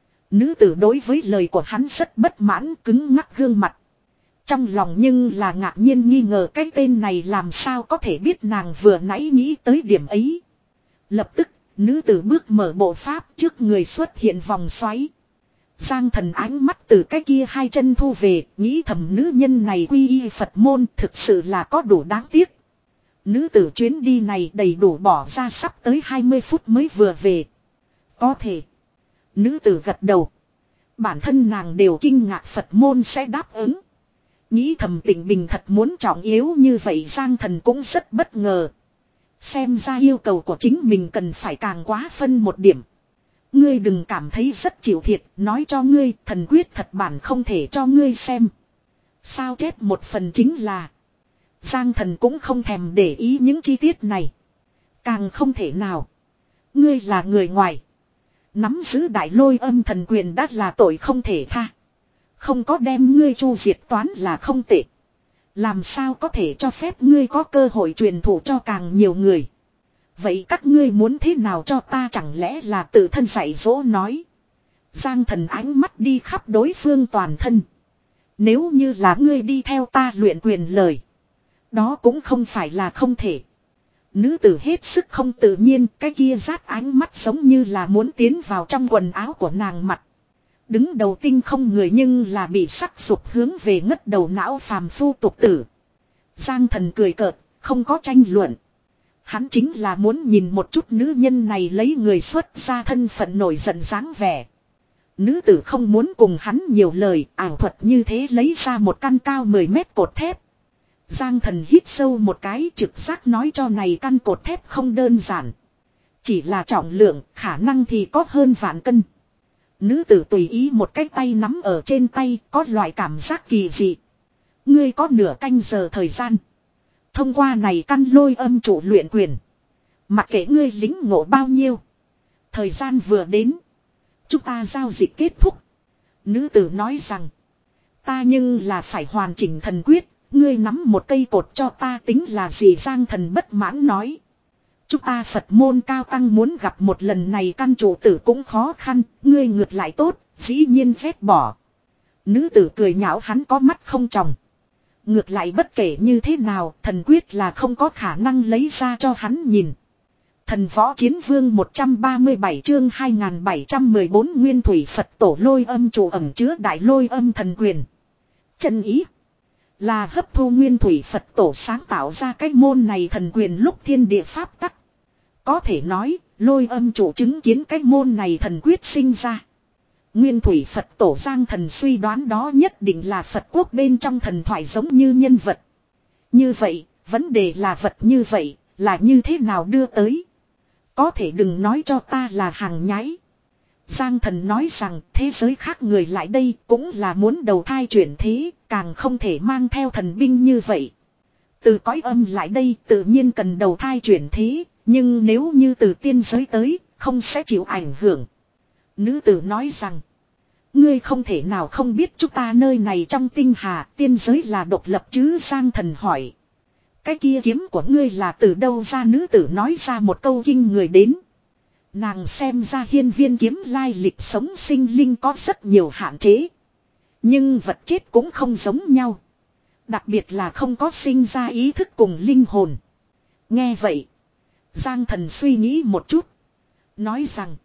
Nữ tử đối với lời của hắn rất bất mãn cứng ngắc gương mặt. Trong lòng nhưng là ngạc nhiên nghi ngờ cái tên này làm sao có thể biết nàng vừa nãy nghĩ tới điểm ấy. Lập tức, nữ tử bước mở bộ pháp trước người xuất hiện vòng xoáy. Giang thần ánh mắt từ cái kia hai chân thu về, nghĩ thầm nữ nhân này quy y Phật môn thực sự là có đủ đáng tiếc. Nữ tử chuyến đi này đầy đủ bỏ ra sắp tới hai mươi phút mới vừa về. Có thể. Nữ tử gật đầu. Bản thân nàng đều kinh ngạc Phật môn sẽ đáp ứng. Nghĩ thầm Tịnh Bình thật muốn trọng yếu như vậy Giang thần cũng rất bất ngờ. Xem ra yêu cầu của chính mình cần phải càng quá phân một điểm. Ngươi đừng cảm thấy rất chịu thiệt, nói cho ngươi thần quyết thật bản không thể cho ngươi xem. Sao chép một phần chính là. Giang thần cũng không thèm để ý những chi tiết này. Càng không thể nào. Ngươi là người ngoài. Nắm giữ đại lôi âm thần quyền đã là tội không thể tha. Không có đem ngươi chu diệt toán là không tệ. Làm sao có thể cho phép ngươi có cơ hội truyền thụ cho càng nhiều người. Vậy các ngươi muốn thế nào cho ta chẳng lẽ là tự thân dạy dỗ nói. Giang thần ánh mắt đi khắp đối phương toàn thân. Nếu như là ngươi đi theo ta luyện quyền lời. Đó cũng không phải là không thể. Nữ tử hết sức không tự nhiên. Cái kia rát ánh mắt giống như là muốn tiến vào trong quần áo của nàng mặt. Đứng đầu tinh không người nhưng là bị sắc dục hướng về ngất đầu não phàm phu tục tử. Giang thần cười cợt, không có tranh luận. Hắn chính là muốn nhìn một chút nữ nhân này lấy người xuất ra thân phận nổi giận dáng vẻ. Nữ tử không muốn cùng hắn nhiều lời, ảo thuật như thế lấy ra một căn cao mười mét cột thép. Giang thần hít sâu một cái trực giác nói cho này căn cột thép không đơn giản. Chỉ là trọng lượng, khả năng thì có hơn vạn cân. Nữ tử tùy ý một cái tay nắm ở trên tay, có loại cảm giác kỳ dị. Ngươi có nửa canh giờ thời gian. Thông qua này căn lôi âm chủ luyện quyền. Mặc kệ ngươi lính ngộ bao nhiêu. Thời gian vừa đến. Chúng ta giao dịch kết thúc. Nữ tử nói rằng. Ta nhưng là phải hoàn chỉnh thần quyết. Ngươi nắm một cây cột cho ta tính là gì Giang thần bất mãn nói. Chúng ta Phật môn cao tăng muốn gặp một lần này căn chủ tử cũng khó khăn. Ngươi ngược lại tốt. Dĩ nhiên phép bỏ. Nữ tử cười nhạo hắn có mắt không tròng. Ngược lại bất kể như thế nào, thần quyết là không có khả năng lấy ra cho hắn nhìn. Thần võ chiến vương một trăm ba mươi bảy chương hai nghìn bảy trăm mười bốn nguyên thủy Phật tổ lôi âm chủ ẩm chứa đại lôi âm thần quyền. Chân ý là hấp thu nguyên thủy Phật tổ sáng tạo ra cái môn này thần quyền lúc thiên địa pháp tắc. Có thể nói, lôi âm chủ chứng kiến cái môn này thần quyết sinh ra. Nguyên thủy Phật tổ Giang thần suy đoán đó nhất định là Phật quốc bên trong thần thoại giống như nhân vật. Như vậy, vấn đề là vật như vậy, là như thế nào đưa tới. Có thể đừng nói cho ta là hàng nhái. Giang Thần nói rằng thế giới khác người lại đây cũng là muốn đầu thai chuyển thế, càng không thể mang theo thần binh như vậy. Từ cõi âm lại đây tự nhiên cần đầu thai chuyển thế, nhưng nếu như từ tiên giới tới, không sẽ chịu ảnh hưởng. Nữ tử nói rằng, ngươi không thể nào không biết chúng ta nơi này trong tinh hà tiên giới là độc lập chứ. Giang Thần hỏi, cái kia kiếm của ngươi là từ đâu ra? Nữ tử nói ra một câu kinh người đến. Nàng xem ra hiên viên kiếm lai lịch sống sinh linh có rất nhiều hạn chế. Nhưng vật chết cũng không giống nhau. Đặc biệt là không có sinh ra ý thức cùng linh hồn. Nghe vậy, Giang Thần suy nghĩ một chút. Nói rằng,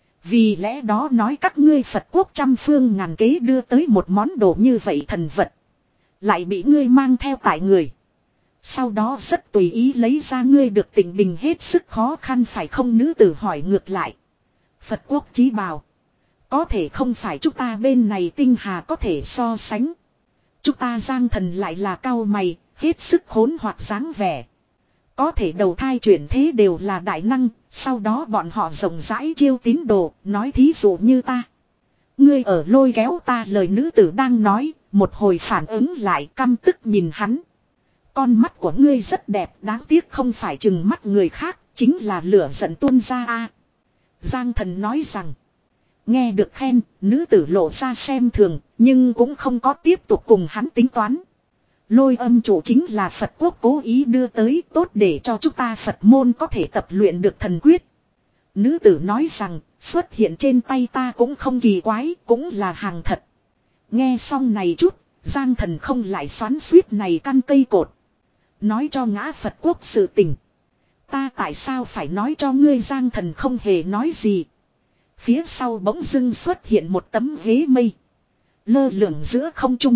vì lẽ đó nói các ngươi Phật quốc trăm phương ngàn kế đưa tới một món đồ như vậy thần vật. Lại bị ngươi mang theo tại người. Sau đó rất tùy ý lấy ra ngươi được tình bình hết sức khó khăn phải không? Nữ tử hỏi ngược lại. Phật quốc chí bào. Có thể không phải chúng ta bên này tinh hà có thể so sánh. Chúng ta Giang Thần lại là cao mày, hết sức hỗn hoặc dáng vẻ. Có thể đầu thai chuyển thế đều là đại năng, sau đó bọn họ rộng rãi chiêu tín đồ, nói thí dụ như ta. Ngươi ở lôi kéo ta, lời nữ tử đang nói, một hồi phản ứng lại căm tức nhìn hắn. Con mắt của ngươi rất đẹp, đáng tiếc không phải chừng mắt người khác, chính là lửa giận tuôn ra a. Giang Thần nói rằng, nghe được khen, nữ tử lộ ra xem thường, nhưng cũng không có tiếp tục cùng hắn tính toán. Lôi âm chủ chính là Phật quốc cố ý đưa tới, tốt để cho chúng ta Phật môn có thể tập luyện được thần quyết. Nữ tử nói rằng, xuất hiện trên tay ta cũng không kỳ quái, cũng là hàng thật. Nghe xong này chút, Giang Thần không lại xoắn xuýt này căn cây cột. Nói cho ngã Phật quốc sự tình. Ta tại sao phải nói cho ngươi? Giang Thần không hề nói gì. Phía sau bỗng dưng xuất hiện một tấm ghế mây. Lơ lửng giữa không trung.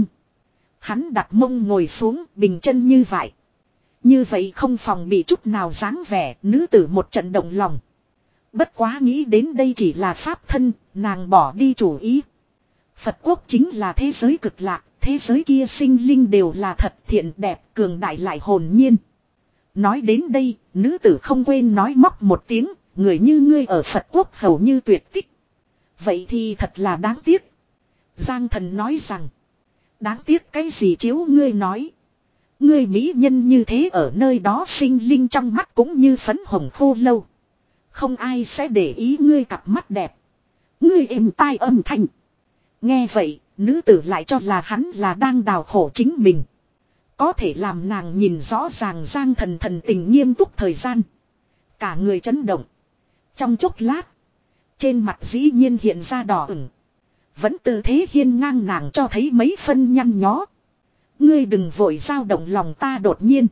Hắn đặt mông ngồi xuống, bình chân như vậy. Như vậy không phòng bị chút nào dáng vẻ, nữ tử một trận động lòng. Bất quá nghĩ đến đây chỉ là pháp thân, nàng bỏ đi chủ ý. Phật quốc chính là thế giới cực lạc, thế giới kia sinh linh đều là thật thiện đẹp, cường đại lại hồn nhiên. Nói đến đây, nữ tử không quên nói móc một tiếng, người như ngươi ở Phật quốc hầu như tuyệt tích. Vậy thì thật là đáng tiếc. Giang Thần nói rằng, đáng tiếc cái gì? Chiếu ngươi nói. Ngươi mỹ nhân như thế ở nơi đó sinh linh trong mắt cũng như phấn hồng khô lâu. Không ai sẽ để ý ngươi cặp mắt đẹp. Ngươi êm tai âm thanh. Nghe vậy, nữ tử lại cho là hắn là đang đào khổ chính mình. Có thể làm nàng nhìn rõ ràng Giang Thần thần tình nghiêm túc thời gian. Cả người chấn động. Trong chốc lát, trên mặt dĩ nhiên hiện ra đỏ ửng. Vẫn tư thế hiên ngang nàng cho thấy mấy phân nhăn nhó. Ngươi đừng vội dao động lòng ta. Đột nhiên,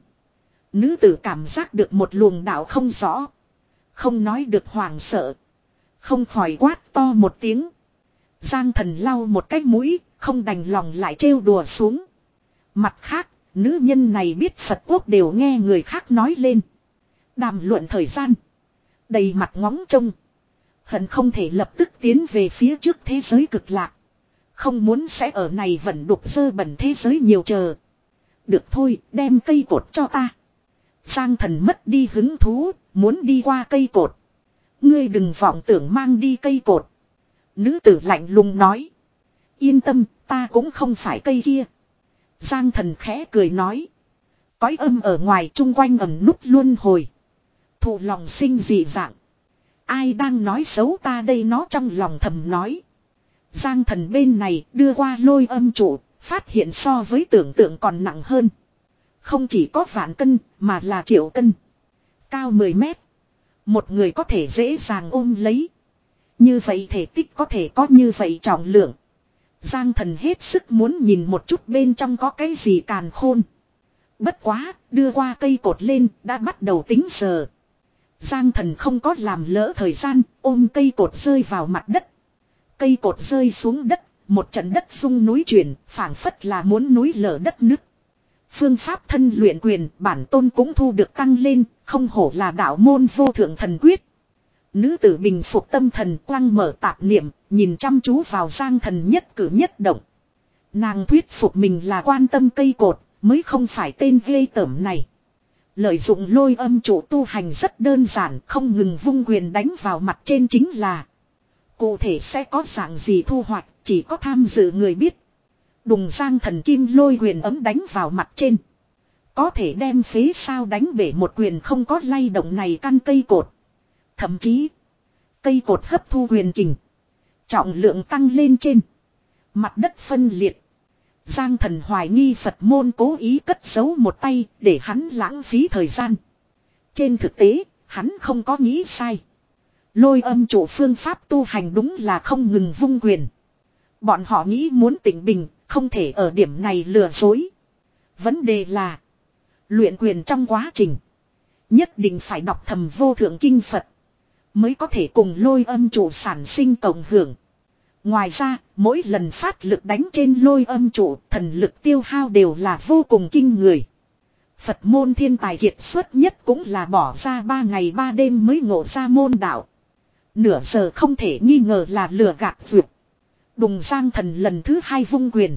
nữ tử cảm giác được một luồng đạo không rõ. Không nói được hoảng sợ. Không khỏi quát to một tiếng. Giang Thần lau một cái mũi, không đành lòng lại trêu đùa xuống. Mặt khác, nữ nhân này biết Phật quốc đều nghe người khác nói lên. Đàm luận thời gian. Đầy mặt ngóng trông. Hận không thể lập tức tiến về phía trước thế giới cực lạc. Không muốn sẽ ở này vẫn đục dơ bẩn thế giới nhiều chờ. Được thôi, đem cây cột cho ta. Giang Thần mất đi hứng thú, muốn đi qua cây cột. Ngươi đừng vọng tưởng mang đi cây cột. Nữ tử lạnh lùng nói. Yên tâm, ta cũng không phải cây kia. Giang Thần khẽ cười nói. Cõi âm ở ngoài chung quanh ẩn nút luân hồi. Thụ lòng sinh dị dạng. Ai đang nói xấu ta đây? Nó trong lòng thầm nói. Giang Thần bên này đưa qua lôi âm trụ, phát hiện so với tưởng tượng còn nặng hơn. Không chỉ có vạn cân, mà là triệu cân. Cao mười mét. Một người có thể dễ dàng ôm lấy. Như vậy thể tích có thể có như vậy trọng lượng. Giang Thần hết sức muốn nhìn một chút bên trong có cái gì càn khôn. Bất quá, đưa qua cây cột lên, đã bắt đầu tính giờ. Giang Thần không có làm lỡ thời gian, ôm cây cột rơi vào mặt đất. Cây cột rơi xuống đất, một trận đất rung núi chuyển, phảng phất là muốn núi lở đất nứt. Phương pháp thân luyện quyền, bản tôn cũng thu được tăng lên, không hổ là đạo môn vô thượng thần quyết. Nữ tử bình phục tâm thần, quăng mở tạp niệm, nhìn chăm chú vào Giang Thần nhất cử nhất động. Nàng thuyết phục mình là quan tâm cây cột, mới không phải tên ghê tởm này. Lợi dụng lôi âm trụ tu hành rất đơn giản, không ngừng vung quyền đánh vào mặt trên chính là. Cụ thể sẽ có dạng gì thu hoạch, chỉ có tham dự người biết. Đùng giang thần kim lôi quyền ấm đánh vào mặt trên. Có thể đem phế sao đánh bể một quyền không có lay động này căn cây cột. Thậm chí, cây cột hấp thu quyền kình. Trọng lượng tăng lên trên. Mặt đất phân liệt. Giang thần hoài nghi Phật môn cố ý cất giấu một tay để hắn lãng phí thời gian. Trên thực tế, hắn không có nghĩ sai. Lôi âm chủ phương pháp tu hành đúng là không ngừng vung quyền. Bọn họ nghĩ muốn tỉnh bình, không thể ở điểm này lừa dối. Vấn đề là, luyện quyền trong quá trình, nhất định phải đọc thầm vô thượng kinh Phật, mới có thể cùng lôi âm chủ sản sinh cộng hưởng. Ngoài ra, mỗi lần phát lực đánh trên lôi âm chủ, thần lực tiêu hao đều là vô cùng kinh người. Phật môn thiên tài kiệt xuất nhất cũng là bỏ ra ba ngày ba đêm mới ngộ ra môn đạo. Nửa giờ không thể nghi ngờ là lừa gạt duyệt. Đùng giang thần lần thứ hai vung quyền.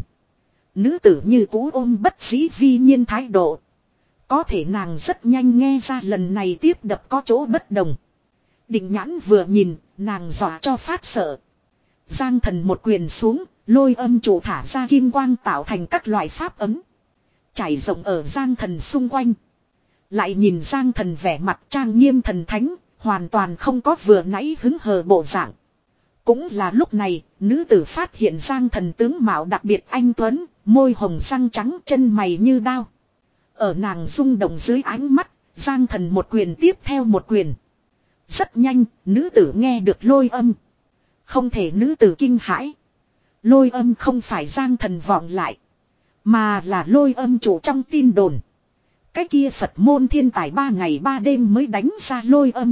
Nữ tử như cũ ôm bất dĩ vi nhiên thái độ. Có thể nàng rất nhanh nghe ra lần này tiếp đập có chỗ bất đồng. Định nhãn vừa nhìn, nàng dọa cho phát sợ. Giang thần một quyền xuống, lôi âm chủ thả ra kim quang tạo thành các loại pháp ấm. Trải rộng ở giang thần xung quanh. Lại nhìn giang thần vẻ mặt trang nghiêm thần thánh, hoàn toàn không có vừa nãy hứng hờ bộ dạng. Cũng là lúc này, nữ tử phát hiện giang thần tướng mạo đặc biệt anh tuấn, môi hồng răng trắng chân mày như đao. Ở nàng rung động dưới ánh mắt, giang thần một quyền tiếp theo một quyền. Rất nhanh, nữ tử nghe được lôi âm. Không thể nữ tử kinh hãi. Lôi âm không phải giang thần vọng lại. Mà là lôi âm chủ trong tin đồn. Cái kia Phật môn thiên tài ba ngày ba đêm mới đánh ra lôi âm.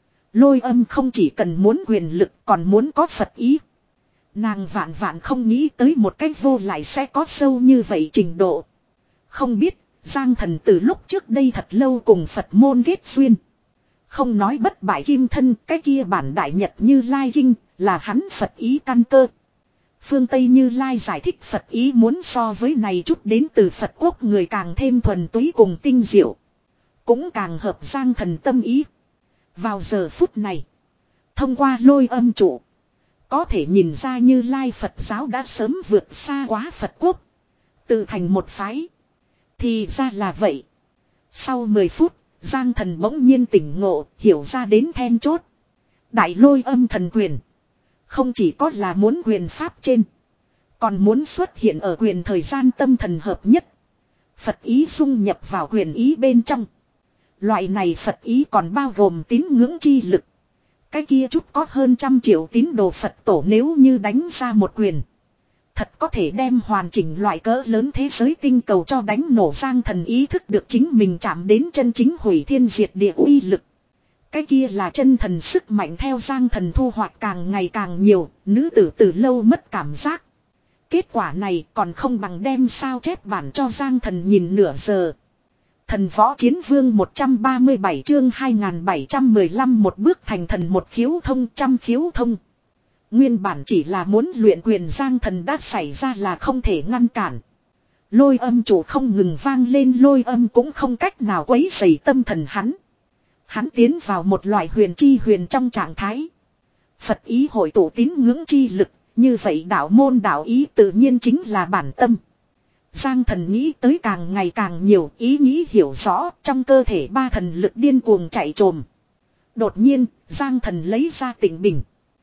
Lôi âm không chỉ cần muốn quyền lực còn muốn có Phật ý. Nàng vạn vạn không nghĩ tới một cách vô lại sẽ có sâu như vậy trình độ. Không biết, giang thần từ lúc trước đây thật lâu cùng Phật môn kết duyên. Không nói bất bại kim thân, cái kia bản đại nhật Như Lai kinh là hắn Phật ý căn cơ. Phương Tây Như Lai giải thích Phật ý muốn so với này chút đến từ Phật quốc người càng thêm thuần túy cùng tinh diệu. Cũng càng hợp giang thần tâm ý. Vào giờ phút này, thông qua lôi âm trụ, có thể nhìn ra Như Lai Phật giáo đã sớm vượt xa quá Phật quốc. Tự thành một phái. Thì ra là vậy. Sau mười phút, giang thần bỗng nhiên tỉnh ngộ, hiểu ra đến then chốt. Đại lôi âm thần quyền. Không chỉ có là muốn quyền pháp trên. Còn muốn xuất hiện ở quyền thời gian tâm thần hợp nhất. Phật ý dung nhập vào quyền ý bên trong. Loại này Phật ý còn bao gồm tín ngưỡng chi lực. Cái kia chút có hơn trăm triệu tín đồ Phật tổ nếu như đánh ra một quyền. Thật có thể đem hoàn chỉnh loại cỡ lớn thế giới tinh cầu cho đánh nổ. Giang thần ý thức được chính mình chạm đến chân chính hủy thiên diệt địa uy lực. Cái kia là chân thần sức mạnh theo giang thần thu hoạch càng ngày càng nhiều, nữ tử từ lâu mất cảm giác. Kết quả này còn không bằng đem sao chép bản cho giang thần nhìn nửa giờ. Thần võ chiến vương một trăm ba mươi bảy chương hai nghìn bảy trăm mười lăm một bước thành thần một khiếu thông trăm khiếu thông. Nguyên bản chỉ là muốn luyện quyền giang thần đã xảy ra là không thể ngăn cản. Lôi âm chủ không ngừng vang lên lôi âm cũng không cách nào quấy rầy tâm thần hắn. Hắn tiến vào một loại huyền chi huyền trong trạng thái. Phật ý hội tụ tín ngưỡng chi lực, như vậy đạo môn đạo ý tự nhiên chính là bản tâm. Giang thần nghĩ tới càng ngày càng nhiều, ý nghĩ hiểu rõ, trong cơ thể ba thần lực điên cuồng chạy trồm. Đột nhiên, Giang thần lấy ra tịnh bình.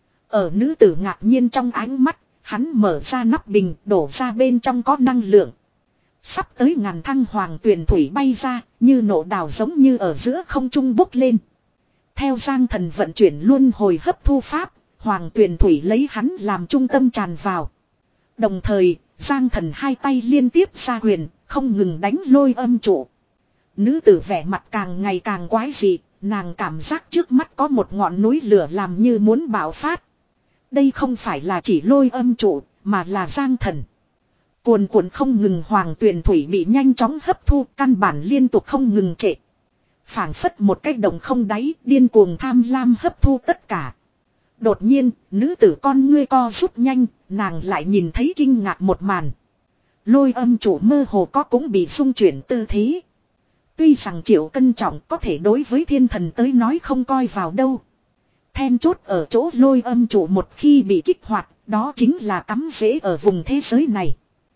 Ở nữ tử ngạc nhiên trong ánh mắt, hắn mở ra nắp bình, đổ ra bên trong có năng lượng. Sắp tới ngàn thăng hoàng tuyền thủy bay ra, như nộ đào giống như ở giữa không trung bốc lên. Theo giang thần vận chuyển luân hồi hấp thu pháp, hoàng tuyền thủy lấy hắn làm trung tâm tràn vào. Đồng thời, giang thần hai tay liên tiếp ra quyền, không ngừng đánh lôi âm trụ. Nữ tử vẻ mặt càng ngày càng quái dị, nàng cảm giác trước mắt có một ngọn núi lửa làm như muốn bạo phát. Đây không phải là chỉ lôi âm trụ, mà là giang thần. Cuồn cuộn không ngừng hoàng tuyền thủy bị nhanh chóng hấp thu, căn bản liên tục không ngừng trệ. Phảng phất một cái đồng không đáy, điên cuồng tham lam hấp thu tất cả. Đột nhiên, nữ tử con ngươi co rút nhanh, nàng lại nhìn thấy kinh ngạc một màn. Lôi âm chủ mơ hồ có cũng bị xung chuyển tư thế. Tuy rằng triệu cân trọng có thể đối với thiên thần tới nói không coi vào đâu. Then chốt ở chỗ lôi âm trụ một khi bị kích hoạt, đó chính là cắm rễ ở vùng thế giới này.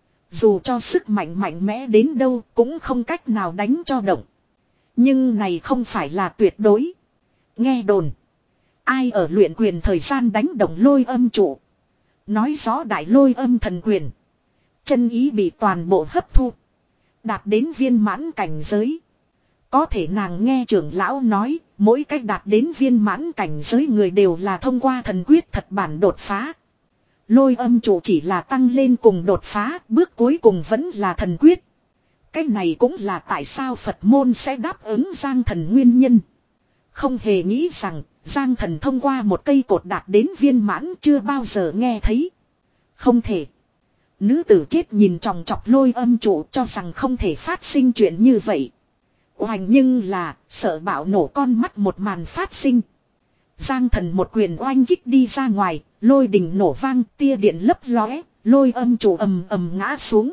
Dù cho sức mạnh mạnh mẽ đến đâu cũng không cách nào đánh cho động. Nhưng này không phải là tuyệt đối. Nghe đồn. Ai ở luyện quyền thời gian đánh động lôi âm trụ. Nói rõ đại lôi âm thần quyền. Chân ý bị toàn bộ hấp thu. Đạt đến viên mãn cảnh giới. Có thể nàng nghe trưởng lão nói. Mỗi cách đạt đến viên mãn cảnh giới người đều là thông qua thần quyết thật bản đột phá. Lôi âm trụ chỉ là tăng lên cùng đột phá. Bước cuối cùng vẫn là thần quyết. Cái này cũng là tại sao Phật môn sẽ đáp ứng Giang Thần nguyên nhân. Không hề nghĩ rằng Giang Thần thông qua một cây cột đạt đến viên mãn chưa bao giờ nghe thấy. Không thể. Nữ tử chết nhìn tròng trọc lôi âm trụ cho rằng không thể phát sinh chuyện như vậy. Hoành nhưng là sợ bạo nổ con mắt một màn phát sinh. Giang Thần một quyền oanh kích đi ra ngoài, lôi đình nổ vang, tia điện lấp lóe, lôi âm trụ ầm ầm ngã xuống.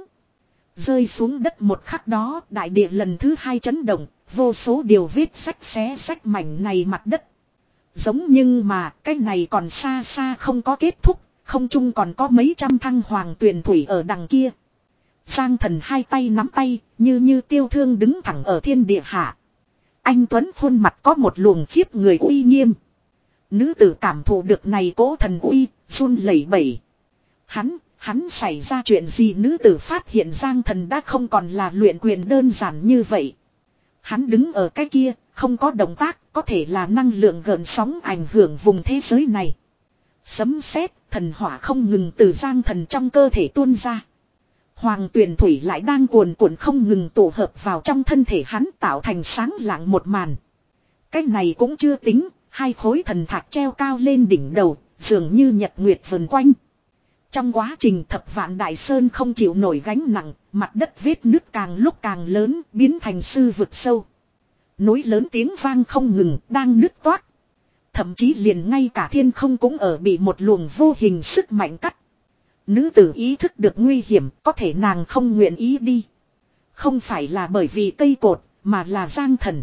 Rơi xuống đất một khắc đó, đại địa lần thứ hai chấn động, vô số điều vết sách xé sách mảnh này mặt đất. Giống nhưng mà, cái này còn xa xa không có kết thúc, không chung còn có mấy trăm thăng hoàng tuyền thủy ở đằng kia. Giang Thần hai tay nắm tay, như như tiêu thương đứng thẳng ở thiên địa hạ. Anh Tuấn khuôn mặt có một luồng khiếp người uy nghiêm. Nữ tử cảm thụ được này cố thần uy, run lẩy bẩy. Hắn, hắn xảy ra chuyện gì? Nữ tử phát hiện Giang Thần đã không còn là luyện quyền đơn giản như vậy. Hắn đứng ở cái kia, không có động tác, có thể là năng lượng gợn sóng ảnh hưởng vùng thế giới này. Sấm sét, thần hỏa không ngừng từ Giang Thần trong cơ thể tuôn ra. Hoàng tuyền thủy lại đang cuồn cuộn không ngừng tụ hợp vào trong thân thể hắn tạo thành sáng lạng một màn. Cái này cũng chưa tính, hai khối thần thạch treo cao lên đỉnh đầu, dường như nhật nguyệt vần quanh. Trong quá trình thập vạn đại sơn không chịu nổi gánh nặng, mặt đất vết nứt càng lúc càng lớn, biến thành sư vực sâu. Núi lớn tiếng vang không ngừng, đang nứt toát. Thậm chí liền ngay cả thiên không cũng ở bị một luồng vô hình sức mạnh cắt. Nữ tử ý thức được nguy hiểm, có thể nàng không nguyện ý đi. Không phải là bởi vì cây cột, mà là Giang Thần.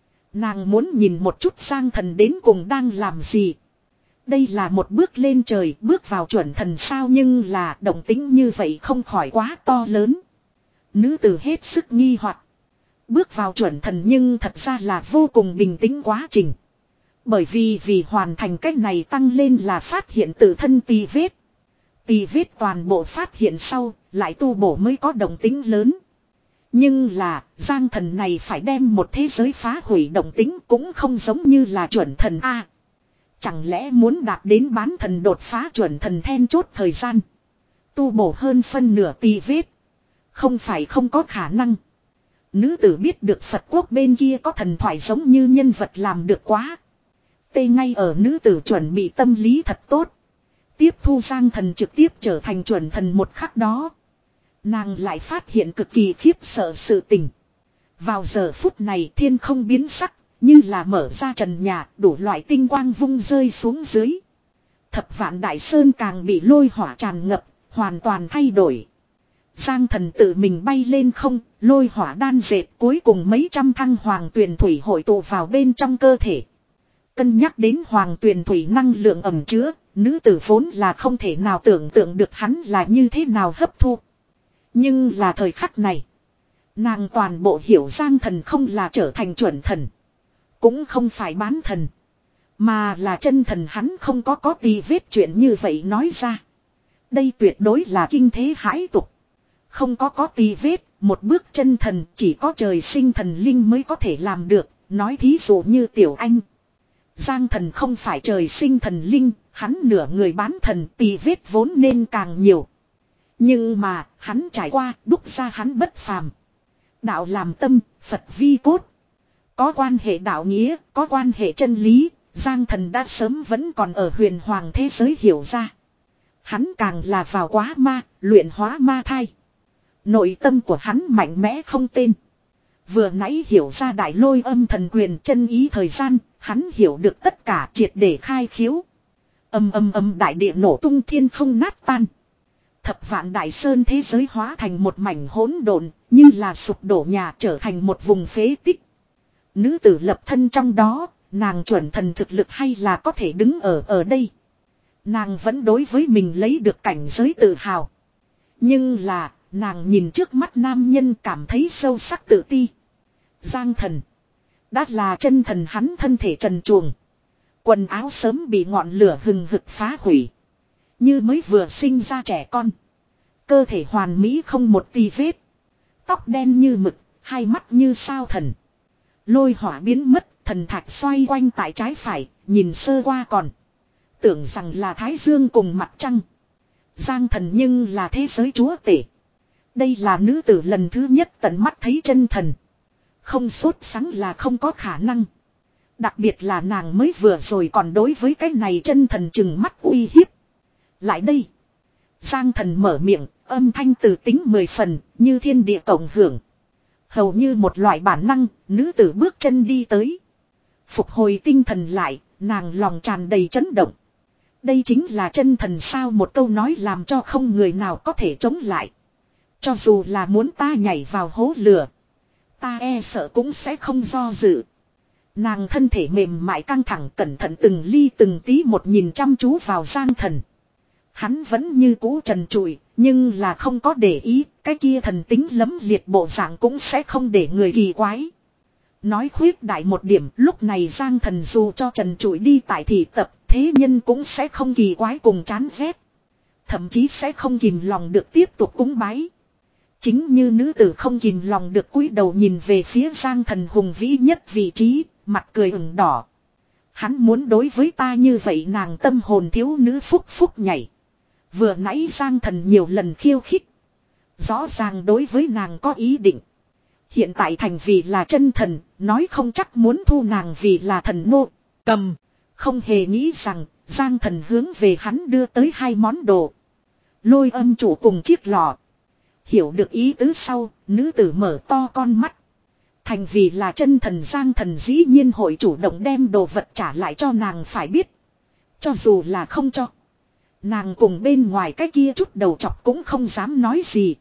Nàng muốn nhìn một chút Giang Thần đến cùng đang làm gì. Đây là một bước lên trời, bước vào chuẩn thần sao, nhưng là động tĩnh như vậy không khỏi quá to lớn. Nữ tử hết sức nghi hoặc. Bước vào chuẩn thần nhưng thật ra là vô cùng bình tĩnh quá trình. Bởi vì vì hoàn thành cách này tăng lên là phát hiện tự thân tì vết. Tì vết toàn bộ phát hiện sau, lại tu bổ mới có động tĩnh lớn. Nhưng là, Giang Thần này phải đem một thế giới phá hủy động tĩnh cũng không giống như là chuẩn thần A. Chẳng lẽ muốn đạt đến bán thần đột phá chuẩn thần then chốt thời gian. Tu bổ hơn phân nửa tì vết. Không phải không có khả năng. Nữ tử biết được Phật quốc bên kia có thần thoại giống như nhân vật làm được quá. Tê ngay ở nữ tử chuẩn bị tâm lý thật tốt. Tiếp thu Giang Thần trực tiếp trở thành chuẩn thần một khắc đó. Nàng lại phát hiện cực kỳ khiếp sợ sự tình. Vào giờ phút này thiên không biến sắc, như là mở ra trần nhà, đủ loại tinh quang vung rơi xuống dưới. Thập vạn đại sơn càng bị lôi hỏa tràn ngập, hoàn toàn thay đổi. Giang Thần tự mình bay lên không, lôi hỏa đan dệt, cuối cùng mấy trăm thăng hoàng tuyền thủy hội tụ vào bên trong cơ thể. Cân nhắc đến hoàng tuyền thủy năng lượng ẩm chứa, nữ tử vốn là không thể nào tưởng tượng được hắn là như thế nào hấp thu. Nhưng là thời khắc này, nàng toàn bộ hiểu Giang Thần không là trở thành chuẩn thần, cũng không phải bán thần, mà là chân thần. Hắn không có có tì vết chuyện như vậy nói ra. Đây tuyệt đối là kinh thế hãi tục. Không có có tì vết, một bước chân thần chỉ có trời sinh thần linh mới có thể làm được. Nói thí dụ như Tiểu Anh. Giang Thần không phải trời sinh thần linh, hắn nửa người bán thần, tì vết vốn nên càng nhiều. Nhưng mà, hắn trải qua, đúc ra hắn bất phàm. Đạo làm tâm, Phật vi cốt. Có quan hệ đạo nghĩa, có quan hệ chân lý, Giang Thần đã sớm vẫn còn ở huyền hoàng thế giới hiểu ra. Hắn càng là vào quá ma, luyện hóa ma thai. Nội tâm của hắn mạnh mẽ không tên. Vừa nãy hiểu ra đại lôi âm thần quyền chân ý thời gian, hắn hiểu được tất cả, triệt để khai khiếu. Âm âm âm đại địa nổ tung, thiên không nát tan. Thập vạn đại sơn thế giới hóa thành một mảnh hỗn độn, như là sụp đổ nhà trở thành một vùng phế tích. Nữ tử lập thân trong đó, nàng chuẩn thần thực lực hay là có thể đứng ở ở đây. Nàng vẫn đối với mình lấy được cảnh giới tự hào. Nhưng là, nàng nhìn trước mắt nam nhân cảm thấy sâu sắc tự ti. Giang thần. Đã là chân thần, hắn thân thể trần truồng. Quần áo sớm bị ngọn lửa hừng hực phá hủy. Như mới vừa sinh ra trẻ con. Cơ thể hoàn mỹ không một tì vết. Tóc đen như mực, hai mắt như sao thần. Lôi hỏa biến mất, thần thạch xoay quanh tại trái phải, nhìn sơ qua còn. Tưởng rằng là Thái Dương cùng mặt trăng. Giang thần nhưng là thế giới chúa tể. Đây là nữ tử lần thứ nhất tận mắt thấy chân thần. Không sốt sắng là không có khả năng. Đặc biệt là nàng mới vừa rồi còn đối với cái này chân thần chừng mắt uy hiếp. Lại đây. Giang thần mở miệng, âm thanh từ tính mười phần, như thiên địa cộng hưởng. Hầu như một loại bản năng, nữ tử bước chân đi tới. Phục hồi tinh thần lại, nàng lòng tràn đầy chấn động. Đây chính là chân thần sao, một câu nói làm cho không người nào có thể chống lại. Cho dù là muốn ta nhảy vào hố lửa, ta e sợ cũng sẽ không do dự. Nàng thân thể mềm mại căng thẳng, cẩn thận từng ly từng tí một nhìn chăm chú vào Giang thần. Hắn vẫn như cũ trần trụi, nhưng là không có để ý, cái kia thần tính lấm liệt bộ dạng cũng sẽ không để người kỳ quái. Nói khuyết đại một điểm, lúc này Giang thần dù cho trần trụi đi tại thị tập, thế nhân cũng sẽ không kỳ quái cùng chán ghét. Thậm chí sẽ không kìm lòng được tiếp tục cúng bái. Chính như nữ tử không kìm lòng được cúi đầu nhìn về phía Giang thần hùng vĩ nhất vị trí, mặt cười ửng đỏ. Hắn muốn đối với ta như vậy, nàng tâm hồn thiếu nữ phúc phúc nhảy. Vừa nãy Giang thần nhiều lần khiêu khích. Rõ ràng đối với nàng có ý định. Hiện tại thành vì là chân thần, nói không chắc muốn thu nàng vì là thần nô. Cầm. Không hề nghĩ rằng, Giang thần hướng về hắn đưa tới hai món đồ. Lôi âm chủ cùng chiếc lọ. Hiểu được ý tứ sau, nữ tử mở to con mắt. Thành vì là chân thần, Giang thần dĩ nhiên hội chủ động đem đồ vật trả lại cho nàng, phải biết. Cho dù là không cho. Nàng cùng bên ngoài cái kia chút đầu chọc cũng không dám nói gì.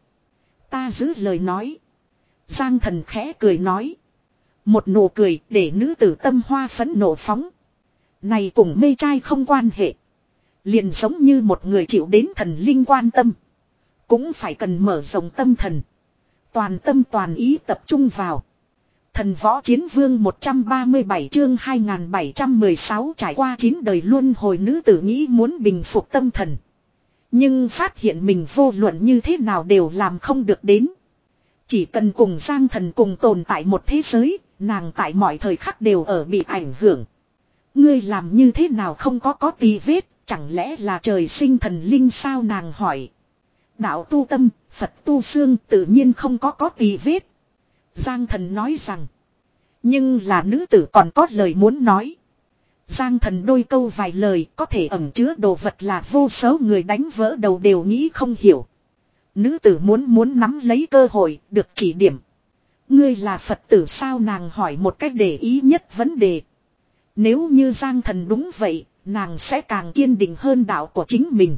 Ta giữ lời nói. Giang thần khẽ cười nói. Một nụ cười để nữ tử tâm hoa phấn nộ phóng. Này cùng mê trai không quan hệ. Liền giống như một người chịu đến thần linh quan tâm. Cũng phải cần mở rộng tâm thần. Toàn tâm toàn ý tập trung vào. Thần võ chiến vương một trăm ba mươi bảy chương hai nghìn bảy trăm mười sáu, trải qua chín đời luân hồi, nữ tử nghĩ muốn bình phục tâm thần. Nhưng phát hiện mình vô luận như thế nào đều làm không được đến. Chỉ cần cùng Giang thần cùng tồn tại một thế giới, nàng tại mọi thời khắc đều ở bị ảnh hưởng. Ngươi làm như thế nào không có có tì vết, chẳng lẽ là trời sinh thần linh sao, nàng hỏi. Đạo tu tâm, Phật tu xương, tự nhiên không có có tì vết. Giang thần nói rằng. Nhưng là nữ tử còn có lời muốn nói. Giang thần đôi câu vài lời có thể ẩn chứa đồ vật là vô số người đánh vỡ đầu đều nghĩ không hiểu. Nữ tử muốn muốn nắm lấy cơ hội, được chỉ điểm. Ngươi là Phật tử sao, nàng hỏi một cách để ý nhất vấn đề. Nếu như Giang thần đúng vậy, nàng sẽ càng kiên định hơn đạo của chính mình.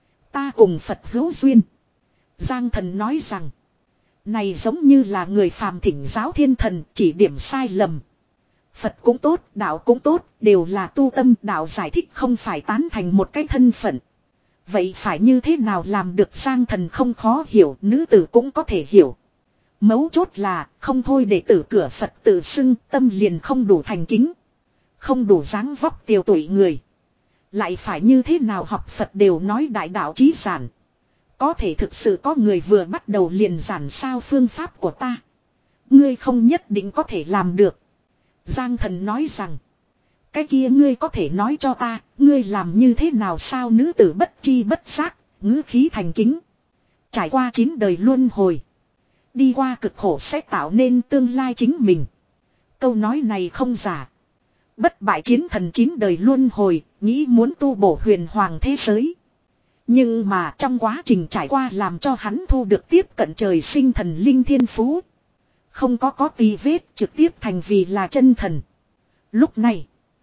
Ta cùng Phật hữu duyên. Giang thần nói rằng. Này giống như là người phàm thỉnh giáo thiên thần, chỉ điểm sai lầm. Phật cũng tốt, đạo cũng tốt, đều là tu tâm, đạo giải thích không phải tán thành một cái thân phận. Vậy phải như thế nào làm được, Giang thần không khó hiểu, nữ tử cũng có thể hiểu. Mấu chốt là, không thôi để tử cửa Phật tự xưng, tâm liền không đủ thành kính. Không đủ dáng vóc tiều tuổi người. Lại phải như thế nào học Phật đều nói đại đạo chí giản. Có thể thực sự có người vừa bắt đầu liền giản sao phương pháp của ta. Ngươi không nhất định có thể làm được. Giang thần nói rằng. Cái kia ngươi có thể nói cho ta, ngươi làm như thế nào sao, nữ tử bất chi bất giác, ngữ khí thành kính. Trải qua chín đời luân hồi. Đi qua cực khổ sẽ tạo nên tương lai chính mình. Câu nói này không giả. Bất bại chiến thần chín đời luân hồi, nghĩ muốn tu bổ huyền hoàng thế giới. Nhưng mà trong quá trình trải qua làm cho hắn thu được tiếp cận trời sinh thần linh thiên phú. Không có có tì vết, trực tiếp thành vì là chân thần. Lúc này,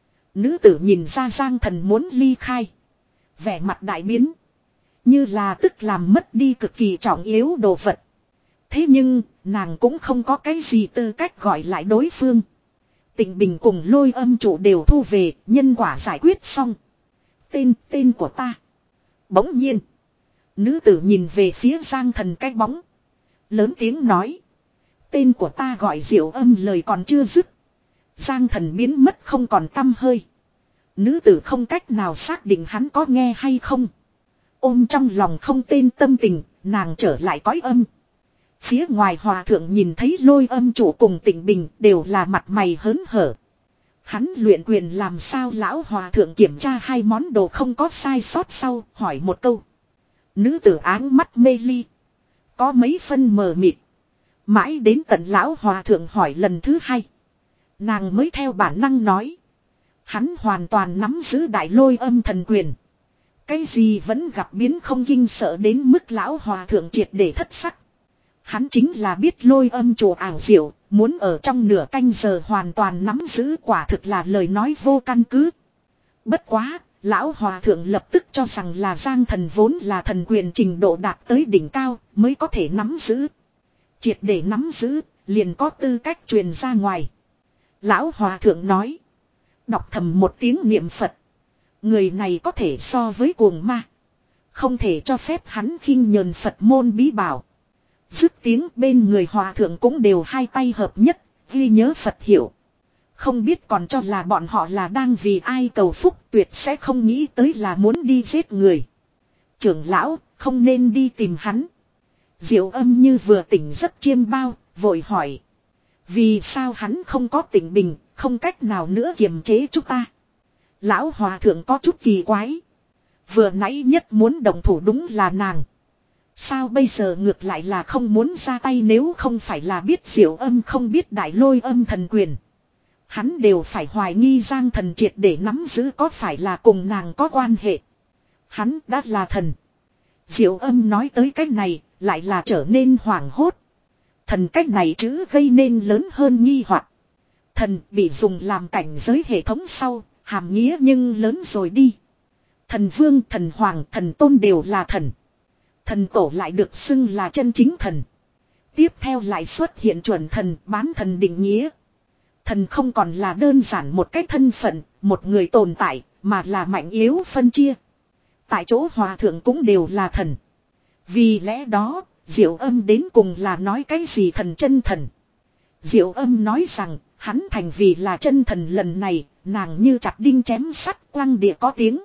nữ tử nhìn ra Giang thần muốn ly khai. Vẻ mặt đại biến. Như là tức làm mất đi cực kỳ trọng yếu đồ vật. Thế nhưng, nàng cũng không có cái gì tư cách gọi lại đối phương. Tịnh Bình cùng Lôi Âm chủ đều thu về, nhân quả giải quyết xong. Tên, tên của ta. Bỗng nhiên. Nữ tử nhìn về phía Giang Thần cái bóng. Lớn tiếng nói. Tên của ta gọi Diệu Âm, lời còn chưa dứt. Giang Thần biến mất không còn tăm hơi. Nữ tử không cách nào xác định hắn có nghe hay không. Ôm trong lòng không tên tâm tình, nàng trở lại cõi âm. Phía ngoài hòa thượng nhìn thấy Lôi Âm chủ cùng Tịnh Bình đều là mặt mày hớn hở. Hắn luyện quyền làm sao? Lão hòa thượng kiểm tra hai món đồ không có sai sót sau, hỏi một câu. Nữ tử áng mắt mê ly. Có mấy phân mờ mịt. Mãi đến tận lão hòa thượng hỏi lần thứ hai. Nàng mới theo bản năng nói. Hắn hoàn toàn nắm giữ đại Lôi Âm thần quyền. Cái gì vẫn gặp biến không kinh sợ đến mức lão hòa thượng triệt để thất sắc. Hắn chính là biết Lôi Âm chủ ảo diệu, muốn ở trong nửa canh giờ hoàn toàn nắm giữ, quả thực là lời nói vô căn cứ. Bất quá, lão hòa thượng lập tức cho rằng là Giang Thần vốn là thần quyền trình độ đạt tới đỉnh cao mới có thể nắm giữ. Triệt để nắm giữ, liền có tư cách truyền ra ngoài. Lão hòa thượng nói. Đọc thầm một tiếng niệm Phật. Người này có thể so với cuồng ma. Không thể cho phép hắn khinh nhờn Phật môn bí bảo. Dứt tiếng, bên người hòa thượng cũng đều hai tay hợp nhất, ghi nhớ Phật hiệu. Không biết còn cho là bọn họ là đang vì ai cầu phúc, tuyệt sẽ không nghĩ tới là muốn đi giết người. Trưởng lão, không nên đi tìm hắn. Diệu Âm như vừa tỉnh giấc chiêm bao, vội hỏi. Vì sao hắn không có tỉnh bình, không cách nào nữa kiềm chế chúng ta? Lão hòa thượng có chút kỳ quái. Vừa nãy nhất muốn động thủ đúng là nàng. Sao bây giờ ngược lại là không muốn ra tay? Nếu không phải là biết Diệu Âm không biết đại Lôi Âm thần quyền, hắn đều phải hoài nghi Giang Thần triệt để nắm giữ có phải là cùng nàng có quan hệ. Hắn đã là thần. Diệu Âm nói tới cách này, lại là trở nên hoảng hốt. Thần cách này chữ gây nên lớn hơn nghi hoặc. Thần bị dùng làm cảnh giới hệ thống sau, hàm nghĩa nhưng lớn rồi đi. Thần vương, thần hoàng, thần tôn đều là thần. Thần tổ lại được xưng là chân chính thần. Tiếp theo lại xuất hiện chuẩn thần, bán thần định nghĩa. Thần không còn là đơn giản một cái thân phận, một người tồn tại, mà là mạnh yếu phân chia. Tại chỗ hòa thượng cũng đều là thần. Vì lẽ đó, Diệu Âm đến cùng là nói cái gì thần chân thần? Diệu Âm nói rằng, hắn thành vì là chân thần lần này, nàng như chặt đinh chém sắt, quăng địa có tiếng.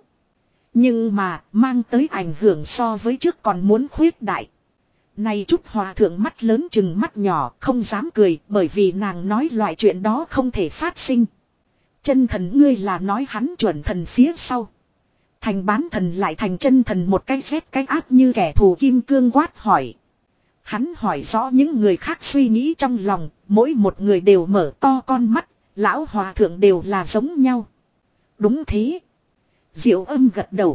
Nhưng mà, mang tới ảnh hưởng so với trước còn muốn khuyết đại. Này chút hòa thượng mắt lớn chừng mắt nhỏ, không dám cười, bởi vì nàng nói loại chuyện đó không thể phát sinh. Chân thần ngươi là nói hắn chuẩn thần phía sau. Thành bán thần lại thành chân thần, một cái rét cái áp như kẻ thù kim cương quát hỏi. Hắn hỏi rõ những người khác suy nghĩ trong lòng, mỗi một người đều mở to con mắt, lão hòa thượng đều là giống nhau. Đúng thế. Diệu Âm gật đầu.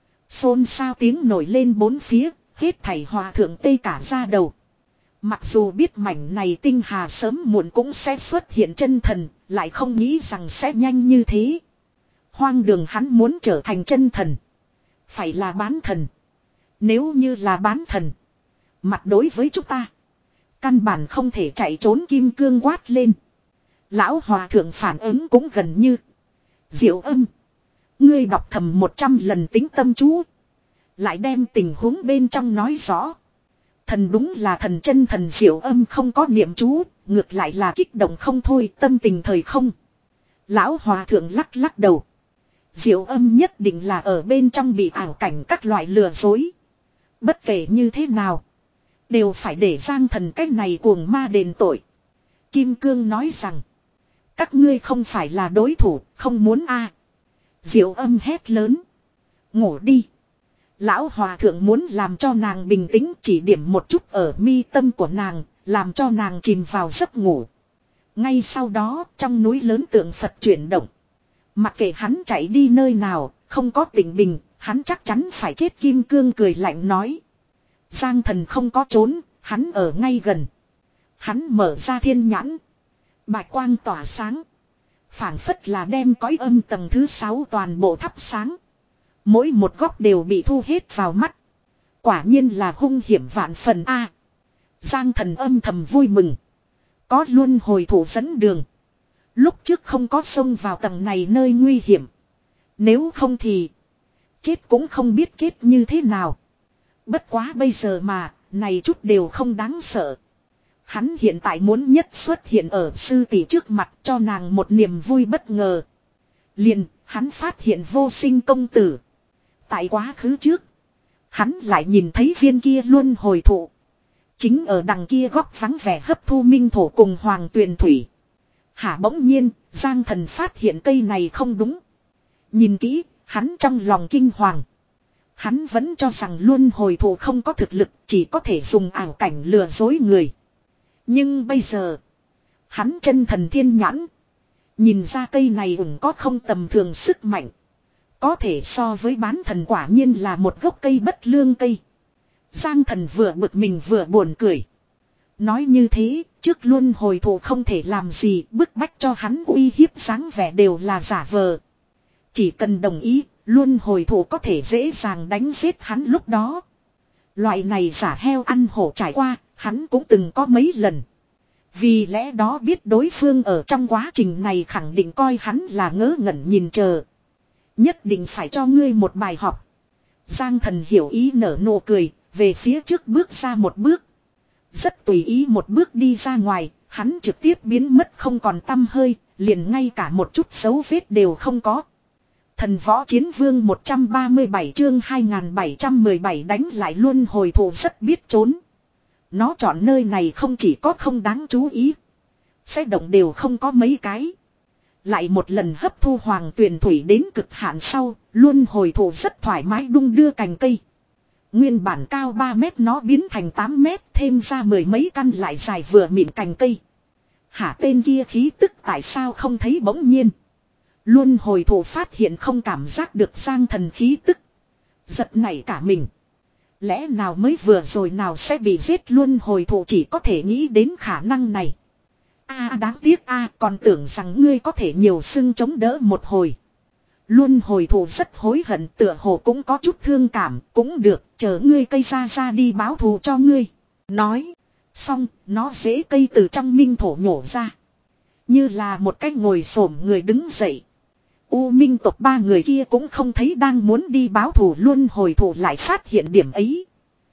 Xôn xao tiếng nổi lên bốn phía, hết thảy hòa thượng tê cả ra đầu. Mặc dù biết mảnh này tinh hà sớm muộn cũng sẽ xuất hiện chân thần, lại không nghĩ rằng sẽ nhanh như thế. Hoang đường, hắn muốn trở thành chân thần, phải là bán thần. Nếu như là bán thần, mặt đối với chúng ta, căn bản không thể chạy trốn, kim cương quát lên. Lão hòa thượng phản ứng cũng gần như. Diệu Âm, ngươi đọc thầm một trăm lần tính tâm chú, lại đem tình huống bên trong nói rõ. Thần đúng là thần chân thần. Diệu Âm không có niệm chú, ngược lại là kích động không thôi, tâm tình thời không. Lão hòa thượng lắc lắc đầu. Diệu Âm nhất định là ở bên trong bị ảo cảnh các loại lừa dối. Bất kể như thế nào, đều phải để Giang Thần cái này cuồng ma đền tội. Kim Cương nói rằng, các ngươi không phải là đối thủ, không muốn a. Diệu Âm hét lớn. Ngủ đi. Lão hòa thượng muốn làm cho nàng bình tĩnh, chỉ điểm một chút ở mi tâm của nàng, làm cho nàng chìm vào giấc ngủ. Ngay sau đó, trong núi lớn tượng Phật chuyển động. Mặc kệ hắn chạy đi nơi nào, không có tỉnh bình, hắn chắc chắn phải chết. Kim Cương cười lạnh nói. Giang Thần không có trốn, hắn ở ngay gần. Hắn mở ra thiên nhãn. Bạch quang tỏa sáng. Phảng phất là đem cõi âm tầng thứ sáu toàn bộ thắp sáng. Mỗi một góc đều bị thu hết vào mắt. Quả nhiên là hung hiểm vạn phần a. Giang Thần âm thầm vui mừng. Có luân hồi thủ dẫn đường. Lúc trước không có xông vào tầng này nơi nguy hiểm. Nếu không thì chết cũng không biết chết như thế nào. Bất quá bây giờ mà, này chút đều không đáng sợ. Hắn hiện tại muốn nhất xuất hiện ở sư tỷ trước mặt cho nàng một niềm vui bất ngờ. Liền, hắn phát hiện vô sinh công tử. Tại quá khứ trước, hắn lại nhìn thấy viên kia luân hồi thụ. Chính ở đằng kia góc vắng vẻ hấp thu minh thổ cùng hoàng tuyền thủy. Hả bỗng nhiên, Giang Thần phát hiện cây này không đúng. Nhìn kỹ, hắn trong lòng kinh hoàng. Hắn vẫn cho rằng luân hồi thụ không có thực lực, chỉ có thể dùng ảo cảnh lừa dối người. Nhưng bây giờ, hắn chân thần thiên nhãn. Nhìn ra cây này ủng có không tầm thường sức mạnh. Có thể so với bán thần quả nhiên là một gốc cây bất lương cây. Giang Thần vừa bực mình vừa buồn cười. Nói như thế, trước luân hồi thụ không thể làm gì, bức bách cho hắn uy hiếp dáng vẻ đều là giả vờ. Chỉ cần đồng ý, luân hồi thụ có thể dễ dàng đánh giết hắn lúc đó. Loại này giả heo ăn hổ trải qua, hắn cũng từng có mấy lần. Vì lẽ đó biết đối phương ở trong quá trình này khẳng định coi hắn là ngớ ngẩn nhìn chờ. Nhất định phải cho ngươi một bài học. Giang Thần hiểu ý nở nụ cười, về phía trước bước ra một bước. Rất tùy ý một bước đi ra ngoài, hắn trực tiếp biến mất không còn tăm hơi, liền ngay cả một chút dấu vết đều không có. Thần võ chiến vương một trăm ba mươi bảy chương hai nghìn bảy trăm mười bảy đánh lại luân hồi thụ rất biết trốn. Nó chọn nơi này không chỉ có không đáng chú ý. Sẽ động đều không có mấy cái. Lại một lần hấp thu hoàng tuyền thủy đến cực hạn sau, luân hồi thụ rất thoải mái đung đưa cành cây. Nguyên bản cao ba mét nó biến thành tám mét, thêm ra mười mấy căn lại dài vừa mịn cành cây. Hả tên kia khí tức tại sao không thấy bỗng nhiên. Luân hồi thụ phát hiện không cảm giác được Giang Thần khí tức. Giật nảy cả mình. Lẽ nào mới vừa rồi nào sẽ bị giết luân hồi thụ chỉ có thể nghĩ đến khả năng này. A à, đáng tiếc a à, còn tưởng rằng ngươi có thể nhiều xưng chống đỡ một hồi. Luân hồi thụ rất hối hận tựa hồ cũng có chút thương cảm, cũng được, chờ ngươi cây ra ra đi báo thù cho ngươi. Nói, xong, nó dễ cây từ trong minh thổ nhổ ra. Như là một cách ngồi xổm người đứng dậy. U minh tộc ba người kia cũng không thấy đang muốn đi báo thù luân hồi thụ lại phát hiện điểm ấy.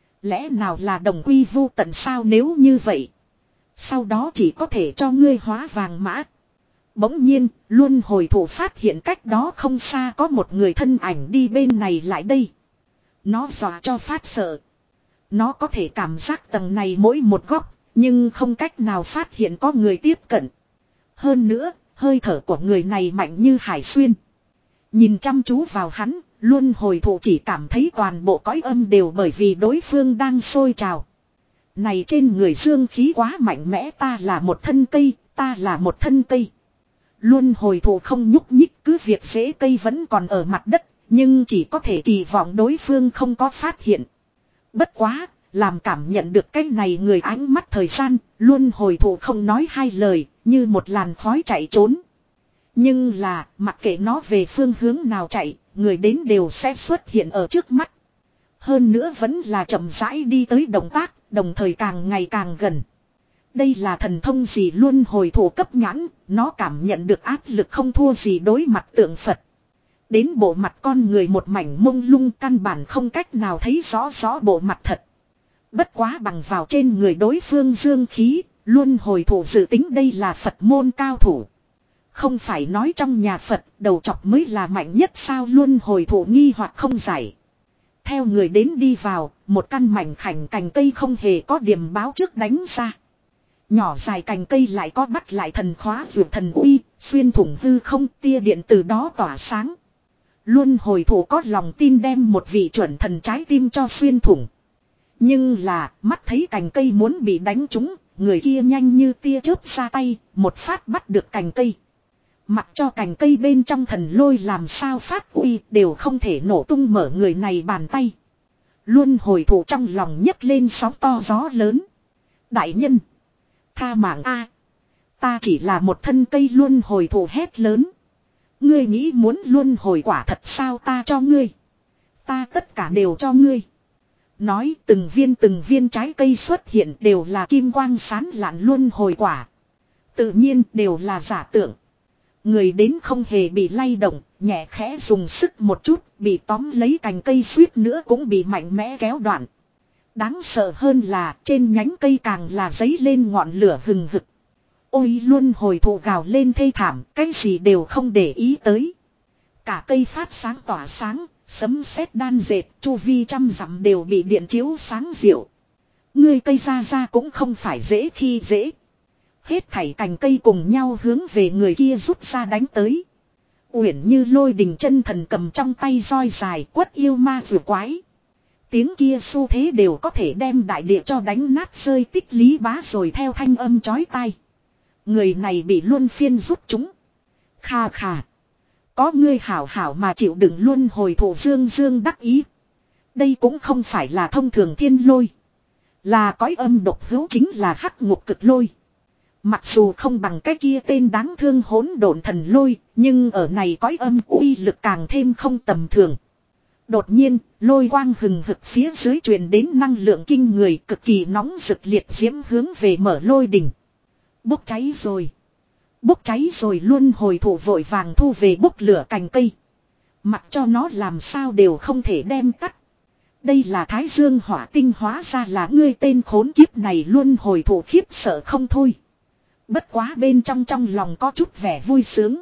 Lẽ nào là đồng quy vu tận sao nếu như vậy. Sau đó chỉ có thể cho ngươi hóa vàng mã. Bỗng nhiên, luân hồi thụ phát hiện cách đó không xa có một người thân ảnh đi bên này lại đây. Nó dọa cho phát sợ. Nó có thể cảm giác tầng này mỗi một góc, nhưng không cách nào phát hiện có người tiếp cận. Hơn nữa, hơi thở của người này mạnh như hải xuyên. Nhìn chăm chú vào hắn, luân hồi thụ chỉ cảm thấy toàn bộ cõi âm đều bởi vì đối phương đang sôi trào. Này trên người dương khí quá mạnh mẽ, ta là một thân cây, ta là một thân cây. Luân hồi thụ không nhúc nhích, cứ việc rễ cây vẫn còn ở mặt đất, nhưng chỉ có thể kỳ vọng đối phương không có phát hiện. Bất quá, làm cảm nhận được cái này người ánh mắt thời gian, luân hồi thụ không nói hai lời, như một làn khói chạy trốn. Nhưng là, mặc kệ nó về phương hướng nào chạy, người đến đều sẽ xuất hiện ở trước mắt. Hơn nữa vẫn là chậm rãi đi tới động tác, đồng thời càng ngày càng gần. Đây là thần thông gì luân hồi thụ cấp nhãn, nó cảm nhận được áp lực không thua gì đối mặt tượng Phật. Đến bộ mặt con người một mảnh mông lung căn bản không cách nào thấy rõ rõ bộ mặt thật. Bất quá bằng vào trên người đối phương dương khí, luân hồi thụ dự tính đây là Phật môn cao thủ. Không phải nói trong nhà Phật đầu chọc mới là mạnh nhất sao luân hồi thụ nghi hoặc không giải. Theo người đến đi vào, một căn mảnh khảnh cành cây không hề có điểm báo trước đánh ra. Nhỏ dài cành cây lại có bắt lại thần khóa vượt thần uy, xuyên thủng hư không tia điện từ đó tỏa sáng. Luân hồi thụ có lòng tin đem một vị chuẩn thần trái tim cho xuyên thủng. Nhưng là, mắt thấy cành cây muốn bị đánh trúng, người kia nhanh như tia chớp ra tay, một phát bắt được cành cây. Mặc cho cành cây bên trong thần lôi làm sao phát uy đều không thể nổ tung mở người này bàn tay. Luân hồi thụ trong lòng nhấc lên sóng to gió lớn. Đại nhân! Tha mạng a, ta chỉ là một thân cây luân hồi thụ hét lớn. Ngươi nghĩ muốn luân hồi quả thật sao ta cho ngươi. Ta tất cả đều cho ngươi. Nói từng viên từng viên trái cây xuất hiện đều là kim quang sán lạn luân hồi quả. Tự nhiên đều là giả tượng. Người đến không hề bị lay động, nhẹ khẽ dùng sức một chút, bị tóm lấy cành cây suýt nữa cũng bị mạnh mẽ kéo đoạn. Đáng sợ hơn là trên nhánh cây càng là giấy lên ngọn lửa hừng hực. Ôi luân hồi thụ gào lên thê thảm, cái gì đều không để ý tới. Cả cây phát sáng tỏa sáng, sấm sét đan dệt, chu vi trăm dặm đều bị điện chiếu sáng dịu. Ngươi cây ra ra cũng không phải dễ khi dễ. Hết thảy cành cây cùng nhau hướng về người kia rút ra đánh tới. Uyển như lôi đình chân thần cầm trong tay roi dài quất yêu ma vừa quái. Tiếng kia xu thế đều có thể đem đại địa cho đánh nát rơi tích lý bá rồi theo thanh âm chói tai. Người này bị luân phiên rút chúng. Kha kha. Có ngươi hảo hảo mà chịu đựng luân hồi thụ dương dương đắc ý. Đây cũng không phải là thông thường thiên lôi. Là cõi âm độc hữu chính là hắc ngục cực lôi. Mặc dù không bằng cái kia tên đáng thương hỗn độn thần lôi, nhưng ở này cõi âm uy lực càng thêm không tầm thường. Đột nhiên, lôi quang hừng hực phía dưới truyền đến năng lượng kinh người cực kỳ nóng rực liệt diễm hướng về mở lôi đỉnh. Bốc cháy rồi. Bốc cháy rồi luôn hồi thủ vội vàng thu về bốc lửa cành cây. Mặc cho nó làm sao đều không thể đem tắt. Đây là thái dương hỏa tinh hóa ra là ngươi tên khốn kiếp này luôn hồi thủ khiếp sợ không thôi. Bất quá bên trong trong lòng có chút vẻ vui sướng.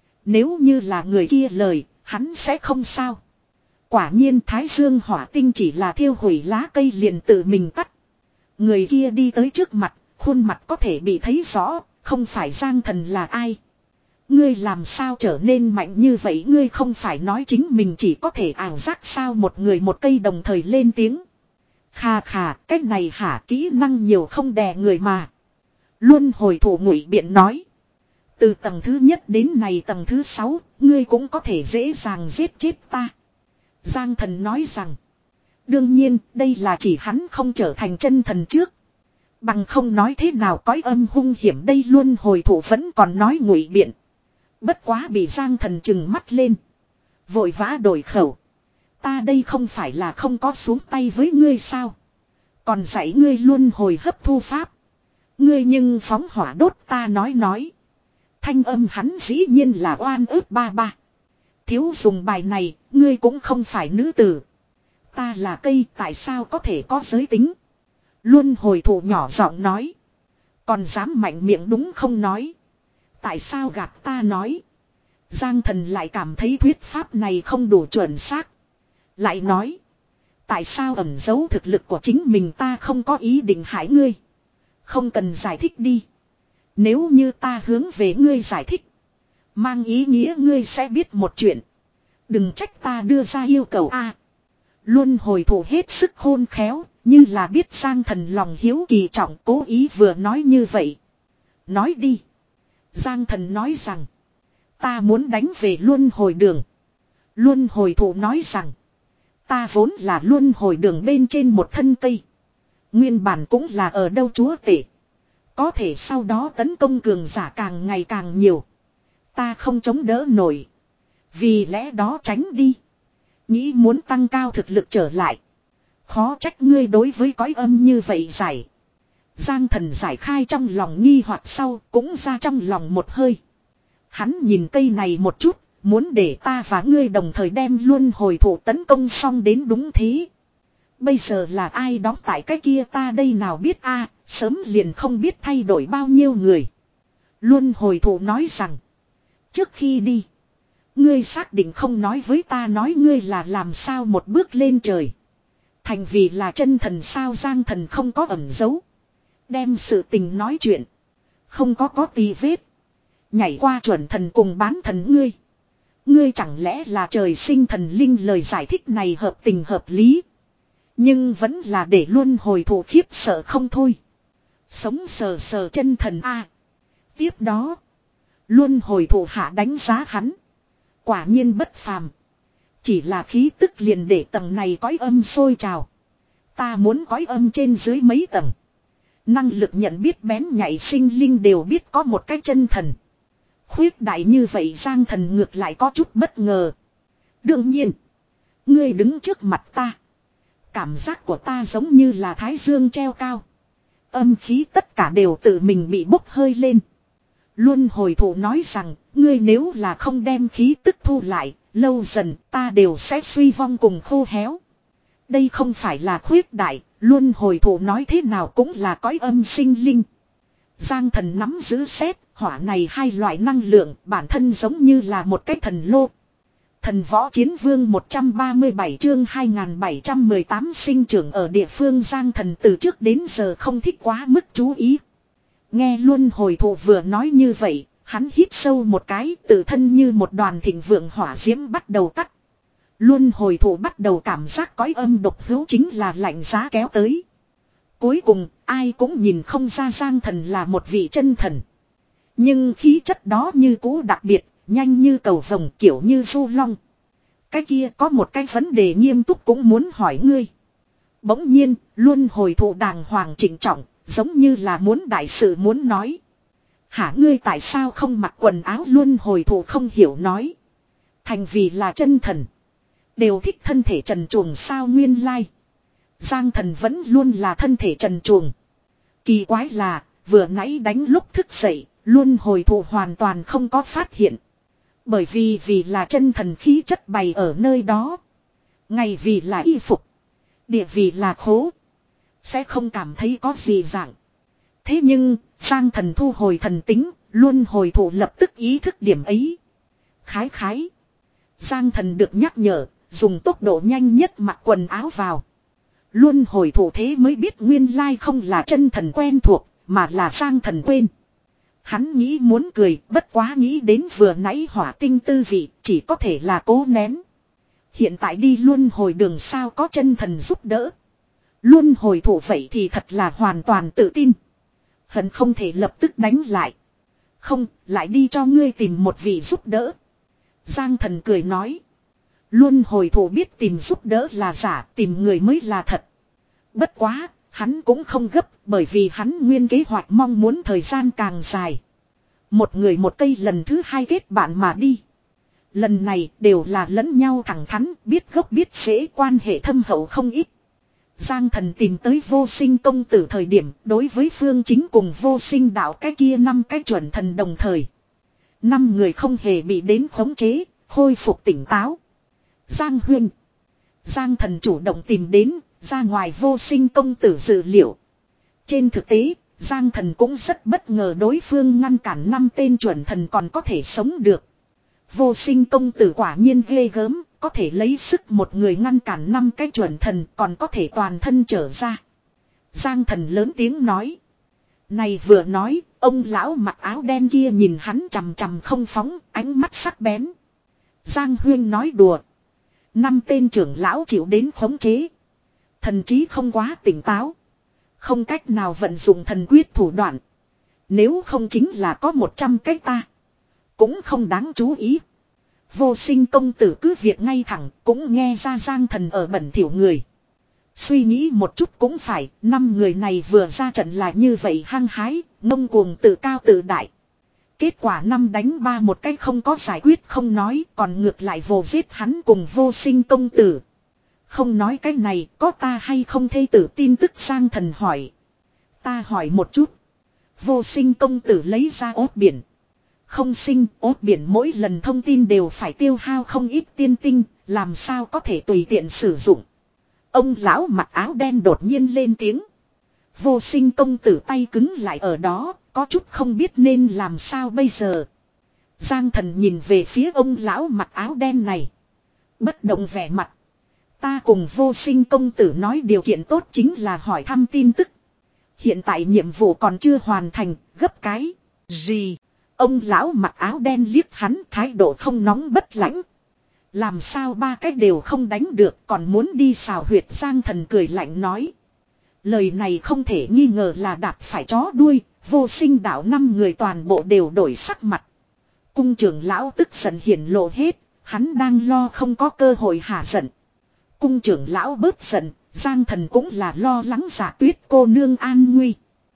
Nếu như là người kia lời, hắn sẽ không sao. Quả nhiên thái dương hỏa tinh chỉ là thiêu hủy lá cây liền tự mình tắt. Người kia đi tới trước mặt, khuôn mặt có thể bị thấy rõ, không phải Giang Thần là ai. Ngươi làm sao trở nên mạnh như vậy, ngươi không phải nói chính mình chỉ có thể ảo giác sao, một người một cây đồng thời lên tiếng. Khà khà, cách này hả, kỹ năng nhiều không đè người mà. Luôn hồi thủ ngụy biện nói. Từ tầng thứ nhất đến này tầng thứ sáu, ngươi cũng có thể dễ dàng giết chết ta. Giang Thần nói rằng. Đương nhiên, đây là chỉ hắn không trở thành chân thần trước. Bằng không nói thế nào cõi âm hung hiểm đây, luôn hồi thủ vẫn còn nói ngụy biện. Bất quá bị Giang Thần trừng mắt lên. Vội vã đổi khẩu. Ta đây không phải là không có xuống tay với ngươi sao. Còn dạy ngươi luôn hồi hấp thu pháp. Ngươi nhưng phóng hỏa đốt ta nói nói. Thanh âm hắn dĩ nhiên là oan ức ba ba. Thiếu dùng bài này, ngươi cũng không phải nữ tử. Ta là cây, tại sao có thể có giới tính. Luôn hồi thủ nhỏ giọng nói. Còn dám mạnh miệng đúng không nói. Tại sao gạt ta nói. Giang Thần lại cảm thấy thuyết pháp này không đủ chuẩn xác. Lại nói. Tại sao ẩn giấu thực lực của chính mình, ta không có ý định hại ngươi. Không cần giải thích đi. Nếu như ta hướng về ngươi giải thích. Mang ý nghĩa ngươi sẽ biết một chuyện. Đừng trách ta đưa ra yêu cầu a. Luôn hồi thủ hết sức khôn khéo. Như là biết Giang Thần lòng hiếu kỳ trọng, cố ý vừa nói như vậy. Nói đi. Giang Thần nói rằng. Ta muốn đánh về luân hồi đường. Luân hồi thủ nói rằng. Ta vốn là luân hồi đường bên trên một thân cây. Nguyên bản cũng là ở đâu chúa tể. Có thể sau đó tấn công cường giả càng ngày càng nhiều. Ta không chống đỡ nổi. Vì lẽ đó tránh đi. Nghĩ muốn tăng cao thực lực trở lại. Khó trách ngươi đối với cõi âm như vậy giải. Giang Thần giải khai trong lòng nghi hoặc sau cũng ra trong lòng một hơi. Hắn nhìn cây này một chút. Muốn để ta và ngươi đồng thời đem luôn hồi thủ tấn công xong đến đúng thế. Bây giờ là ai đóng tại cái kia ta đây nào biết a, sớm liền không biết thay đổi bao nhiêu người. Luôn hồi thủ nói rằng. Trước khi đi. Ngươi xác định không nói với ta nói ngươi là làm sao một bước lên trời. Thành vì là chân thần sao. Giang Thần không có ẩn giấu. Đem sự tình nói chuyện. Không có có tì vết. Nhảy qua chuẩn thần cùng bán thần ngươi. Ngươi chẳng lẽ là trời sinh thần linh, lời giải thích này hợp tình hợp lý. Nhưng vẫn là để luôn hồi thủ khiếp sợ không thôi. Sống sờ sờ chân thần a. Tiếp đó. Luôn hồi thủ hạ đánh giá hắn. Quả nhiên bất phàm. Chỉ là khí tức liền để tầng này cõi âm sôi trào. Ta muốn cõi âm trên dưới mấy tầng. Năng lực nhận biết bén nhạy sinh linh đều biết có một cái chân thần. Khuyết đại như vậy Giang Thần ngược lại có chút bất ngờ. Đương nhiên. Ngươi đứng trước mặt ta. Cảm giác của ta giống như là thái dương treo cao. Âm khí tất cả đều tự mình bị bốc hơi lên. Luôn hồi thủ nói rằng. Ngươi nếu là không đem khí tức thu lại, lâu dần ta đều sẽ suy vong cùng khô héo. Đây không phải là khuyết đại, luân hồi thủ nói thế nào cũng là cõi âm sinh linh. Giang thần nắm giữ xét, hỏa này hai loại năng lượng bản thân giống như là một cái thần lô. Thần võ chiến vương một trăm ba mươi bảy chương hai nghìn bảy trăm mười tám sinh trưởng ở địa phương Giang thần từ trước đến giờ không thích quá mức chú ý. Nghe luân hồi thủ vừa nói như vậy, hắn hít sâu một cái, tự thân như một đoàn thịnh vượng hỏa diễm bắt đầu tắt. Luân hồi thủ bắt đầu cảm giác cõi âm độc hữu chính là lạnh giá kéo tới. Cuối cùng, ai cũng nhìn không ra Giang thần là một vị chân thần. Nhưng khí chất đó như cũ đặc biệt, nhanh như cầu vồng kiểu như du long. Cái kia có một cái vấn đề nghiêm túc cũng muốn hỏi ngươi. Bỗng nhiên, luân hồi thủ đàng hoàng trịnh trọng, giống như là muốn đại sự muốn nói. Hả ngươi tại sao không mặc quần áo luân hồi thủ không hiểu nói. Thành vì là chân thần. Đều thích thân thể trần truồng sao nguyên lai. Giang thần vẫn luôn là thân thể trần truồng. Kỳ quái là, vừa nãy đánh lúc thức dậy, luân hồi thủ hoàn toàn không có phát hiện. Bởi vì vì là chân thần khí chất bày ở nơi đó. Ngày vì là y phục. Địa vì là khố. Sẽ không cảm thấy có gì dạng. Thế nhưng, Giang thần thu hồi thần tính, luân hồi thủ lập tức ý thức điểm ấy. Khái khái. Giang thần được nhắc nhở, dùng tốc độ nhanh nhất mặc quần áo vào. Luân hồi thủ thế mới biết nguyên lai không là chân thần quen thuộc, mà là Giang thần quên. Hắn nghĩ muốn cười, bất quá nghĩ đến vừa nãy hỏa tinh tư vị, chỉ có thể là cố nén. Hiện tại đi luân hồi đường sao có chân thần giúp đỡ. Luân hồi thủ vậy thì thật là hoàn toàn tự tin. Hận không thể lập tức đánh lại. Không, lại đi cho ngươi tìm một vị giúp đỡ. Giang thần cười nói. Luân hồi thủ biết tìm giúp đỡ là giả, tìm người mới là thật. Bất quá, hắn cũng không gấp, bởi vì hắn nguyên kế hoạch mong muốn thời gian càng dài. Một người một cây lần thứ hai kết bạn mà đi. Lần này đều là lẫn nhau thẳng thắn, biết gốc biết rễ, quan hệ thâm hậu không ít. Giang thần tìm tới vô sinh công tử thời điểm đối với phương chính cùng vô sinh đạo cái kia năm cái chuẩn thần đồng thời. Năm người không hề bị đến khống chế, khôi phục tỉnh táo. Giang huynh. Giang thần chủ động tìm đến, ra ngoài vô sinh công tử dự liệu. Trên thực tế, Giang thần cũng rất bất ngờ đối phương ngăn cản năm tên chuẩn thần còn có thể sống được. Vô sinh công tử quả nhiên ghê gớm, có thể lấy sức một người ngăn cản năm cái chuẩn thần còn có thể toàn thân trở ra. Giang thần lớn tiếng nói. Này vừa nói, ông lão mặc áo đen kia nhìn hắn chằm chằm không phóng, ánh mắt sắc bén. Giang huyên nói đùa. Năm tên trưởng lão chịu đến khống chế. Thần trí không quá tỉnh táo. Không cách nào vận dụng thần quyết thủ đoạn. Nếu không chính là có một trăm cái ta. Cũng không đáng chú ý. Vô sinh công tử cứ việc ngay thẳng cũng nghe ra Giang thần ở bẩn thỉu người. Suy nghĩ một chút cũng phải, năm người này vừa ra trận là như vậy hăng hái, ngông cuồng tự cao tự đại. Kết quả năm đánh ba một cách không có giải quyết không nói, còn ngược lại vồ giết hắn cùng vô sinh công tử. Không nói cái này, có ta hay không thê tử tin tức Giang thần hỏi. Ta hỏi một chút. Vô sinh công tử lấy ra ốt biển. Không sinh, ốt biển mỗi lần thông tin đều phải tiêu hao không ít tiên tinh, làm sao có thể tùy tiện sử dụng. Ông lão mặc áo đen đột nhiên lên tiếng. Vô sinh công tử tay cứng lại ở đó, có chút không biết nên làm sao bây giờ. Giang thần nhìn về phía ông lão mặc áo đen này. Bất động vẻ mặt. Ta cùng vô sinh công tử nói điều kiện tốt chính là hỏi thăm tin tức. Hiện tại nhiệm vụ còn chưa hoàn thành, gấp cái gì? Ông lão mặc áo đen liếc hắn thái độ không nóng bất lãnh. Làm sao ba cái đều không đánh được còn muốn đi xào huyệt Giang thần cười lạnh nói. Lời này không thể nghi ngờ là đạp phải chó đuôi, vô sinh đạo năm người toàn bộ đều đổi sắc mặt. Cung trưởng lão tức giận hiển lộ hết, hắn đang lo không có cơ hội hạ giận. Cung trưởng lão bớt giận, Giang thần cũng là lo lắng Giả Tuyết cô nương an nguy.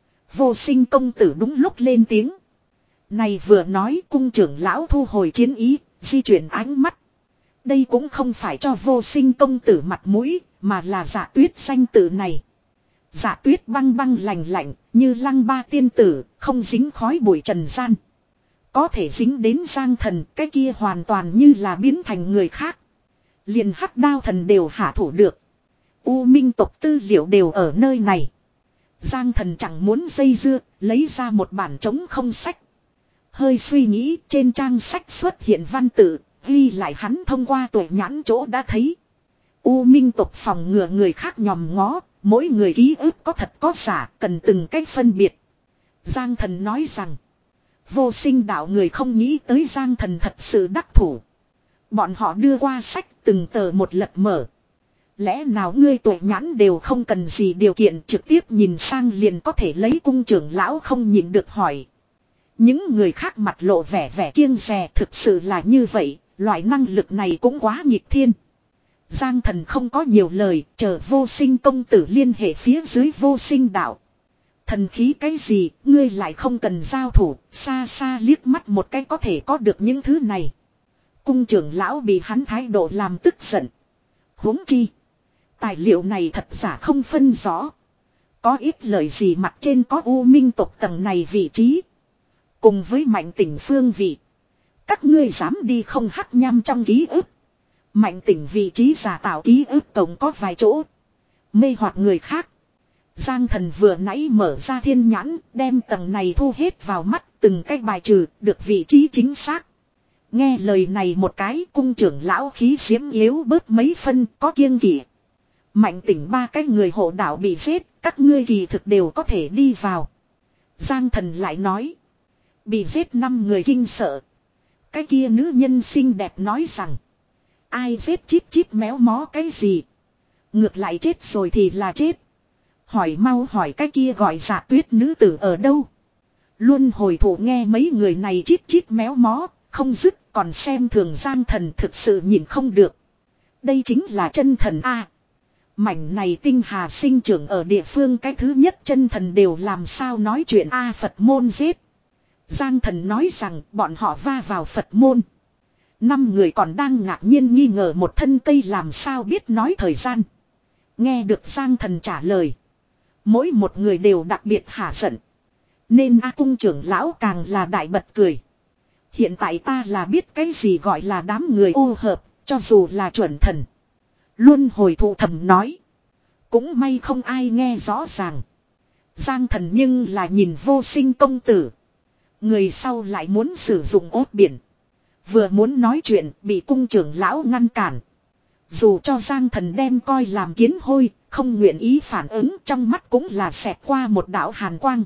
Vô sinh công tử đúng lúc lên tiếng. Này vừa nói cung trưởng lão thu hồi chiến ý, di chuyển ánh mắt. Đây cũng không phải cho vô sinh công tử mặt mũi, mà là Giả Tuyết danh tử này. Giả Tuyết băng băng lạnh lạnh, như lăng ba tiên tử, không dính khói bụi trần gian. Có thể dính đến Giang Thần, cái kia hoàn toàn như là biến thành người khác. Liền hắc đao thần đều hạ thủ được. U Minh tộc tư liệu đều ở nơi này. Giang Thần chẳng muốn dây dưa, lấy ra một bản trống không sách. Hơi suy nghĩ, trên trang sách xuất hiện văn tự, ghi lại hắn thông qua tuổi nhãn chỗ đã thấy. U Minh tộc phòng ngừa người khác nhòm ngó, mỗi người ký ức có thật có giả, cần từng cách phân biệt. Giang Thần nói rằng, vô sinh đạo người không nghĩ tới Giang Thần thật sự đắc thủ. Bọn họ đưa qua sách từng tờ một lật mở. Lẽ nào ngươi tuổi nhãn đều không cần gì điều kiện trực tiếp nhìn sang liền có thể lấy, cung trưởng lão không nhịn được hỏi. Những người khác mặt lộ vẻ vẻ kiêng dè, thực sự là như vậy, loại năng lực này cũng quá nghịch thiên. Giang Thần không có nhiều lời, chờ vô sinh công tử liên hệ phía dưới vô sinh đạo. Thần khí cái gì, ngươi lại không cần giao thủ, xa xa liếc mắt một cái có thể có được những thứ này. Cung trưởng lão bị hắn thái độ làm tức giận. Huống chi, tài liệu này thật giả không phân rõ. Có ít lời gì mặt trên có U Minh tộc tầng này vị trí. Cùng với Mạnh Tỉnh phương vị. Các ngươi dám đi không hắc nham trong ký ức. Mạnh Tỉnh vị trí giả tạo ký ức tổng có vài chỗ. Mê hoặc người khác. Giang Thần vừa nãy mở ra thiên nhãn, đem tầng này thu hết vào mắt, từng cách bài trừ, được vị trí chính xác. Nghe lời này một cái, cung trưởng lão khí diễm yếu bớt mấy phân, có kiêng kỵ. Mạnh Tỉnh ba cái người hộ đạo bị giết, các ngươi kỳ thực đều có thể đi vào. Giang Thần lại nói, bị giết năm người kinh sợ. Cái kia nữ nhân xinh đẹp nói rằng, ai giết chít chít méo mó cái gì. Ngược lại chết rồi thì là chết. Hỏi mau hỏi cái kia gọi Dạ Tuyết nữ tử ở đâu. Luôn hồi thủ nghe mấy người này chít chít méo mó, không dứt, còn xem thường Giang Thần thực sự nhìn không được. Đây chính là chân thần A. Mảnh này tinh hà sinh trưởng ở địa phương cái thứ nhất chân thần đều làm sao nói chuyện A. Phật môn giết. Giang Thần nói rằng bọn họ va vào Phật môn. Năm người còn đang ngạc nhiên nghi ngờ một thân cây làm sao biết nói thời gian. Nghe được Giang Thần trả lời. Mỗi một người đều đặc biệt hả giận. Nên A cung trưởng lão càng là đại bật cười. Hiện tại ta là biết cái gì gọi là đám người ô hợp, cho dù là chuẩn thần. Luôn hồi thụ thầm nói. Cũng may không ai nghe rõ ràng. Giang Thần nhưng là nhìn vô sinh công tử. Người sau lại muốn sử dụng ốt biển. Vừa muốn nói chuyện bị cung trưởng lão ngăn cản. Dù cho Giang Thần đem coi làm kiến hôi, không nguyện ý phản ứng, trong mắt cũng là xẹt qua một đạo hàn quang.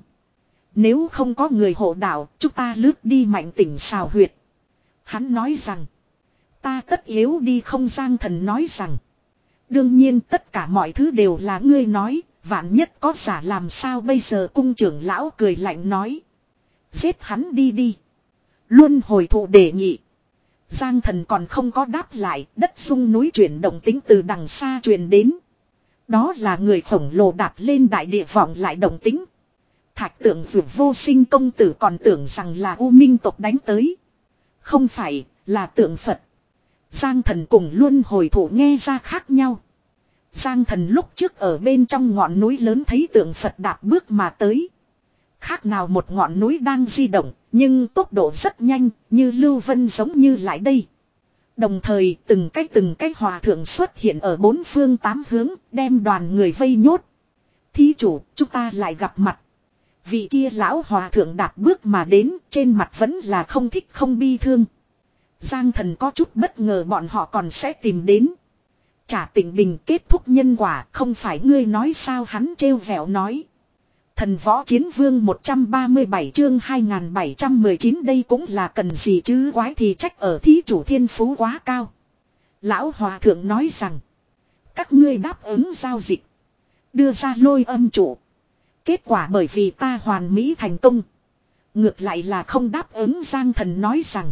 Nếu không có người hộ đạo, chúng ta lướt đi Mạnh Tỉnh xào huyệt. Hắn nói rằng, ta tất yếu đi không. Giang Thần nói rằng, đương nhiên tất cả mọi thứ đều là ngươi nói, vạn nhất có giả làm sao bây giờ. Cung trưởng lão cười lạnh nói, giết hắn đi đi. Luôn hồi thụ đề nghị. Giang Thần còn không có đáp lại, đất rung núi chuyển động tính từ đằng xa truyền đến. Đó là người khổng lồ đạp lên đại địa vọng lại động tính. Thạch tượng vượt vô sinh công tử còn tưởng rằng là U Minh tộc đánh tới. Không phải, là tượng Phật. Giang Thần cùng luôn hồi thủ nghe ra khác nhau. Giang Thần lúc trước ở bên trong ngọn núi lớn thấy tượng Phật đạp bước mà tới. Khác nào một ngọn núi đang di động, nhưng tốc độ rất nhanh, như lưu vân giống như lại đây. Đồng thời từng cái từng cái hòa thượng xuất hiện ở bốn phương tám hướng, đem đoàn người vây nhốt. Thí chủ, chúng ta lại gặp mặt. Vị kia lão hòa thượng đạp bước mà đến, trên mặt vẫn là không thích không bi thương. Giang Thần có chút bất ngờ bọn họ còn sẽ tìm đến. Trả tình bình kết thúc nhân quả, không phải ngươi nói sao. Hắn trêu vẹo nói. Thần võ chiến vương một trăm ba mươi bảy chương hai nghìn bảy trăm mười chín, đây cũng là cần gì chứ, quái thì trách ở thí chủ thiên phú quá cao. Lão hòa thượng nói rằng, các ngươi đáp ứng giao dịch, đưa ra lôi âm trụ. Kết quả bởi vì ta hoàn mỹ thành công, ngược lại là không đáp ứng. Giang Thần nói rằng,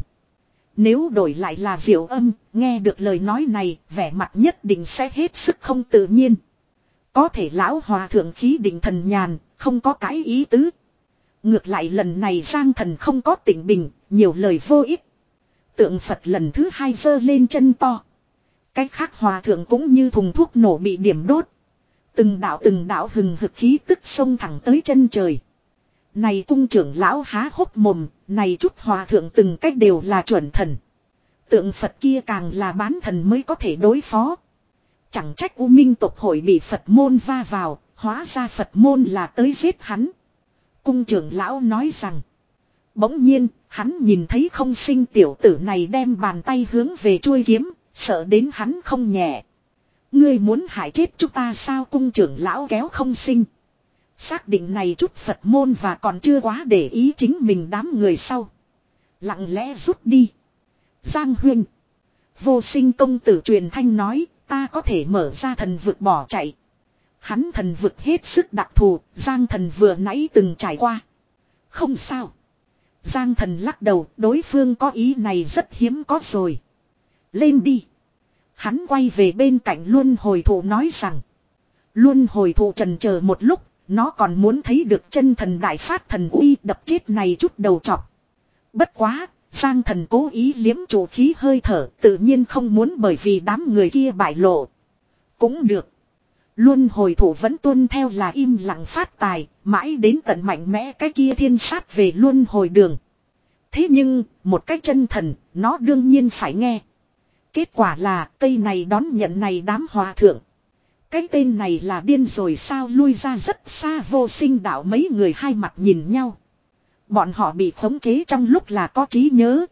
nếu đổi lại là Diệu Âm, nghe được lời nói này, vẻ mặt nhất định sẽ hết sức không tự nhiên. Có thể lão hòa thượng khí định thần nhàn, không có cái ý tứ. Ngược lại lần này Giang Thần không có tỉnh bình, nhiều lời vô ích. Tượng Phật lần thứ hai giơ lên chân to. Cách khác hòa thượng cũng như thùng thuốc nổ bị điểm đốt. Từng đạo từng đạo hừng hực khí tức xông thẳng tới chân trời. Này cung trưởng lão há hốc mồm, này chút hòa thượng từng cách đều là chuẩn thần. Tượng Phật kia càng là bán thần mới có thể đối phó. Chẳng trách U Minh tộc hội bị Phật môn va vào, hóa ra Phật môn là tới giết hắn. Cung trưởng lão nói rằng. Bỗng nhiên, hắn nhìn thấy không sinh tiểu tử này đem bàn tay hướng về chuôi kiếm, sợ đến hắn không nhẹ. Ngươi muốn hại chết chúng ta sao? Cung trưởng lão kéo không sinh. Xác định này chút Phật môn và còn chưa quá để ý chính mình đám người sau. Lặng lẽ rút đi. Giang Huynh. Vô Sinh công tử truyền thanh nói, ta có thể mở ra thần vực bỏ chạy. Hắn thần vực hết sức đặc thù, Giang thần vừa nãy từng trải qua. Không sao. Giang thần lắc đầu, đối phương có ý này rất hiếm có rồi. Lên đi. Hắn quay về bên cạnh Luân Hồi Thụ nói rằng. Luân Hồi Thụ trần chờ một lúc, nó còn muốn thấy được chân thần đại phát thần uy đập chết này chút đầu chọc. Bất quá, Giang thần cố ý liếm chủ khí hơi thở, tự nhiên không muốn bởi vì đám người kia bại lộ. Cũng được. Luân Hồi Thụ vẫn tuân theo là im lặng phát tài, mãi đến tận mạnh mẽ cái kia thiên sát về Luân Hồi đường. Thế nhưng, một cái chân thần, nó đương nhiên phải nghe. Kết quả là cây này đón nhận này đám hòa thượng. Cái tên này là điên rồi sao? Lui ra rất xa. Vô Sinh đạo mấy người hai mặt nhìn nhau. Bọn họ bị khống chế trong lúc là có trí nhớ.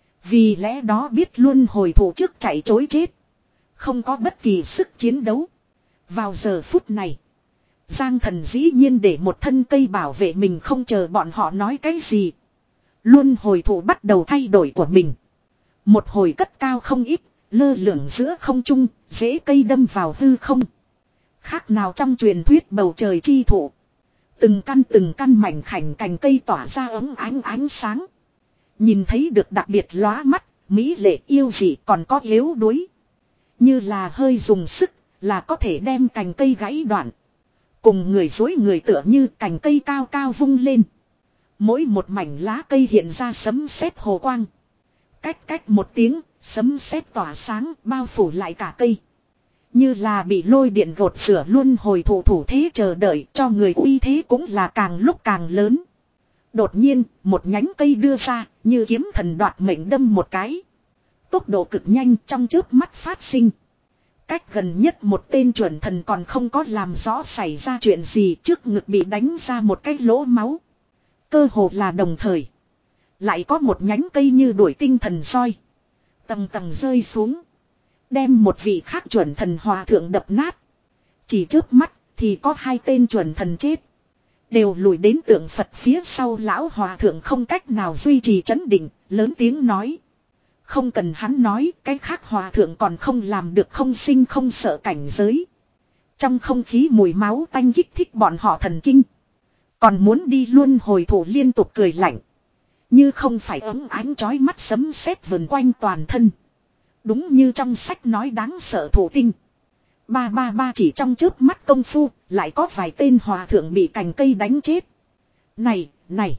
Vì lẽ đó biết Luân Hồi Thụ trước chạy chối chết. Không có bất kỳ sức chiến đấu. Vào giờ phút này. Giang thần dĩ nhiên để một thân cây bảo vệ mình, không chờ bọn họ nói cái gì. Luân Hồi Thụ bắt đầu thay đổi của mình. Một hồi cất cao không ít, lơ lửng giữa không trung, rễ cây đâm vào hư không. Khác nào trong truyền thuyết bầu trời chi thụ. Từng căn từng căn mảnh khảnh cành cây tỏa ra ấm ánh ánh sáng. Nhìn thấy được đặc biệt lóa mắt, mỹ lệ yêu dị còn có yếu đuối. Như là hơi dùng sức, là có thể đem cành cây gãy đoạn. Cùng người dối người tựa như cành cây cao cao vung lên. Mỗi một mảnh lá cây hiện ra sấm sét hồ quang. Cách cách một tiếng, sấm sét tỏa sáng bao phủ lại cả cây. Như là bị lôi điện gột rửa. Luân Hồi Thụ thủ thế chờ đợi, cho người uy thế cũng là càng lúc càng lớn. Đột nhiên, một nhánh cây đưa ra, như kiếm thần đoạt mệnh đâm một cái. Tốc độ cực nhanh trong chớp mắt phát sinh. Cách gần nhất một tên chuẩn thần còn không có làm rõ xảy ra chuyện gì, trước ngực bị đánh ra một cái lỗ máu. Cơ hồ là đồng thời. Lại có một nhánh cây như đuổi tinh thần roi. Tầng tầng rơi xuống. Đem một vị khác chuẩn thần hòa thượng đập nát. Chỉ trước mắt thì có hai tên chuẩn thần chết. Đều lùi đến tượng Phật phía sau. Lão hòa thượng không cách nào duy trì trấn định, lớn tiếng nói. Không cần hắn nói, cái khác hòa thượng còn không làm được không sinh không sợ cảnh giới. Trong không khí mùi máu tanh kích thích bọn họ thần kinh. Còn muốn đi Luân Hồi Thụ liên tục cười lạnh. Như không phải ấm ánh chói mắt sấm sét vần quanh toàn thân. Đúng như trong sách nói đáng sợ thụ tinh. Ba ba ba chỉ trong chớp mắt công phu, lại có vài tên hòa thượng bị cành cây đánh chết. Này, này.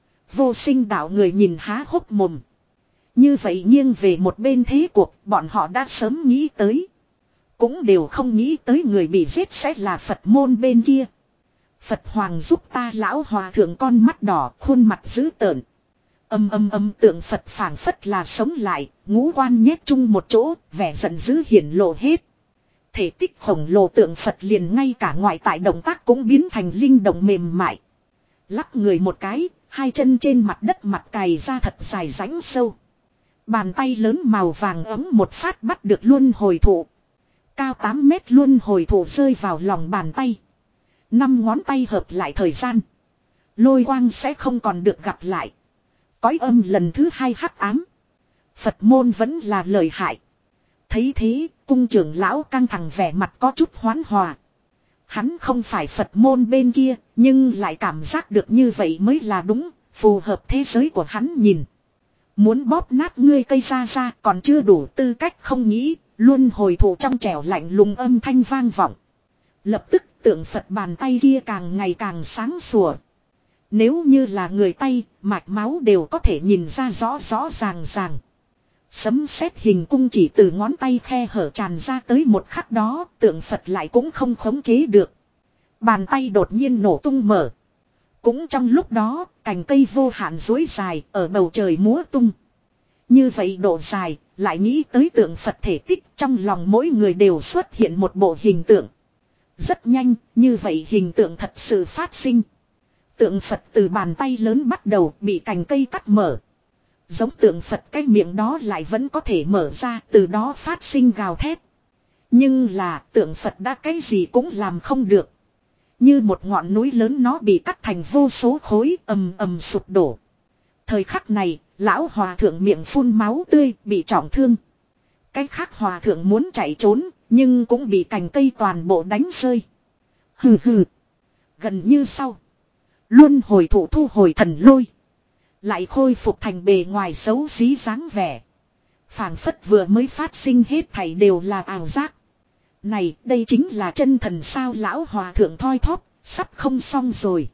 Vô Sinh đạo người nhìn há hốc mồm. Như vậy nghiêng về một bên thế cuộc, bọn họ đã sớm nghĩ tới. Cũng đều không nghĩ tới người bị giết sẽ là Phật môn bên kia. Phật Hoàng giúp ta. Lão hòa thượng con mắt đỏ, khuôn mặt dữ tợn. Âm âm âm tượng Phật phảng phất là sống lại, ngũ quan nhét chung một chỗ, vẻ giận dữ hiển lộ hết. Thể tích khổng lồ tượng Phật liền ngay cả ngoại tại động tác cũng biến thành linh động mềm mại. Lắc người một cái, hai chân trên mặt đất mặt cày ra thật dài rãnh sâu. Bàn tay lớn màu vàng ấm một phát bắt được Luân Hồi Thụ. Cao tám mét Luân Hồi Thụ rơi vào lòng bàn tay. Năm ngón tay hợp lại thời gian. Lôi quang sẽ không còn được gặp lại. Cõi âm lần thứ hai hắc ám. Phật môn vẫn là lợi hại. Thấy thế, cung trưởng lão căng thẳng vẻ mặt có chút hoán hòa. Hắn không phải Phật môn bên kia, nhưng lại cảm giác được như vậy mới là đúng, phù hợp thế giới của hắn nhìn. Muốn bóp nát ngươi cây ra ra còn chưa đủ tư cách không nghĩ, Luân Hồi Thụ trong trẻo lạnh lùng âm thanh vang vọng. Lập tức tượng Phật bàn tay kia càng ngày càng sáng sủa. Nếu như là người tay, mạch máu đều có thể nhìn ra rõ rõ ràng ràng. Sấm sét hình cung chỉ từ ngón tay khe hở tràn ra tới một khắc đó, tượng Phật lại cũng không khống chế được. Bàn tay đột nhiên nổ tung mở. Cũng trong lúc đó, cành cây vô hạn dối dài ở bầu trời múa tung. Như vậy độ dài, lại nghĩ tới tượng Phật thể tích, trong lòng mỗi người đều xuất hiện một bộ hình tượng. Rất nhanh, như vậy hình tượng thật sự phát sinh. Tượng Phật từ bàn tay lớn bắt đầu bị cành cây cắt mở. Giống tượng Phật cái miệng đó lại vẫn có thể mở ra, từ đó phát sinh gào thét. Nhưng là tượng Phật đã cái gì cũng làm không được. Như một ngọn núi lớn nó bị cắt thành vô số khối ầm ầm sụp đổ. Thời khắc này, lão hòa thượng miệng phun máu tươi bị trọng thương. Cái khác hòa thượng muốn chạy trốn, nhưng cũng bị cành cây toàn bộ đánh rơi. Hừ hừ. Gần như sau. Luân hồi thủ thu hồi thần lôi. Lại khôi phục thành bề ngoài xấu xí dáng vẻ. Phảng phất vừa mới phát sinh hết thảy đều là ảo giác. Này, đây chính là chân thần sao? Lão hòa thượng thoi thóp, sắp không xong rồi.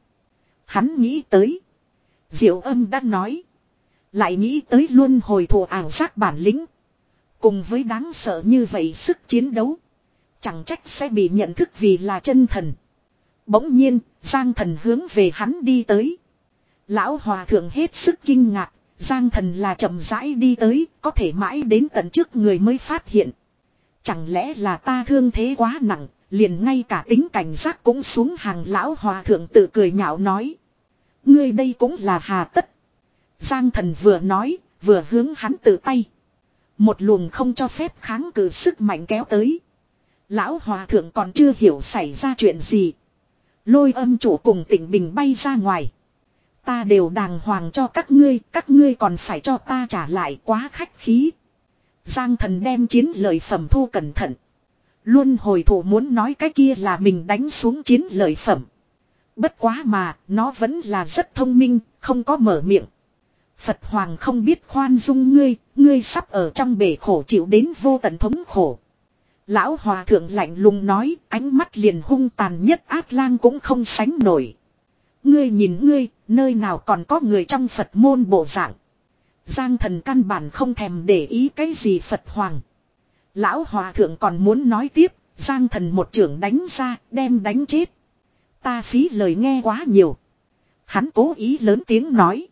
Hắn nghĩ tới. Diệu Âm đã nói. Lại nghĩ tới luân hồi thủ ảo giác bản lĩnh. Cùng với đáng sợ như vậy sức chiến đấu. Chẳng trách sẽ bị nhận thức vì là chân thần. Bỗng nhiên, Giang Thần hướng về hắn đi tới. Lão hòa thượng hết sức kinh ngạc. Giang Thần là chậm rãi đi tới, có thể mãi đến tận trước người mới phát hiện. Chẳng lẽ là ta thương thế quá nặng, liền ngay cả tính cảnh giác cũng xuống hàng. Lão hòa thượng tự cười nhạo nói. Ngươi đây cũng là hà tất. Giang Thần vừa nói, vừa hướng hắn tự tay. Một luồng không cho phép kháng cự sức mạnh kéo tới. Lão hòa thượng còn chưa hiểu xảy ra chuyện gì. Lôi âm chủ cùng Tịnh Bình bay ra ngoài. Ta đều đàng hoàng cho các ngươi, các ngươi còn phải cho ta trả lại, quá khách khí. Giang Thần đem chiến lợi phẩm thu cẩn thận. Luân hồi thủ muốn nói cái kia là mình đánh xuống chiến lợi phẩm. Bất quá mà, nó vẫn là rất thông minh, không có mở miệng. Phật Hoàng không biết khoan dung ngươi, ngươi sắp ở trong bể khổ chịu đến vô tận thống khổ. Lão hòa thượng lạnh lùng nói, ánh mắt liền hung tàn nhất ác lang cũng không sánh nổi. Ngươi nhìn ngươi, nơi nào còn có người trong Phật môn bộ dạng. Giang Thần căn bản không thèm để ý cái gì Phật Hoàng. Lão hòa thượng còn muốn nói tiếp, Giang Thần một chưởng đánh ra, đem đánh chết. Ta phí lời nghe quá nhiều. Hắn cố ý lớn tiếng nói.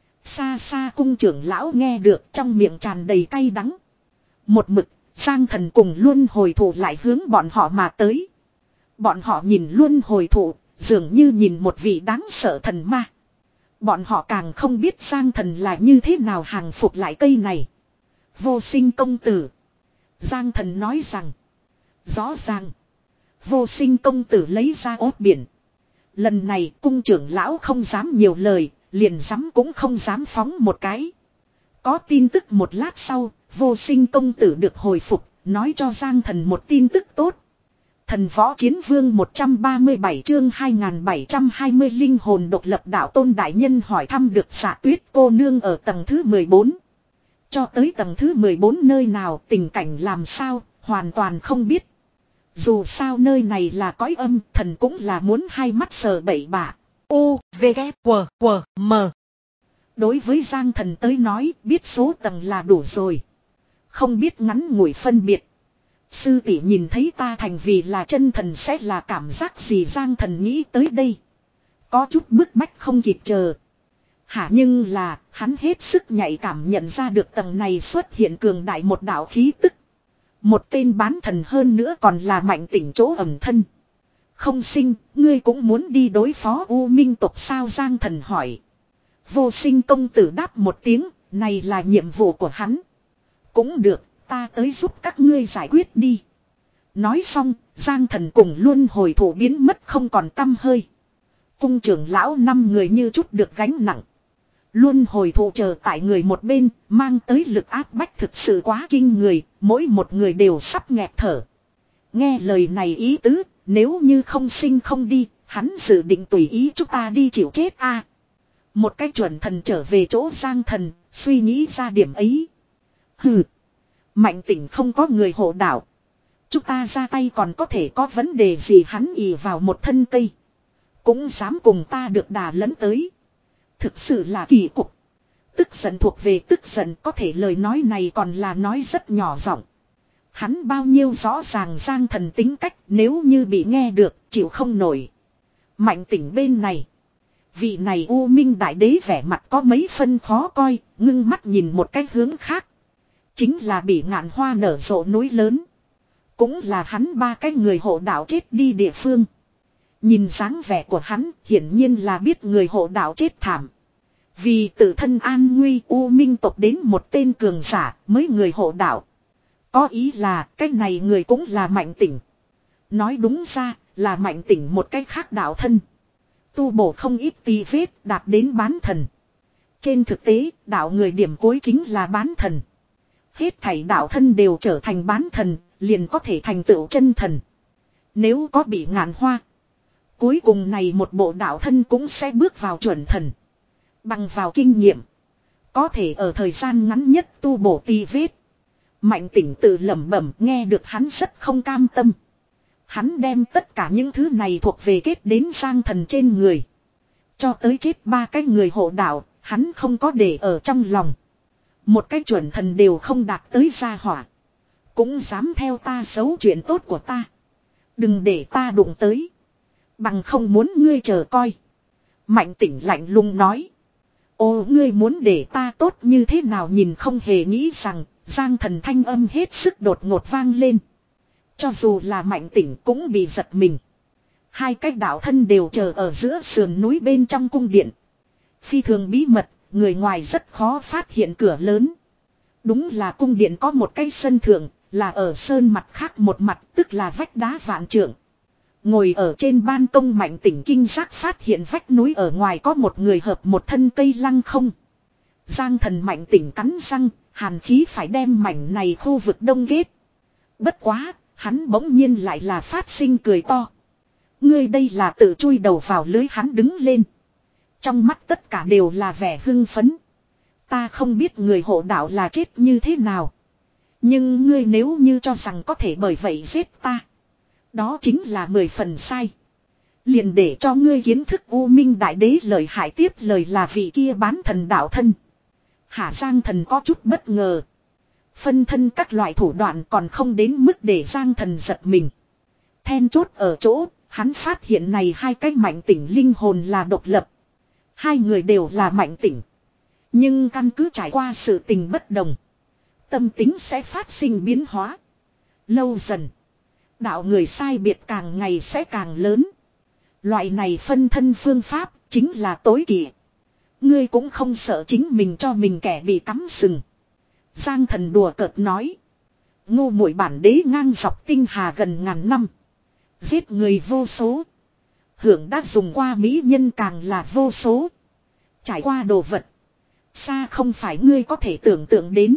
Xa xa cung trưởng lão nghe được, trong miệng tràn đầy cay đắng. Một mực, Giang Thần cùng luân hồi thủ lại hướng bọn họ mà tới. Bọn họ nhìn luân hồi thủ, dường như nhìn một vị đáng sợ thần ma. Bọn họ càng không biết Giang Thần là như thế nào hàng phục lại cây này. Vô Sinh công tử. Giang Thần nói rằng. Rõ ràng. Vô Sinh công tử lấy ra ốt biển. Lần này cung trưởng lão không dám nhiều lời, liền dám cũng không dám phóng một cái. Có tin tức một lát sau, Vô Sinh công tử được hồi phục, nói cho Giang Thần một tin tức tốt. Thần Võ Chiến Vương một trăm ba mươi bảy chương hai nghìn bảy trăm hai mươi linh hồn độc lập đạo tôn đại nhân hỏi thăm được Xạ Tuyết cô nương ở tầng thứ mười bốn. Cho tới tầng thứ mười bốn nơi nào, tình cảnh làm sao, hoàn toàn không biết. Dù sao nơi này là cõi âm, thần cũng là muốn hai mắt sờ bậy bạ. U, V, K, W, W, M. Đối với Giang Thần tới nói, biết số tầng là đủ rồi. Không biết ngắn ngủi phân biệt. Sư tỷ nhìn thấy ta thành vì là chân thần sẽ là cảm giác gì? Giang Thần nghĩ tới đây. Có chút bức bách không kịp chờ. Hả, nhưng là, hắn hết sức nhạy cảm nhận ra được tầng này xuất hiện cường đại một đạo khí tức. Một tên bán thần hơn nữa còn là Mạnh Tỉnh chỗ ẩn thân. Không Sinh, ngươi cũng muốn đi đối phó U Minh tộc sao? Giang Thần hỏi. Vô Sinh công tử đáp một tiếng, này là nhiệm vụ của hắn. Cũng được, ta tới giúp các ngươi giải quyết đi. Nói xong, Giang Thần cùng luân hồi thủ biến mất không còn tăm hơi. Cung trưởng lão năm người như chút được gánh nặng. Luân hồi thủ chờ tại người một bên, mang tới lực áp bách thực sự quá kinh người, mỗi một người đều sắp nghẹt thở. Nghe lời này ý tứ, nếu như Không Sinh không đi, hắn dự định tùy ý chúng ta đi chịu chết a. À, một cái chuẩn thần trở về chỗ Giang Thần, suy nghĩ ra điểm ấy. Hừ, Mạnh Tỉnh không có người hộ đạo. Chúng ta ra tay còn có thể có vấn đề gì? Hắn ì vào một thân cây. Cũng dám cùng ta được đà lẫn tới. Thực sự là kỳ cục. Tức giận thuộc về tức giận, có thể lời nói này còn là nói rất nhỏ giọng. Hắn bao nhiêu rõ ràng Giang Thần tính cách, nếu như bị nghe được, chịu không nổi. Mạnh Tỉnh bên này. Vị này U Minh Đại Đế vẻ mặt có mấy phân khó coi, ngưng mắt nhìn một cái hướng khác. Chính là bị ngạn hoa nở rộ núi lớn. Cũng là hắn ba cái người hộ đạo chết đi địa phương. Nhìn dáng vẻ của hắn, hiển nhiên là biết người hộ đạo chết thảm. Vì tự thân an nguy, U Minh tộc đến một tên cường giả mới người hộ đạo. Có ý là cái này người cũng là Mạnh Tỉnh. Nói đúng ra là Mạnh Tỉnh một cái khác đạo thân. Tu bổ không ít tì vết đạt đến bán thần. Trên thực tế đạo người điểm cuối chính là bán thần. Hết thảy đạo thân đều trở thành bán thần, liền có thể thành tựu chân thần. Nếu có bị ngạn hoa, cuối cùng này một bộ đạo thân cũng sẽ bước vào chuẩn thần. Bằng vào kinh nghiệm, có thể ở thời gian ngắn nhất tu bổ tì vết. Mạnh Tỉnh tự lẩm bẩm, nghe được hắn rất không cam tâm. Hắn đem tất cả những thứ này thuộc về kết đến Giang Thần trên người. Cho tới chết ba cái người hộ đạo, hắn không có để ở trong lòng. Một cái chuẩn thần đều không đạt tới gia hỏa. Cũng dám theo ta xấu chuyện tốt của ta. Đừng để ta đụng tới. Bằng không muốn ngươi chờ coi. Mạnh Tỉnh lạnh lùng nói. Ô, ngươi muốn để ta tốt như thế nào? Nhìn không hề nghĩ rằng Giang Thần thanh âm hết sức đột ngột vang lên. Cho dù là Mạnh Tỉnh cũng bị giật mình. Hai cái đạo thân đều chờ ở giữa sườn núi bên trong cung điện. Phi thường bí mật, người ngoài rất khó phát hiện cửa lớn. Đúng là cung điện có một cái sân thượng, là ở sơn mặt khác một mặt, tức là vách đá vạn trượng. Ngồi ở trên ban công Mạnh Tỉnh kinh giác phát hiện vách núi ở ngoài có một người hợp một thân cây lăng không. Giang Thần Mạnh Tỉnh cắn răng, hàn khí phải đem mảnh này khu vực đông ghét. Bất quá, hắn bỗng nhiên lại là phát sinh cười to. Ngươi đây là tự chui đầu vào lưới. Hắn đứng lên. Trong mắt tất cả đều là vẻ hưng phấn. Ta không biết người hộ đạo là chết như thế nào. Nhưng ngươi nếu như cho rằng có thể bởi vậy giết ta, đó chính là mười phần sai. Liền để cho ngươi kiến thức U Minh Đại Đế lời hại. Tiếp lời là vị kia bán thần đạo thân. Hạ Giang Thần có chút bất ngờ. Phân thân các loại thủ đoạn còn không đến mức để Giang Thần giật mình. Then chốt ở chỗ, hắn phát hiện này hai cái Mạnh Tỉnh linh hồn là độc lập. Hai người đều là Mạnh Tỉnh. Nhưng căn cứ trải qua sự tình bất đồng, tâm tính sẽ phát sinh biến hóa. Lâu dần, đạo người sai biệt càng ngày sẽ càng lớn. Loại này phân thân phương pháp chính là tối kỵ. Ngươi cũng không sợ chính mình cho mình kẻ bị cắm sừng. Giang Thần đùa cợt nói. Ngu muội bản đế ngang dọc tinh hà gần ngàn năm. Giết người vô số. Hưởng đã dùng qua mỹ nhân càng là vô số. Trải qua đồ vật xa không phải ngươi có thể tưởng tượng đến.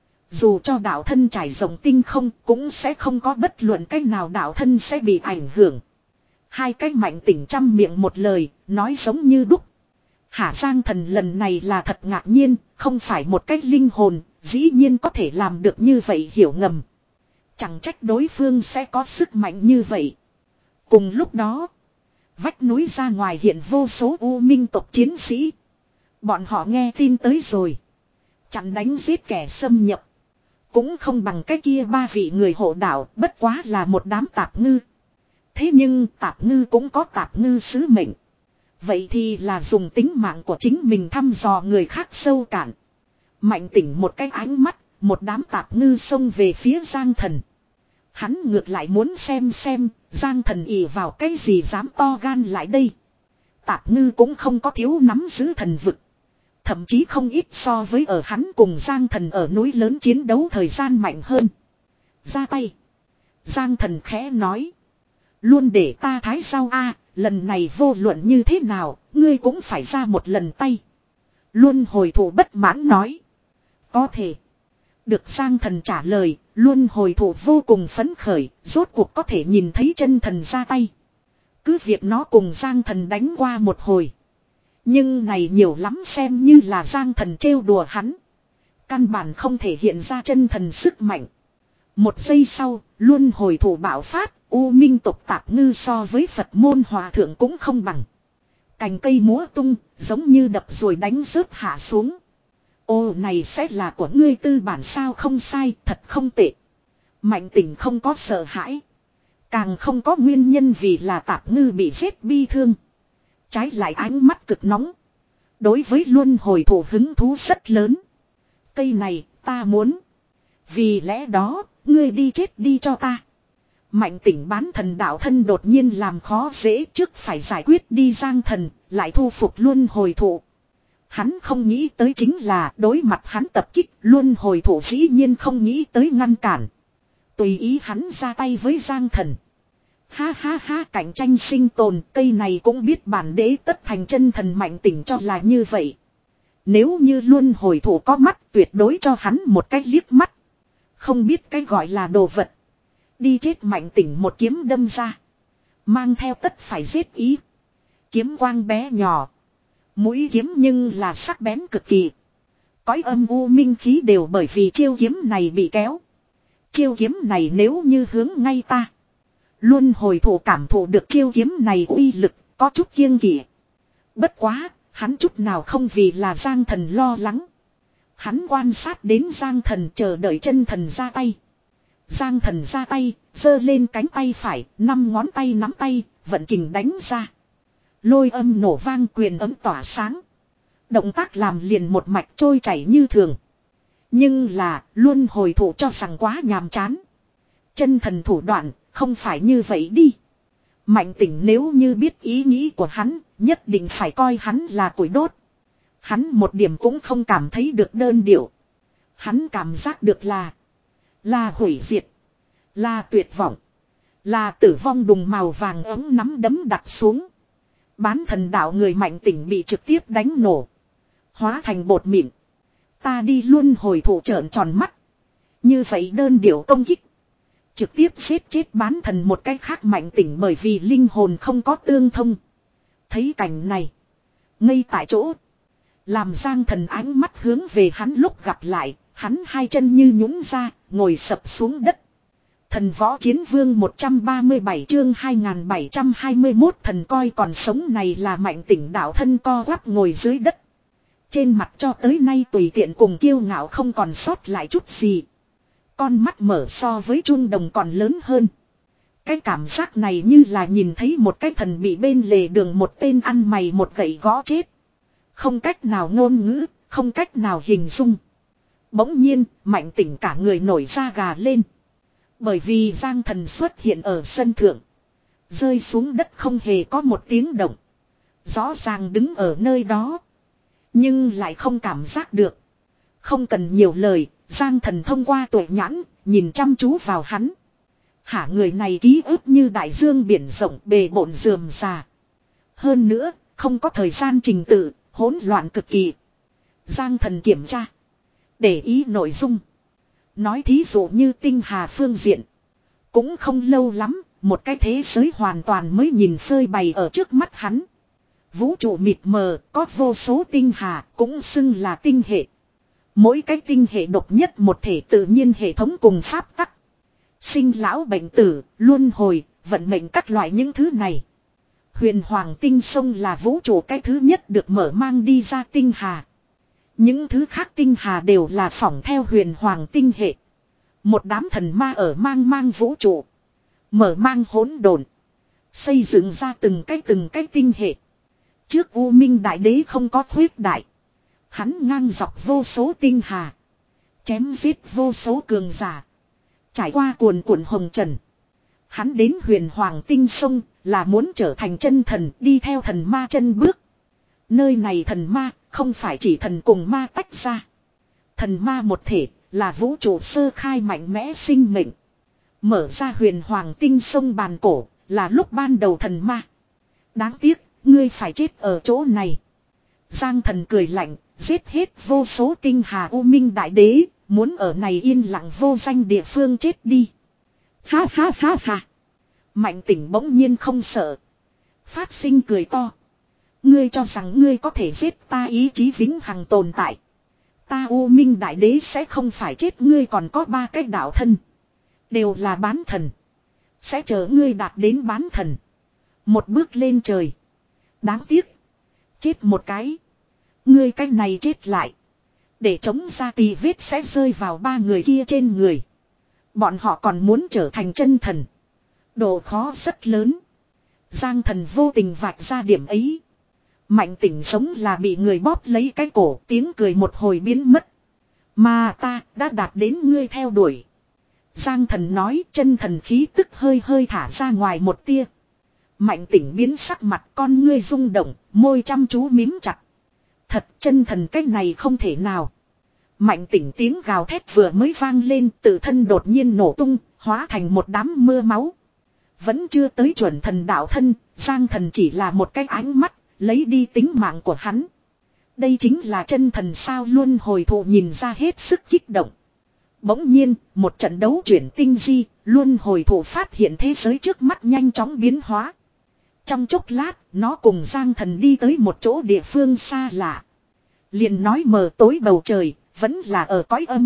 Dù cho đạo thân trải rộng tinh không cũng sẽ không có bất luận cách nào đạo thân sẽ bị ảnh hưởng. Hai cái Mạnh Tỉnh trăm miệng một lời, nói giống như đúc. Hạ Giang Thần lần này là thật ngạc nhiên, không phải một cái linh hồn, dĩ nhiên có thể làm được như vậy hiểu ngầm. Chẳng trách đối phương sẽ có sức mạnh như vậy. Cùng lúc đó, vách núi ra ngoài hiện vô số U Minh tộc chiến sĩ. Bọn họ nghe tin tới rồi. Chặn đánh giết kẻ xâm nhập. Cũng không bằng cái kia ba vị người hộ đạo, bất quá là một đám tạp ngư. Thế nhưng tạp ngư cũng có tạp ngư sứ mệnh. Vậy thì là dùng tính mạng của chính mình thăm dò người khác sâu cạn. Mạnh Tỉnh một cái ánh mắt, một đám tạp ngư xông về phía Giang Thần. Hắn ngược lại muốn xem xem, Giang Thần ỷ vào cái gì dám to gan lại đây. Tạp ngư cũng không có thiếu nắm giữ thần vực. Thậm chí không ít so với ở hắn cùng Giang Thần ở núi lớn chiến đấu thời gian mạnh hơn. Ra tay. Giang Thần khẽ nói. Luôn để ta thái sao a, lần này vô luận như thế nào, ngươi cũng phải ra một lần tay. Luôn hồi thủ bất mãn nói. Có thể. Được Giang Thần trả lời, luôn hồi thủ vô cùng phấn khởi, rốt cuộc có thể nhìn thấy chân thần ra tay. Cứ việc nó cùng Giang Thần đánh qua một hồi. Nhưng này nhiều lắm xem như là Giang Thần trêu đùa hắn. Căn bản không thể hiện ra chân thần sức mạnh. Một giây sau, luôn hồi thủ bạo phát, U Minh tộc tạp ngư so với Phật môn hòa thượng cũng không bằng. Cành cây múa tung, giống như đập rồi đánh rớt hạ xuống. Ô, này sẽ là của ngươi tư bản sao? Không sai, thật không tệ. Mạnh Tỉnh không có sợ hãi. Càng không có nguyên nhân vì là tạp ngư bị giết bi thương. Trái lại ánh mắt cực nóng. Đối với luân hồi thủ hứng thú rất lớn. Cây này ta muốn. Vì lẽ đó, ngươi đi chết đi cho ta. Mạnh Tỉnh bán thần đạo thân đột nhiên làm khó dễ, trước phải giải quyết đi Giang Thần, lại thu phục luân hồi thủ. Hắn không nghĩ tới chính là đối mặt hắn tập kích, luân hồi thủ dĩ nhiên không nghĩ tới ngăn cản. Tùy ý hắn ra tay với Giang Thần. Ha ha ha, cạnh tranh sinh tồn, cây này cũng biết bản đế tất thành chân thần. Mạnh Tỉnh cho là như vậy. Nếu như luân hồi thủ có mắt, tuyệt đối cho hắn một cái liếc mắt. Không biết cái gọi là đồ vật. Đi chết. Mạnh Tỉnh một kiếm đâm ra. Mang theo tất phải giết ý. Kiếm quang bé nhỏ. Mũi kiếm nhưng là sắc bén cực kỳ. Cõi âm u minh khí đều bởi vì chiêu kiếm này bị kéo. Chiêu kiếm này nếu như hướng ngay ta. Luân hồi thủ cảm thụ được chiêu kiếm này uy lực, có chút kiêng kỵ. Bất quá, hắn chút nào không vì là Giang Thần lo lắng. Hắn quan sát đến Giang Thần, chờ đợi chân thần ra tay. Giang Thần ra tay, giơ lên cánh tay phải, năm ngón tay nắm tay, vận kình đánh ra. Lôi âm nổ vang, quyền ấm tỏa sáng. Động tác làm liền một mạch trôi chảy như thường. Nhưng là, luân hồi thủ cho rằng quá nhàm chán. Chân thần thủ đoạn, không phải như vậy đi. Mạnh Tỉnh nếu như biết ý nghĩ của hắn, nhất định phải coi hắn là củi đốt. Hắn một điểm cũng không cảm thấy được đơn điệu. Hắn cảm giác được là Là hủy diệt. Là tuyệt vọng. Là tử vong. Đùng màu vàng ấm nắm đấm đặt xuống. Bán thần đạo người Mạnh Tỉnh bị trực tiếp đánh nổ. Hóa thành bột mịn. Ta đi luân hồi thủ trợn tròn mắt. Như vậy đơn điệu công kích. Trực tiếp giết chết bán thần một cách khác. Mạnh Tỉnh bởi vì linh hồn không có tương thông. Thấy cảnh này. Ngây tại chỗ. Làm Giang Thần ánh mắt hướng về hắn lúc gặp lại. Hắn hai chân như nhũn ra. Ngồi sập xuống đất. Thần võ chiến vương một trăm ba mươi bảy chương hai nghìn bảy trăm hai mươi mốt. Thần coi còn sống này là Mạnh Tỉnh đạo thân co quắp ngồi dưới đất. Trên mặt cho tới nay tùy tiện cùng kiêu ngạo không còn sót lại chút gì. Con mắt mở so với chuông đồng còn lớn hơn. Cái cảm giác này như là nhìn thấy một cái thần bị bên lề đường một tên ăn mày một gậy gõ chết. Không cách nào ngôn ngữ, không cách nào hình dung. Bỗng nhiên, Mạnh Tỉnh cả người nổi da gà lên. Bởi vì Giang Thần xuất hiện ở sân thượng. Rơi xuống đất không hề có một tiếng động. Rõ ràng đứng ở nơi đó. Nhưng lại không cảm giác được. Không cần nhiều lời, Giang Thần thông qua tuệ nhãn, nhìn chăm chú vào hắn. Hả, người này ký ức như đại dương biển rộng, bề bộn rườm rà. Hơn nữa, không có thời gian trình tự, hỗn loạn cực kỳ. Giang Thần kiểm tra. Để ý nội dung. Nói thí dụ như tinh hà phương diện. Cũng không lâu lắm, một cái thế giới hoàn toàn mới nhìn phơi bày ở trước mắt hắn. Vũ trụ mịt mờ, có vô số tinh hà, cũng xưng là tinh hệ. Mỗi cái tinh hệ độc nhất một thể tự nhiên hệ thống cùng pháp tắc. Sinh lão bệnh tử, luân hồi, vận mệnh các loại những thứ này. Huyền Hoàng tinh sông là vũ trụ cái thứ nhất được mở mang đi ra tinh hà. Những thứ khác tinh hà đều là phỏng theo huyền hoàng tinh hệ. Một đám thần ma ở mang mang vũ trụ. Mở mang hỗn độn. Xây dựng ra từng cái từng cái tinh hệ. Trước U Minh Đại Đế không có khuyết đại. Hắn ngang dọc vô số tinh hà. Chém giết vô số cường giả. Trải qua cuồn cuộn hồng trần. Hắn đến huyền hoàng tinh sông là muốn trở thành chân thần, đi theo thần ma chân bước. Nơi này thần ma không phải chỉ thần cùng ma tách ra. Thần ma một thể là vũ trụ sơ khai mạnh mẽ sinh mệnh. Mở ra huyền hoàng tinh sông bàn cổ là lúc ban đầu thần ma. Đáng tiếc, ngươi phải chết ở chỗ này. Giang Thần cười lạnh, giết hết vô số tinh hà U Minh Đại Đế, muốn ở này yên lặng vô danh địa phương chết đi. Ha ha ha ha. Mạnh Tỉnh bỗng nhiên không sợ. Phát sinh cười to. Ngươi cho rằng ngươi có thể giết ta ý chí vĩnh hằng tồn tại. Ta U Minh Đại Đế sẽ không phải chết, ngươi còn có ba cái đạo thân. Đều là bán thần. Sẽ chờ ngươi đạt đến bán thần. Một bước lên trời. Đáng tiếc. Chết một cái. Ngươi cái này chết lại. Để chống ra tì vết sẽ rơi vào ba người kia trên người. Bọn họ còn muốn trở thành chân thần. Độ khó rất lớn. Giang Thần vô tình vạch ra điểm ấy. Mạnh Tỉnh giống là bị người bóp lấy cái cổ, tiếng cười một hồi biến mất. Mà ta đã đạt đến ngươi theo đuổi. Giang Thần nói, chân thần khí tức hơi hơi thả ra ngoài một tia. Mạnh Tỉnh biến sắc mặt, con ngươi rung động, môi chăm chú mím chặt. Thật, chân thần cách này không thể nào. Mạnh Tỉnh tiếng gào thét vừa mới vang lên, tự thân đột nhiên nổ tung, hóa thành một đám mưa máu. Vẫn chưa tới chuẩn thần đạo thân, Giang Thần chỉ là một cái ánh mắt, lấy đi tính mạng của hắn. Đây chính là chân thần sao? Luân hồi thụ nhìn ra hết sức kích động. Bỗng nhiên, một trận đấu chuyển tinh di, luân hồi thụ phát hiện thế giới trước mắt nhanh chóng biến hóa. Trong chốc lát, nó cùng Giang Thần đi tới một chỗ địa phương xa lạ. Liền nói mờ tối bầu trời, vẫn là ở cõi âm.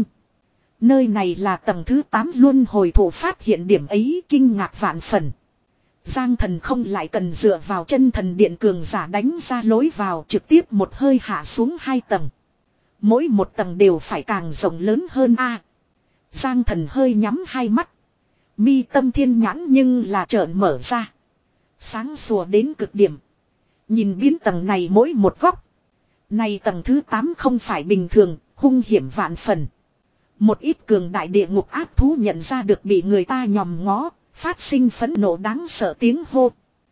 Nơi này là tầng thứ tám, luân hồi thụ phát hiện điểm ấy kinh ngạc vạn phần. Giang Thần không lại cần dựa vào chân thần điện cường giả đánh ra lối vào, trực tiếp một hơi hạ xuống hai tầng. Mỗi một tầng đều phải càng rộng lớn hơn a. Giang Thần hơi nhắm hai mắt. Mi tâm thiên nhãn nhưng là trợn mở ra. Sáng sủa đến cực điểm. Nhìn biến tầng này mỗi một góc. Này tầng thứ tám không phải bình thường, hung hiểm vạn phần. Một ít cường đại địa ngục ác thú nhận ra được bị người ta nhòm ngó, phát sinh phẫn nộ đáng sợ tiếng hô.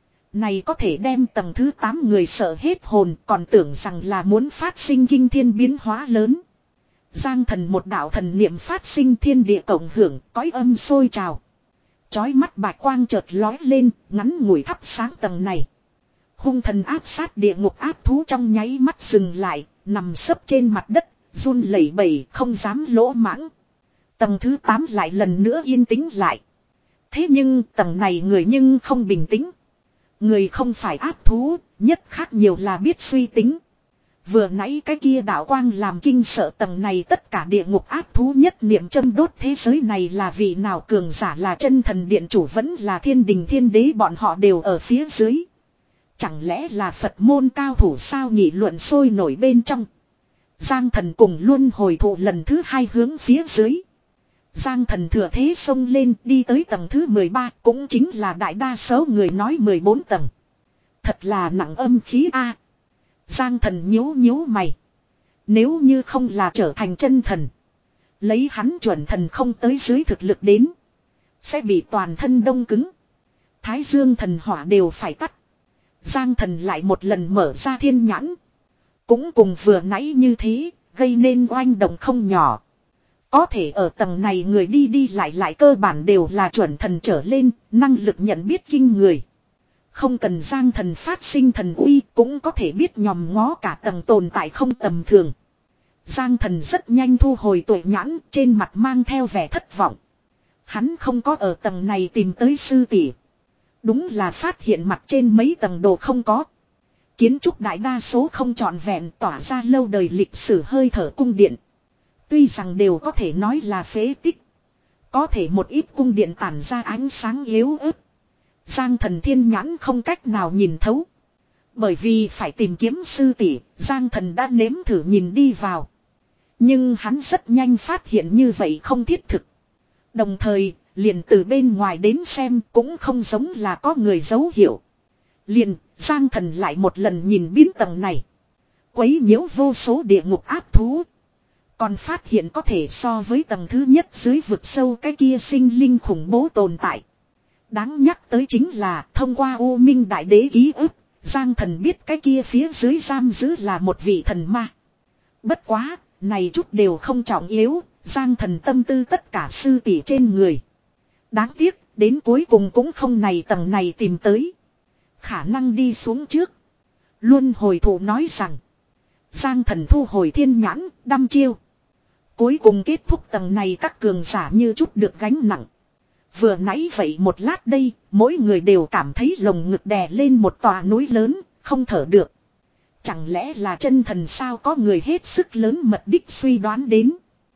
Này có thể đem tầng thứ tám người sợ hết hồn, còn tưởng rằng là muốn phát sinh kinh thiên biến hóa lớn. Giang Thần một đạo thần niệm phát sinh thiên địa cộng hưởng, cõi âm sôi trào. Chói mắt bạch quang chợt lói lên, ngắn ngủi thắp sáng tầng này. Hung thần áp sát địa ngục áp thú trong nháy mắt dừng lại, nằm sấp trên mặt đất, run lẩy bẩy không dám lỗ mãng. Tầng thứ tám lại lần nữa yên tĩnh lại. Thế nhưng tầng này người nhưng không bình tĩnh. Người không phải áp thú, nhất khác nhiều là biết suy tính. Vừa nãy cái kia đạo quang làm kinh sợ tầng này tất cả địa ngục áp thú nhất niệm châm đốt thế giới này là vị nào cường giả, là chân thần điện chủ vẫn là thiên đình thiên đế, bọn họ đều ở phía dưới. Chẳng lẽ là Phật môn cao thủ sao? Nghị luận sôi nổi bên trong. Giang Thần cùng luân hồi thụ lần thứ hai hướng phía dưới. Giang Thần thừa thế xông lên đi tới tầng thứ mười ba, cũng chính là đại đa số người nói mười bốn tầng. Thật là nặng âm khí a. Giang Thần nhíu nhíu mày. Nếu như không là trở thành chân thần, lấy hắn chuẩn thần không tới dưới thực lực đến, sẽ bị toàn thân đông cứng. Thái dương thần hỏa đều phải tắt. Giang Thần lại một lần mở ra thiên nhãn. Cũng cùng vừa nãy như thế, gây nên oanh động không nhỏ. Có thể ở tầng này người đi đi lại lại cơ bản đều là chuẩn thần trở lên, năng lực nhận biết kinh người. Không cần Giang Thần phát sinh thần uy cũng có thể biết nhòm ngó cả tầng tồn tại không tầm thường. Giang Thần rất nhanh thu hồi tuệ nhãn, trên mặt mang theo vẻ thất vọng. Hắn không có ở tầng này tìm tới sư tỷ. Đúng là phát hiện mặt trên mấy tầng đồ không có. Kiến trúc đại đa số không trọn vẹn, tỏa ra lâu đời lịch sử hơi thở cung điện. Tuy rằng đều có thể nói là phế tích. Có thể một ít cung điện tản ra ánh sáng yếu ớt. Giang Thần thiên nhãn không cách nào nhìn thấu. Bởi vì phải tìm kiếm sư tỷ, Giang Thần đã nếm thử nhìn đi vào. Nhưng hắn rất nhanh phát hiện như vậy không thiết thực. Đồng thời, liền từ bên ngoài đến xem cũng không giống là có người dấu hiệu. Liền, Giang Thần lại một lần nhìn biến tầng này. Quấy nhiễu vô số địa ngục áp thú. Còn phát hiện có thể so với tầng thứ nhất dưới vực sâu cái kia sinh linh khủng bố tồn tại. Đáng nhắc tới chính là thông qua U Minh Đại Đế ký ức, Giang Thần biết cái kia phía dưới giam giữ là một vị thần ma. Bất quá, này chút đều không trọng yếu, Giang Thần tâm tư tất cả sư tỷ trên người. Đáng tiếc, đến cuối cùng cũng không này tầng này tìm tới. Khả năng đi xuống trước. Luân hồi thụ nói rằng, Giang Thần thu hồi thiên nhãn, đăm chiêu. Cuối cùng kết thúc tầng này các cường giả như chút được gánh nặng. Vừa nãy vậy một lát đây, mỗi người đều cảm thấy lồng ngực đè lên một tòa núi lớn, không thở được. Chẳng lẽ là chân thần sao? Có người hết sức lớn mật đích suy đoán đến.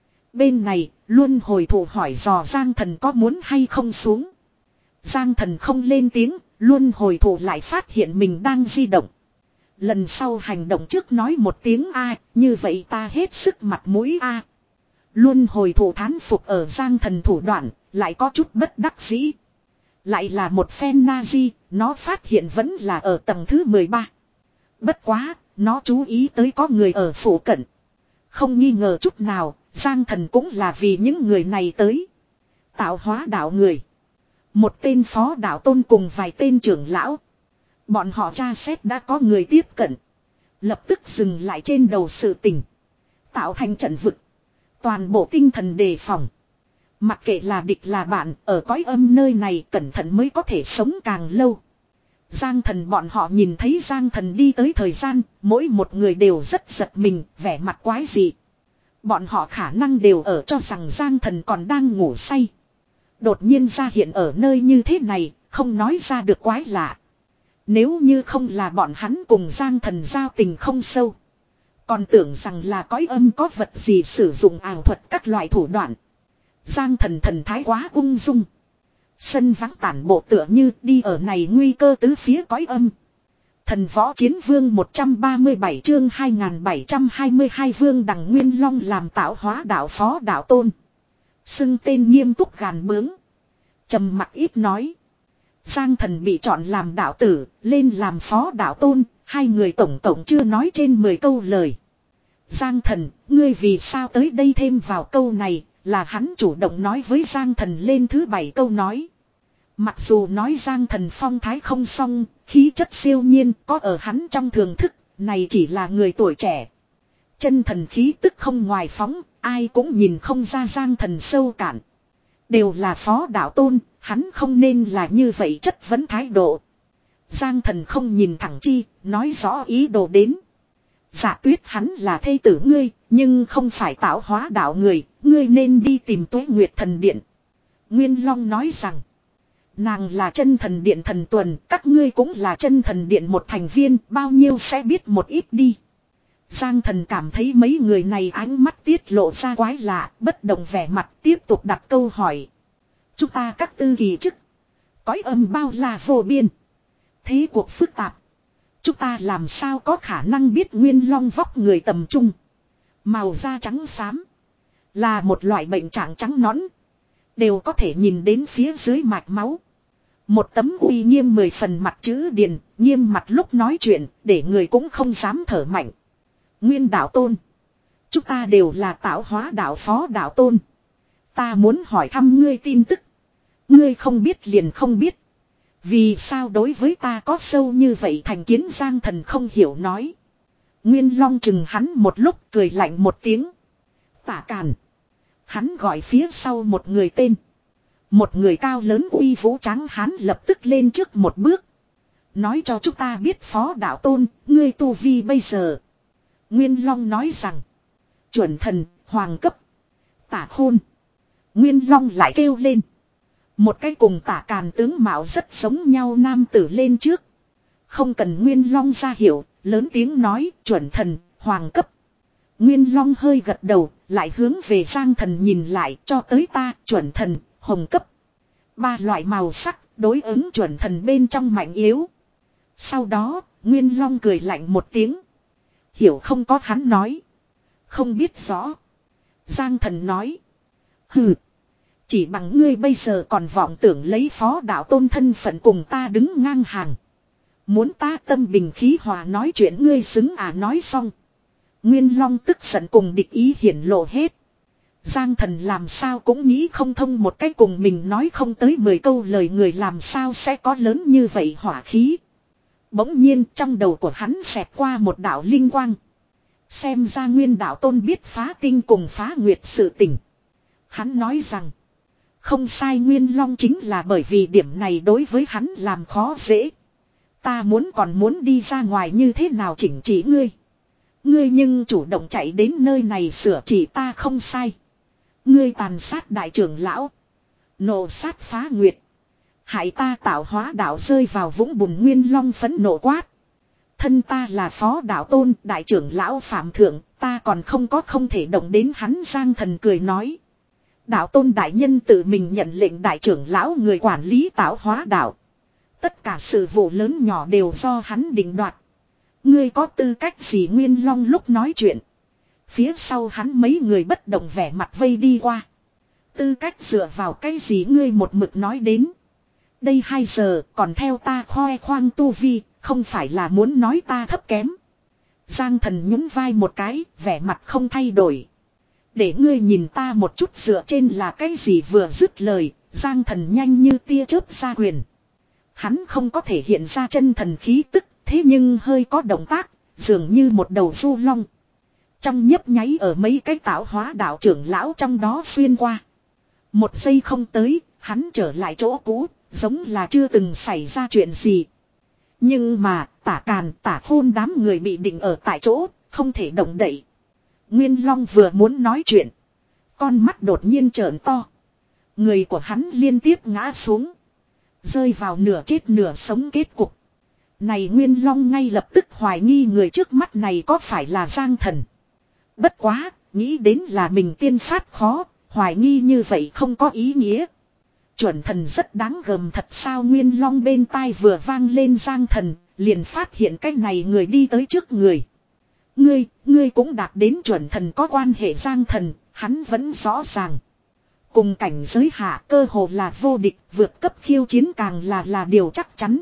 Bên này, luân hồi thụ hỏi dò Giang Thần có muốn hay không xuống. Giang Thần không lên tiếng, luân hồi thụ lại phát hiện mình đang di động. Lần sau hành động trước nói một tiếng A, như vậy ta hết sức mặt mũi A. Luân hồi thụ thán phục ở Giang Thần thủ đoạn, lại có chút bất đắc dĩ. Lại là một phen Nazi, nó phát hiện vẫn là ở tầng thứ mười ba. Bất quá, nó chú ý tới có người ở phủ cận. Không nghi ngờ chút nào, Giang Thần cũng là vì những người này tới. Tạo hóa đạo người. Một tên phó đạo tôn cùng vài tên trưởng lão. Bọn họ tra xét đã có người tiếp cận. Lập tức dừng lại trên đầu sự tình. Tạo thành trận vực. Toàn bộ tinh thần đề phòng. Mặc kệ là địch là bạn, ở cõi âm nơi này cẩn thận mới có thể sống càng lâu. Giang Thần bọn họ nhìn thấy Giang Thần đi tới thời gian, mỗi một người đều rất giật mình, vẻ mặt quái dị. Bọn họ khả năng đều ở cho rằng Giang Thần còn đang ngủ say. Đột nhiên ra hiện ở nơi như thế này, không nói ra được quái lạ. Nếu như không là bọn hắn cùng Giang Thần giao tình không sâu. Còn tưởng rằng là cõi âm có vật gì sử dụng ảo thuật các loại thủ đoạn. Giang Thần thần thái quá ung dung. Sân vắng tản bộ tựa như đi ở này nguy cơ tứ phía cõi âm. Thần võ chiến vương một trăm ba mươi bảy chương hai nghìn bảy trăm hai mươi hai vương đằng Nguyên Long làm tạo hóa đạo phó đạo tôn. Xưng tên nghiêm túc gàn bướng. Trầm mặc ít nói. Giang Thần bị chọn làm đạo tử, lên làm phó đạo tôn, hai người tổng tổng chưa nói trên mười câu lời. Giang Thần, ngươi vì sao tới đây thêm vào câu này, là hắn chủ động nói với Giang Thần lên thứ bảy câu nói. Mặc dù nói Giang Thần phong thái không song, khí chất siêu nhiên có ở hắn trong thường thức, này chỉ là người tuổi trẻ. Chân thần khí tức không ngoài phóng, ai cũng nhìn không ra Giang Thần sâu cạn. Đều là phó đạo tôn, hắn không nên là như vậy chất vấn thái độ. Giang Thần không nhìn thẳng chi, nói rõ ý đồ đến. Dạ Tuyết hắn là thê tử ngươi, nhưng không phải tạo hóa đạo người, ngươi nên đi tìm Tuế Nguyệt Thần Điện. Nguyên Long nói rằng, nàng là chân thần điện thần tuần, các ngươi cũng là chân thần điện một thành viên, bao nhiêu sẽ biết một ít đi. Giang Thần cảm thấy mấy người này ánh mắt tiết lộ ra quái lạ, bất động vẻ mặt tiếp tục đặt câu hỏi. Chúng ta các tư kỳ chức, cõi âm bao la vô biên, thế cuộc phức tạp. Chúng ta làm sao có khả năng biết Nguyên Long vóc người tầm trung. Màu da trắng xám. Là một loại bệnh trạng trắng nõn. Đều có thể nhìn đến phía dưới mạch máu. Một tấm uy nghiêm mười phần mặt chữ điền. Nghiêm mặt lúc nói chuyện. Để người cũng không dám thở mạnh. Nguyên đạo tôn. Chúng ta đều là tạo hóa đạo phó đạo tôn. Ta muốn hỏi thăm ngươi tin tức. Ngươi không biết liền không biết. Vì sao đối với ta có sâu như vậy thành kiến Giang Thần không hiểu nói. Nguyên Long chừng hắn một lúc cười lạnh một tiếng. Tả Càn. Hắn gọi phía sau một người tên. Một người cao lớn uy vũ trắng hắn lập tức lên trước một bước. Nói cho chúng ta biết phó đạo tôn, ngươi tu vi bây giờ. Nguyên Long nói rằng. Chuẩn thần, hoàng cấp. Tả Khôn. Nguyên Long lại kêu lên. Một cái cùng Tả Càn tướng mạo rất giống nhau nam tử lên trước. Không cần Nguyên Long ra hiểu, lớn tiếng nói chuẩn thần, hoàng cấp. Nguyên Long hơi gật đầu, lại hướng về Giang Thần nhìn lại cho tới ta chuẩn thần, hồng cấp. Ba loại màu sắc, đối ứng chuẩn thần bên trong mạnh yếu. Sau đó, Nguyên Long cười lạnh một tiếng. Hiểu không có hắn nói. Không biết rõ. Giang Thần nói. Hừ. Chỉ bằng ngươi bây giờ còn vọng tưởng lấy phó đạo tôn thân phận cùng ta đứng ngang hàng. Muốn ta tâm bình khí hòa nói chuyện ngươi xứng à nói xong. Nguyên Long tức giận cùng địch ý hiển lộ hết. Giang Thần làm sao cũng nghĩ không thông một cách cùng mình nói không tới mười câu lời người làm sao sẽ có lớn như vậy hỏa khí. Bỗng nhiên trong đầu của hắn xẹt qua một đạo linh quang. Xem ra Nguyên đạo tôn biết phá tinh cùng phá nguyệt sự tình. Hắn nói rằng. Không sai Nguyên Long chính là bởi vì điểm này đối với hắn làm khó dễ. Ta muốn còn muốn đi ra ngoài như thế nào chỉnh chỉ ngươi. Ngươi nhưng chủ động chạy đến nơi này sửa chỉ ta không sai. Ngươi tàn sát đại trưởng lão. Nộ sát phá nguyệt. Hại ta tạo hóa đạo rơi vào vũng bùn Nguyên Long phẫn nộ quát. Thân ta là phó đạo tôn đại trưởng lão phạm thượng. Ta còn không có không thể động đến hắn. Giang Thần cười nói. Đạo tôn đại nhân tự mình nhận lệnh đại trưởng lão người quản lý tạo hóa đạo. Tất cả sự vụ lớn nhỏ đều do hắn định đoạt. Ngươi có tư cách gì Nguyên Long lúc nói chuyện. Phía sau hắn mấy người bất động vẻ mặt vây đi qua. Tư cách dựa vào cái gì ngươi một mực nói đến. Đây hai giờ còn theo ta khoe khoang tu vi, Không phải là muốn nói ta thấp kém. Giang Thần nhún vai một cái, vẻ mặt không thay đổi. Để ngươi nhìn ta một chút dựa trên là cái gì vừa dứt lời, Giang Thần nhanh như tia chớp ra quyền. Hắn không có thể hiện ra chân thần khí tức, thế nhưng hơi có động tác, dường như một đầu du long. Trong nhấp nháy ở mấy cái tạo hóa đạo trưởng lão trong đó xuyên qua. Một giây không tới, hắn trở lại chỗ cũ, giống là chưa từng xảy ra chuyện gì. Nhưng mà, tả càn, tả khôn đám người bị định ở tại chỗ, không thể động đậy. Nguyên Long vừa muốn nói chuyện. Con mắt đột nhiên trợn to. Người của hắn liên tiếp ngã xuống. Rơi vào nửa chết nửa sống kết cục. Này Nguyên Long ngay lập tức hoài nghi người trước mắt này có phải là Giang Thần. Bất quá, nghĩ đến là mình tiên phát khó, hoài nghi như vậy không có ý nghĩa. Chuẩn thần rất đáng gờm thật sao Nguyên Long bên tai vừa vang lên Giang Thần, liền phát hiện cái này người đi tới trước người. Ngươi, ngươi cũng đạt đến chuẩn thần có quan hệ Giang Thần, hắn vẫn rõ ràng. Cùng cảnh giới hạ cơ hồ là vô địch, vượt cấp khiêu chiến càng là là điều chắc chắn.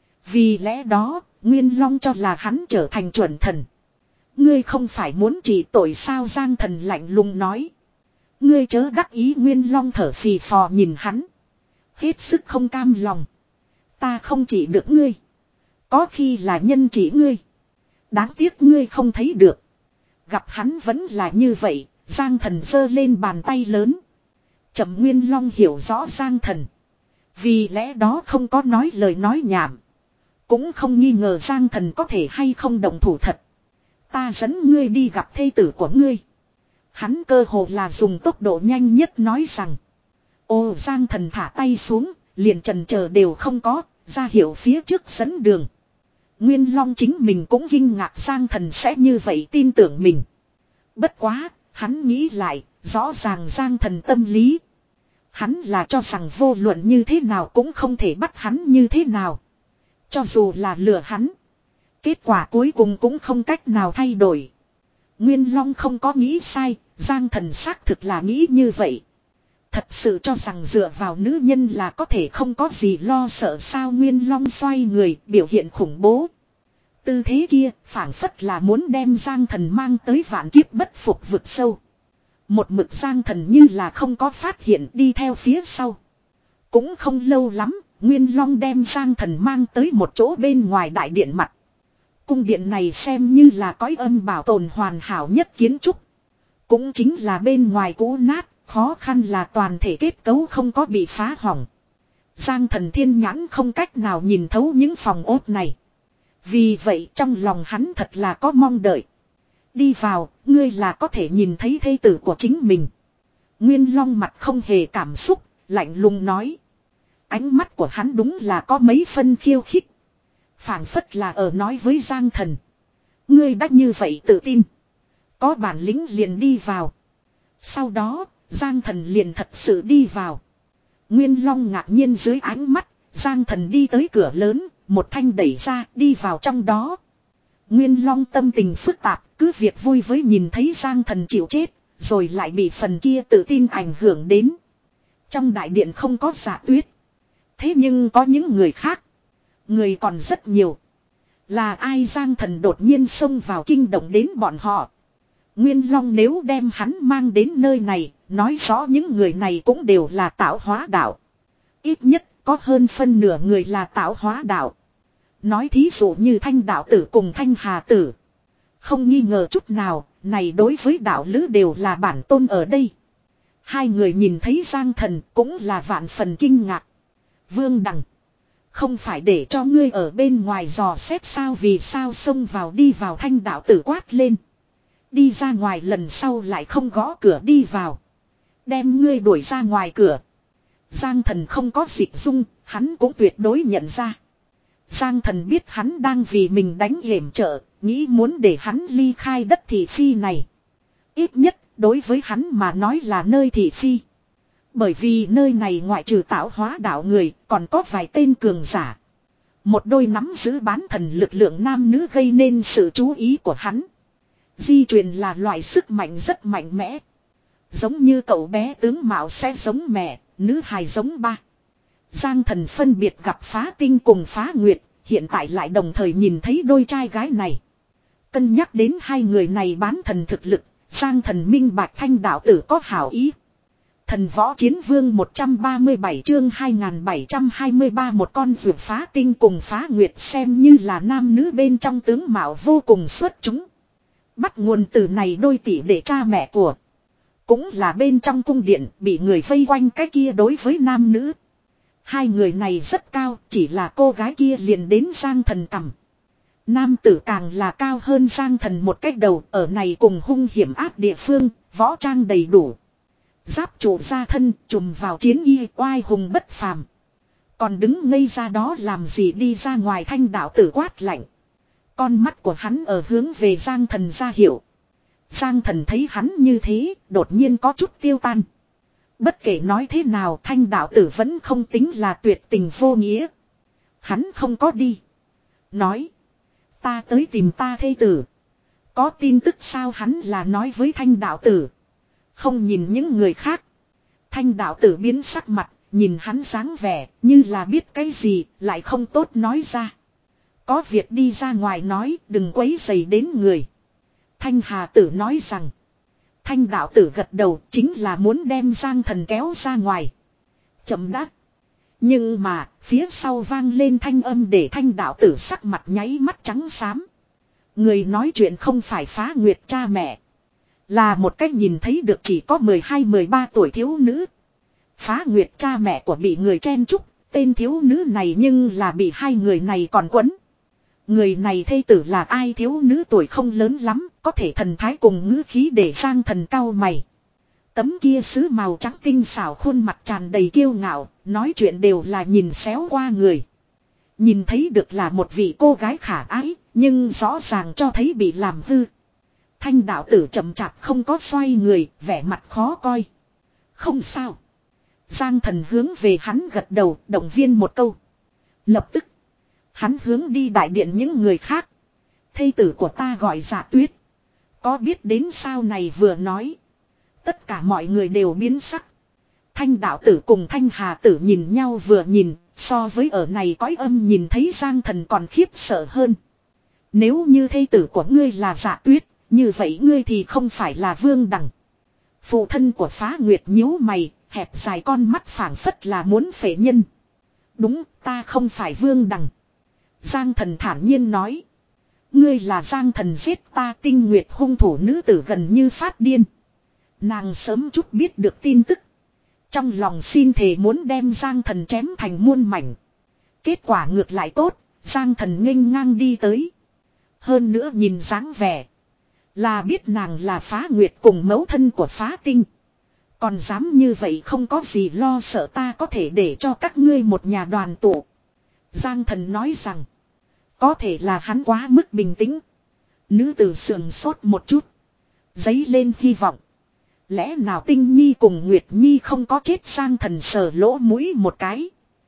Vì lẽ đó, Nguyên Long cho là hắn trở thành chuẩn thần. Ngươi không phải muốn trị tội sao Giang Thần lạnh lùng nói. Ngươi chớ đắc ý Nguyên Long thở phì phò nhìn hắn. Hết sức không cam lòng. Ta không chỉ được ngươi. Có khi là nhân chỉ ngươi. Đáng tiếc ngươi không thấy được. Gặp hắn vẫn là như vậy, Giang Thần giơ lên bàn tay lớn. Trầm Nguyên Long hiểu rõ Giang Thần. Vì lẽ đó không có nói lời nói nhảm. Cũng không nghi ngờ Giang Thần có thể hay không động thủ thật. Ta dẫn ngươi đi gặp thê tử của ngươi. Hắn cơ hồ là dùng tốc độ nhanh nhất nói rằng. Ô Giang Thần thả tay xuống, liền trần chờ đều không có, ra hiệu phía trước dẫn đường. Nguyên Long chính mình cũng kinh ngạc Giang Thần sẽ như vậy tin tưởng mình. Bất quá, hắn nghĩ lại, rõ ràng Giang Thần tâm lý. Hắn là cho rằng vô luận như thế nào cũng không thể bắt hắn như thế nào. Cho dù là lừa hắn. Kết quả cuối cùng cũng không cách nào thay đổi. Nguyên Long không có nghĩ sai, Giang Thần xác thực là nghĩ như vậy. Thật sự cho rằng dựa vào nữ nhân là có thể không có gì lo sợ sao Nguyên Long xoay người biểu hiện khủng bố. Tư thế kia phảng phất là muốn đem Giang Thần mang tới vạn kiếp bất phục vực sâu. Một mực Giang Thần như là không có phát hiện đi theo phía sau. Cũng không lâu lắm, Nguyên Long đem Giang Thần mang tới một chỗ bên ngoài đại điện mặt. Cung điện này xem như là cõi âm bảo tồn hoàn hảo nhất kiến trúc. Cũng chính là bên ngoài cũ nát, khó khăn là toàn thể kết cấu không có bị phá hỏng. Giang Thần thiên nhãn không cách nào nhìn thấu những phòng ốt này. Vì vậy trong lòng hắn thật là có mong đợi. Đi vào, ngươi là có thể nhìn thấy thê tử của chính mình. Nguyên Long mặt không hề cảm xúc, lạnh lùng nói. Ánh mắt của hắn đúng là có mấy phân khiêu khích. Phảng phất là ở nói với Giang Thần. Ngươi đã như vậy tự tin. Có bản lĩnh liền đi vào. Sau đó, Giang Thần liền thật sự đi vào. Nguyên Long ngạc nhiên dưới ánh mắt, Giang Thần đi tới cửa lớn, một thanh đẩy ra, đi vào trong đó. Nguyên Long tâm tình phức tạp, cứ việc vui với nhìn thấy Giang Thần chịu chết, rồi lại bị phần kia tự tin ảnh hưởng đến. Trong đại điện không có Dạ Tuyết. Thế nhưng có những người khác. Người còn rất nhiều. Là ai Giang Thần đột nhiên xông vào kinh động đến bọn họ. Nguyên Long nếu đem hắn mang đến nơi này, nói rõ những người này cũng đều là tạo hóa đạo. Ít nhất có hơn phân nửa người là tạo hóa đạo. Nói thí dụ như Thanh đạo tử cùng Thanh Hà tử. Không nghi ngờ chút nào, này đối với đạo lữ đều là bản tôn ở đây. Hai người nhìn thấy Giang Thần cũng là vạn phần kinh ngạc. Vương Đằng. Không phải để cho ngươi ở bên ngoài dò xét sao vì sao xông vào đi vào Thanh đạo tử quát lên. Đi ra ngoài lần sau lại không gõ cửa đi vào. Đem ngươi đuổi ra ngoài cửa. Giang Thần không có dịch dung, hắn cũng tuyệt đối nhận ra. Giang Thần biết hắn đang vì mình đánh hiểm trợ, nghĩ muốn để hắn ly khai đất thị phi này. Ít nhất, đối với hắn mà nói là nơi thị phi. Bởi vì nơi này ngoại trừ tạo hóa đạo người, còn có vài tên cường giả. Một đôi nắm giữ bán thần lực lượng nam nữ gây nên sự chú ý của hắn. Di truyền là loại sức mạnh rất mạnh mẽ. Giống như cậu bé tướng mạo sẽ giống mẹ, nữ hài giống ba. Giang Thần phân biệt gặp Phá Tinh cùng Phá Nguyệt, hiện tại lại đồng thời nhìn thấy đôi trai gái này. Cân nhắc đến hai người này bán thần thực lực, Giang Thần minh bạch Thanh đạo tử có hảo ý. Thần võ chiến vương một trăm ba mươi bảy chương hai nghìn bảy trăm hai mươi ba một con vượt phá tinh cùng phá nguyệt xem như là nam nữ bên trong tướng mạo vô cùng xuất chúng. Bắt nguồn từ này đôi tỷ đệ cha mẹ của. Cũng là bên trong cung điện bị người vây quanh cái kia đối với nam nữ. Hai người này rất cao, chỉ là cô gái kia liền đến Giang Thần cằm. Nam tử càng là cao hơn Giang Thần một cách đầu, ở này cùng hung hiểm áp địa phương, võ trang đầy đủ. Giáp trụ ra thân, trùm vào chiến y oai hùng bất phàm. Còn đứng ngây ra đó làm gì đi ra ngoài Thanh đạo tử quát lạnh. Con mắt của hắn ở hướng về Giang Thần ra hiệu. Giang Thần thấy hắn như thế, đột nhiên có chút tiêu tan. Bất kể nói thế nào Thanh đạo tử vẫn không tính là tuyệt tình vô nghĩa. Hắn không có đi. Nói. Ta tới tìm ta thê tử. Có tin tức sao hắn là nói với Thanh đạo tử. Không nhìn những người khác. Thanh đạo tử biến sắc mặt, nhìn hắn dáng vẻ, như là biết cái gì, lại không tốt nói ra. Có việc đi ra ngoài nói, đừng quấy rầy đến người. Thanh Hà tử nói rằng. Thanh đạo tử gật đầu, chính là muốn đem Giang Thần kéo ra ngoài. Chậm đáp. Nhưng mà, phía sau vang lên thanh âm để Thanh đạo tử sắc mặt nháy mắt trắng xám. Người nói chuyện không phải Phá Nguyệt cha mẹ. Là một cách nhìn thấy được chỉ có mười hai mười ba tuổi thiếu nữ. Phá Nguyệt cha mẹ của bị người chen chúc, tên thiếu nữ này nhưng là bị hai người này còn quấn. Người này thê tử là ai thiếu nữ tuổi không lớn lắm, có thể thần thái cùng ngữ khí để Giang Thần cau mày. Tấm kia sứ màu trắng tinh xảo khuôn mặt tràn đầy kiêu ngạo, nói chuyện đều là nhìn xéo qua người. Nhìn thấy được là một vị cô gái khả ái, nhưng rõ ràng cho thấy bị làm hư. Thanh đạo tử chậm chạp không có xoay người, vẻ mặt khó coi. Không sao. Giang Thần hướng về hắn gật đầu, động viên một câu. Lập tức, hắn hướng đi đại điện những người khác. Thê tử của ta gọi Dạ Tuyết. Có biết đến sao này vừa nói. Tất cả mọi người đều biến sắc. Thanh đạo tử cùng Thanh Hà tử nhìn nhau vừa nhìn, so với ở này cõi âm nhìn thấy Giang Thần còn khiếp sợ hơn. Nếu như thê tử của ngươi là Dạ Tuyết, như vậy ngươi thì không phải là Vương Đằng. Phụ thân của Phá Nguyệt nhíu mày, hẹp dài con mắt phảng phất là muốn phệ nhân. Đúng, ta không phải Vương Đằng. Giang Thần thản nhiên nói. Ngươi là Giang Thần giết ta Tinh Nguyệt hung thủ nữ tử gần như phát điên. Nàng sớm chút biết được tin tức. Trong lòng xin thề muốn đem Giang Thần chém thành muôn mảnh. Kết quả ngược lại tốt, Giang Thần nghênh ngang đi tới. Hơn nữa nhìn dáng vẻ. Là biết nàng là Phá Nguyệt cùng mẫu thân của Phá Tinh. Còn dám như vậy không có gì lo sợ ta có thể để cho các ngươi một nhà đoàn tụ. Giang Thần nói rằng. Có thể là hắn quá mức bình tĩnh. Nữ tử sườn sốt một chút. Dấy lên hy vọng. Lẽ nào Tinh Nhi cùng Nguyệt Nhi không có chết? Giang Thần sờ lỗ mũi một cái.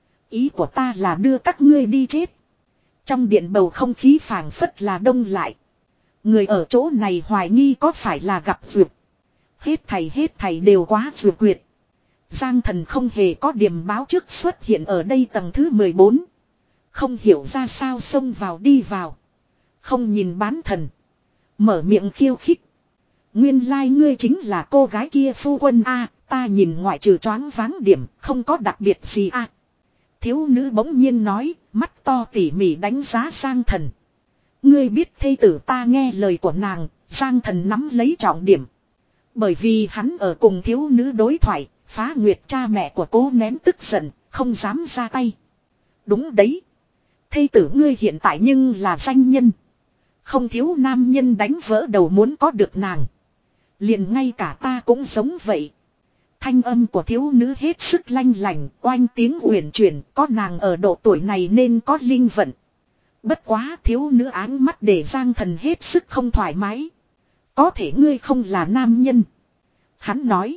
Ý của ta là đưa các ngươi đi chết. Trong điện bầu không khí phảng phất là đông lại. Người ở chỗ này hoài nghi có phải là gặp vượt. Hết thầy hết thầy đều quá vượt quyệt. Giang Thần không hề có điểm báo trước xuất hiện ở đây tầng thứ mười bốn. Không hiểu ra sao xông vào đi vào. Không nhìn bán thần. Mở miệng khiêu khích. Nguyên lai like ngươi chính là cô gái kia phu quân a, ta nhìn ngoại trừ choáng váng điểm, không có đặc biệt gì a. Thiếu nữ bỗng nhiên nói, mắt to tỉ mỉ đánh giá Giang Thần. Ngươi biết thê tử ta nghe lời của nàng, Giang Thần nắm lấy trọng điểm. Bởi vì hắn ở cùng thiếu nữ đối thoại, Phá Nguyệt cha mẹ của cô nén tức giận, không dám ra tay. Đúng đấy. Thê tử ngươi hiện tại nhưng là danh nhân. Không thiếu nam nhân đánh vỡ đầu muốn có được nàng. Liền ngay cả ta cũng giống vậy. Thanh âm của thiếu nữ hết sức lanh lành, oanh tiếng uyển chuyển, có nàng ở độ tuổi này nên có linh vận. Bất quá thiếu nữ áng mắt để Giang Thần hết sức không thoải mái. Có thể ngươi không là nam nhân. Hắn nói.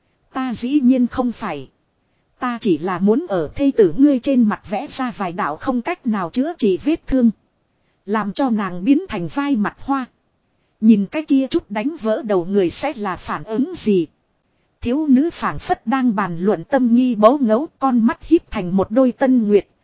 Ta dĩ nhiên không phải. Ta chỉ là muốn ở thê tử ngươi trên mặt vẽ ra vài đạo không cách nào chữa trị vết thương. Làm cho nàng biến thành vai mặt hoa. Nhìn cái kia chút đánh vỡ đầu người sẽ là phản ứng gì. Thiếu nữ phảng phất đang bàn luận tâm nghi bấu ngấu, con mắt híp thành một đôi tân nguyệt.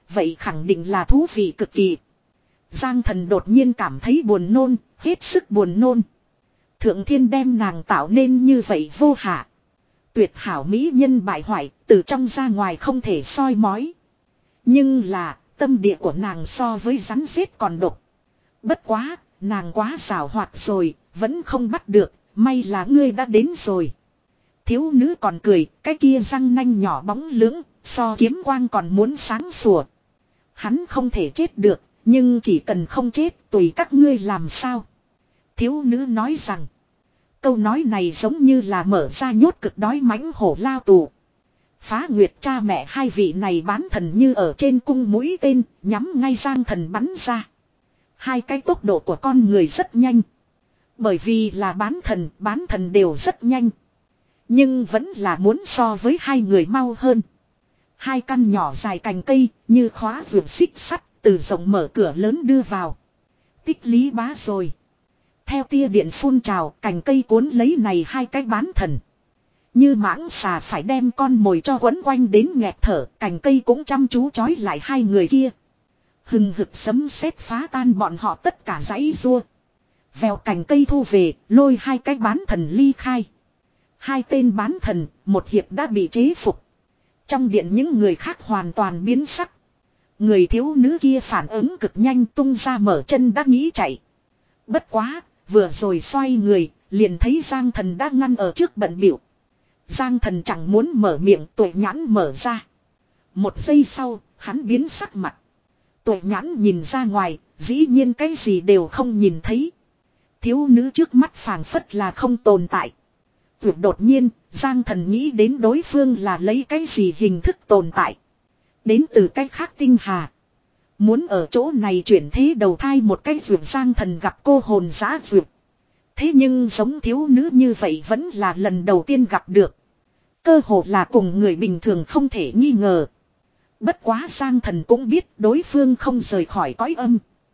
vậy khẳng định là thú vị cực kỳ. Giang Thần đột nhiên cảm thấy buồn nôn, hết sức buồn nôn. Thượng thiên đem nàng tạo nên như vậy vô hạ. Tuyệt hảo mỹ nhân bại hoại, từ trong ra ngoài không thể soi mói. Nhưng là, tâm địa của nàng so với rắn rết còn độc. Bất quá, nàng quá xảo hoạt rồi, vẫn không bắt được, may là ngươi đã đến rồi. Thiếu nữ còn cười, cái kia răng nanh nhỏ bóng lưỡng, so kiếm quang còn muốn sáng sủa. Hắn không thể chết được, nhưng chỉ cần không chết, tùy các ngươi làm sao. Thiếu nữ nói rằng, câu nói này giống như là mở ra nhốt cực đói mãnh hổ lao tù. Phá Nguyệt cha mẹ hai vị này bán thần như ở trên cung mũi tên, nhắm ngay Giang Thần bắn ra. Hai cái tốc độ của con người rất nhanh. Bởi vì là bán thần, bán thần đều rất nhanh. Nhưng vẫn là muốn so với hai người mau hơn. Hai căn nhỏ dài cành cây, như khóa vượt xích sắt, từ rộng mở cửa lớn đưa vào. Tích lý bá rồi. Theo tia điện phun trào, cành cây cuốn lấy này hai cái bán thần. Như mãng xà phải đem con mồi cho quấn quanh đến nghẹt thở, cành cây cũng chăm chú trói lại hai người kia. Hừng hực sấm sét phá tan bọn họ tất cả dãy rua. Vèo cành cây thu về, lôi hai cái bán thần ly khai. Hai tên bán thần, một hiệp đã bị chế phục. Trong điện những người khác hoàn toàn biến sắc. Người thiếu nữ kia phản ứng cực nhanh, tung ra mở chân đã nghĩ chạy. Bất quá, vừa rồi xoay người, liền thấy Giang Thần đã ngăn ở trước bận biểu. Giang Thần chẳng muốn mở miệng, tuệ nhãn mở ra. Một giây sau, hắn biến sắc mặt. Tuệ nhãn nhìn ra ngoài, dĩ nhiên cái gì đều không nhìn thấy. Thiếu nữ trước mắt phảng phất là không tồn tại. Tuyệt đột nhiên, Giang Thần nghĩ đến đối phương là lấy cái gì hình thức tồn tại. Đến từ cái khác tinh hà. Muốn ở chỗ này chuyển thế đầu thai một cái vượt Giang Thần gặp cô hồn giã vượt. Thế nhưng giống thiếu nữ như vậy vẫn là lần đầu tiên gặp được. Cơ hồ là cùng người bình thường không thể nghi ngờ. Bất quá Giang Thần cũng biết đối phương không rời khỏi cõi âm.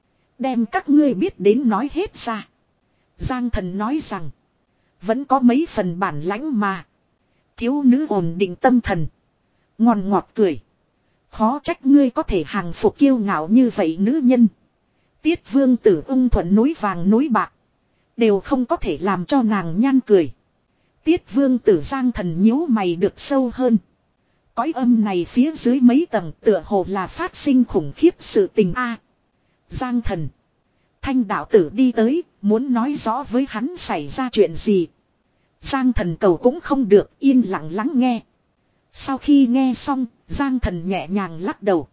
Đem các ngươi biết đến nói hết ra. Giang Thần nói rằng. Vẫn có mấy phần bản lãnh mà. Thiếu nữ ổn định tâm thần. Ngon ngọt cười. Khó trách ngươi có thể hàng phục kiêu ngạo như vậy nữ nhân. Tiết vương tử ung thuận núi vàng núi bạc. Đều không có thể làm cho nàng nhan cười. Tiết vương tử Giang Thần nhíu mày được sâu hơn. Cõi âm này phía dưới mấy tầng tựa hồ là phát sinh khủng khiếp sự tình a. Giang Thần. Thanh đạo tử đi tới, muốn nói rõ với hắn xảy ra chuyện gì. Giang Thần cầu cũng không được, yên lặng lắng nghe. Sau khi nghe xong, Giang Thần nhẹ nhàng lắc đầu.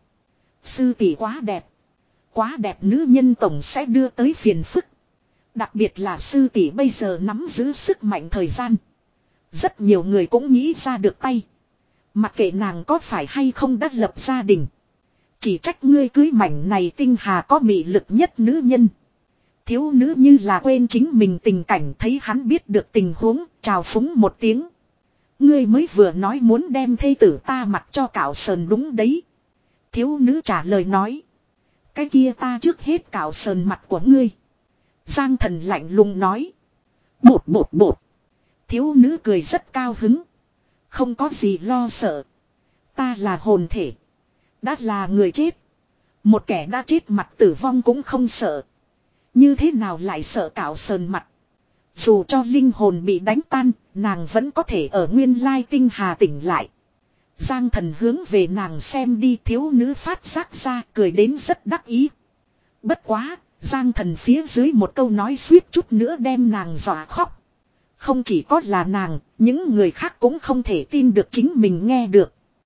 Sư tỷ quá đẹp. Quá đẹp nữ nhân tổng sẽ đưa tới phiền phức. Đặc biệt là sư tỷ bây giờ nắm giữ sức mạnh thời gian. Rất nhiều người cũng nghĩ ra được tay. Mặc kệ nàng có phải hay không đã lập gia đình. Chỉ trách ngươi cưới mảnh này tinh hà có mị lực nhất nữ nhân. Thiếu nữ như là quên chính mình tình cảnh, thấy hắn biết được tình huống, chào phúng một tiếng. Ngươi mới vừa nói muốn đem thê tử ta mặt cho cạo sờn đúng đấy. Thiếu nữ trả lời nói. Cái kia ta trước hết cạo sờn mặt của ngươi. Giang Thần lạnh lùng nói. Bột bột bột. Thiếu nữ cười rất cao hứng. Không có gì lo sợ. Ta là hồn thể. Đã là người chết. Một kẻ đã chết mặt tử vong cũng không sợ. Như thế nào lại sợ cạo sờn mặt. Dù cho linh hồn bị đánh tan, nàng vẫn có thể ở nguyên lai tinh hà tỉnh lại. Giang Thần hướng về nàng xem đi, thiếu nữ phát giác ra, cười đến rất đắc ý. Bất quá, Giang Thần phía dưới một câu nói suýt chút nữa đem nàng dọa khóc. Không chỉ có là nàng, những người khác cũng không thể tin được chính mình nghe được.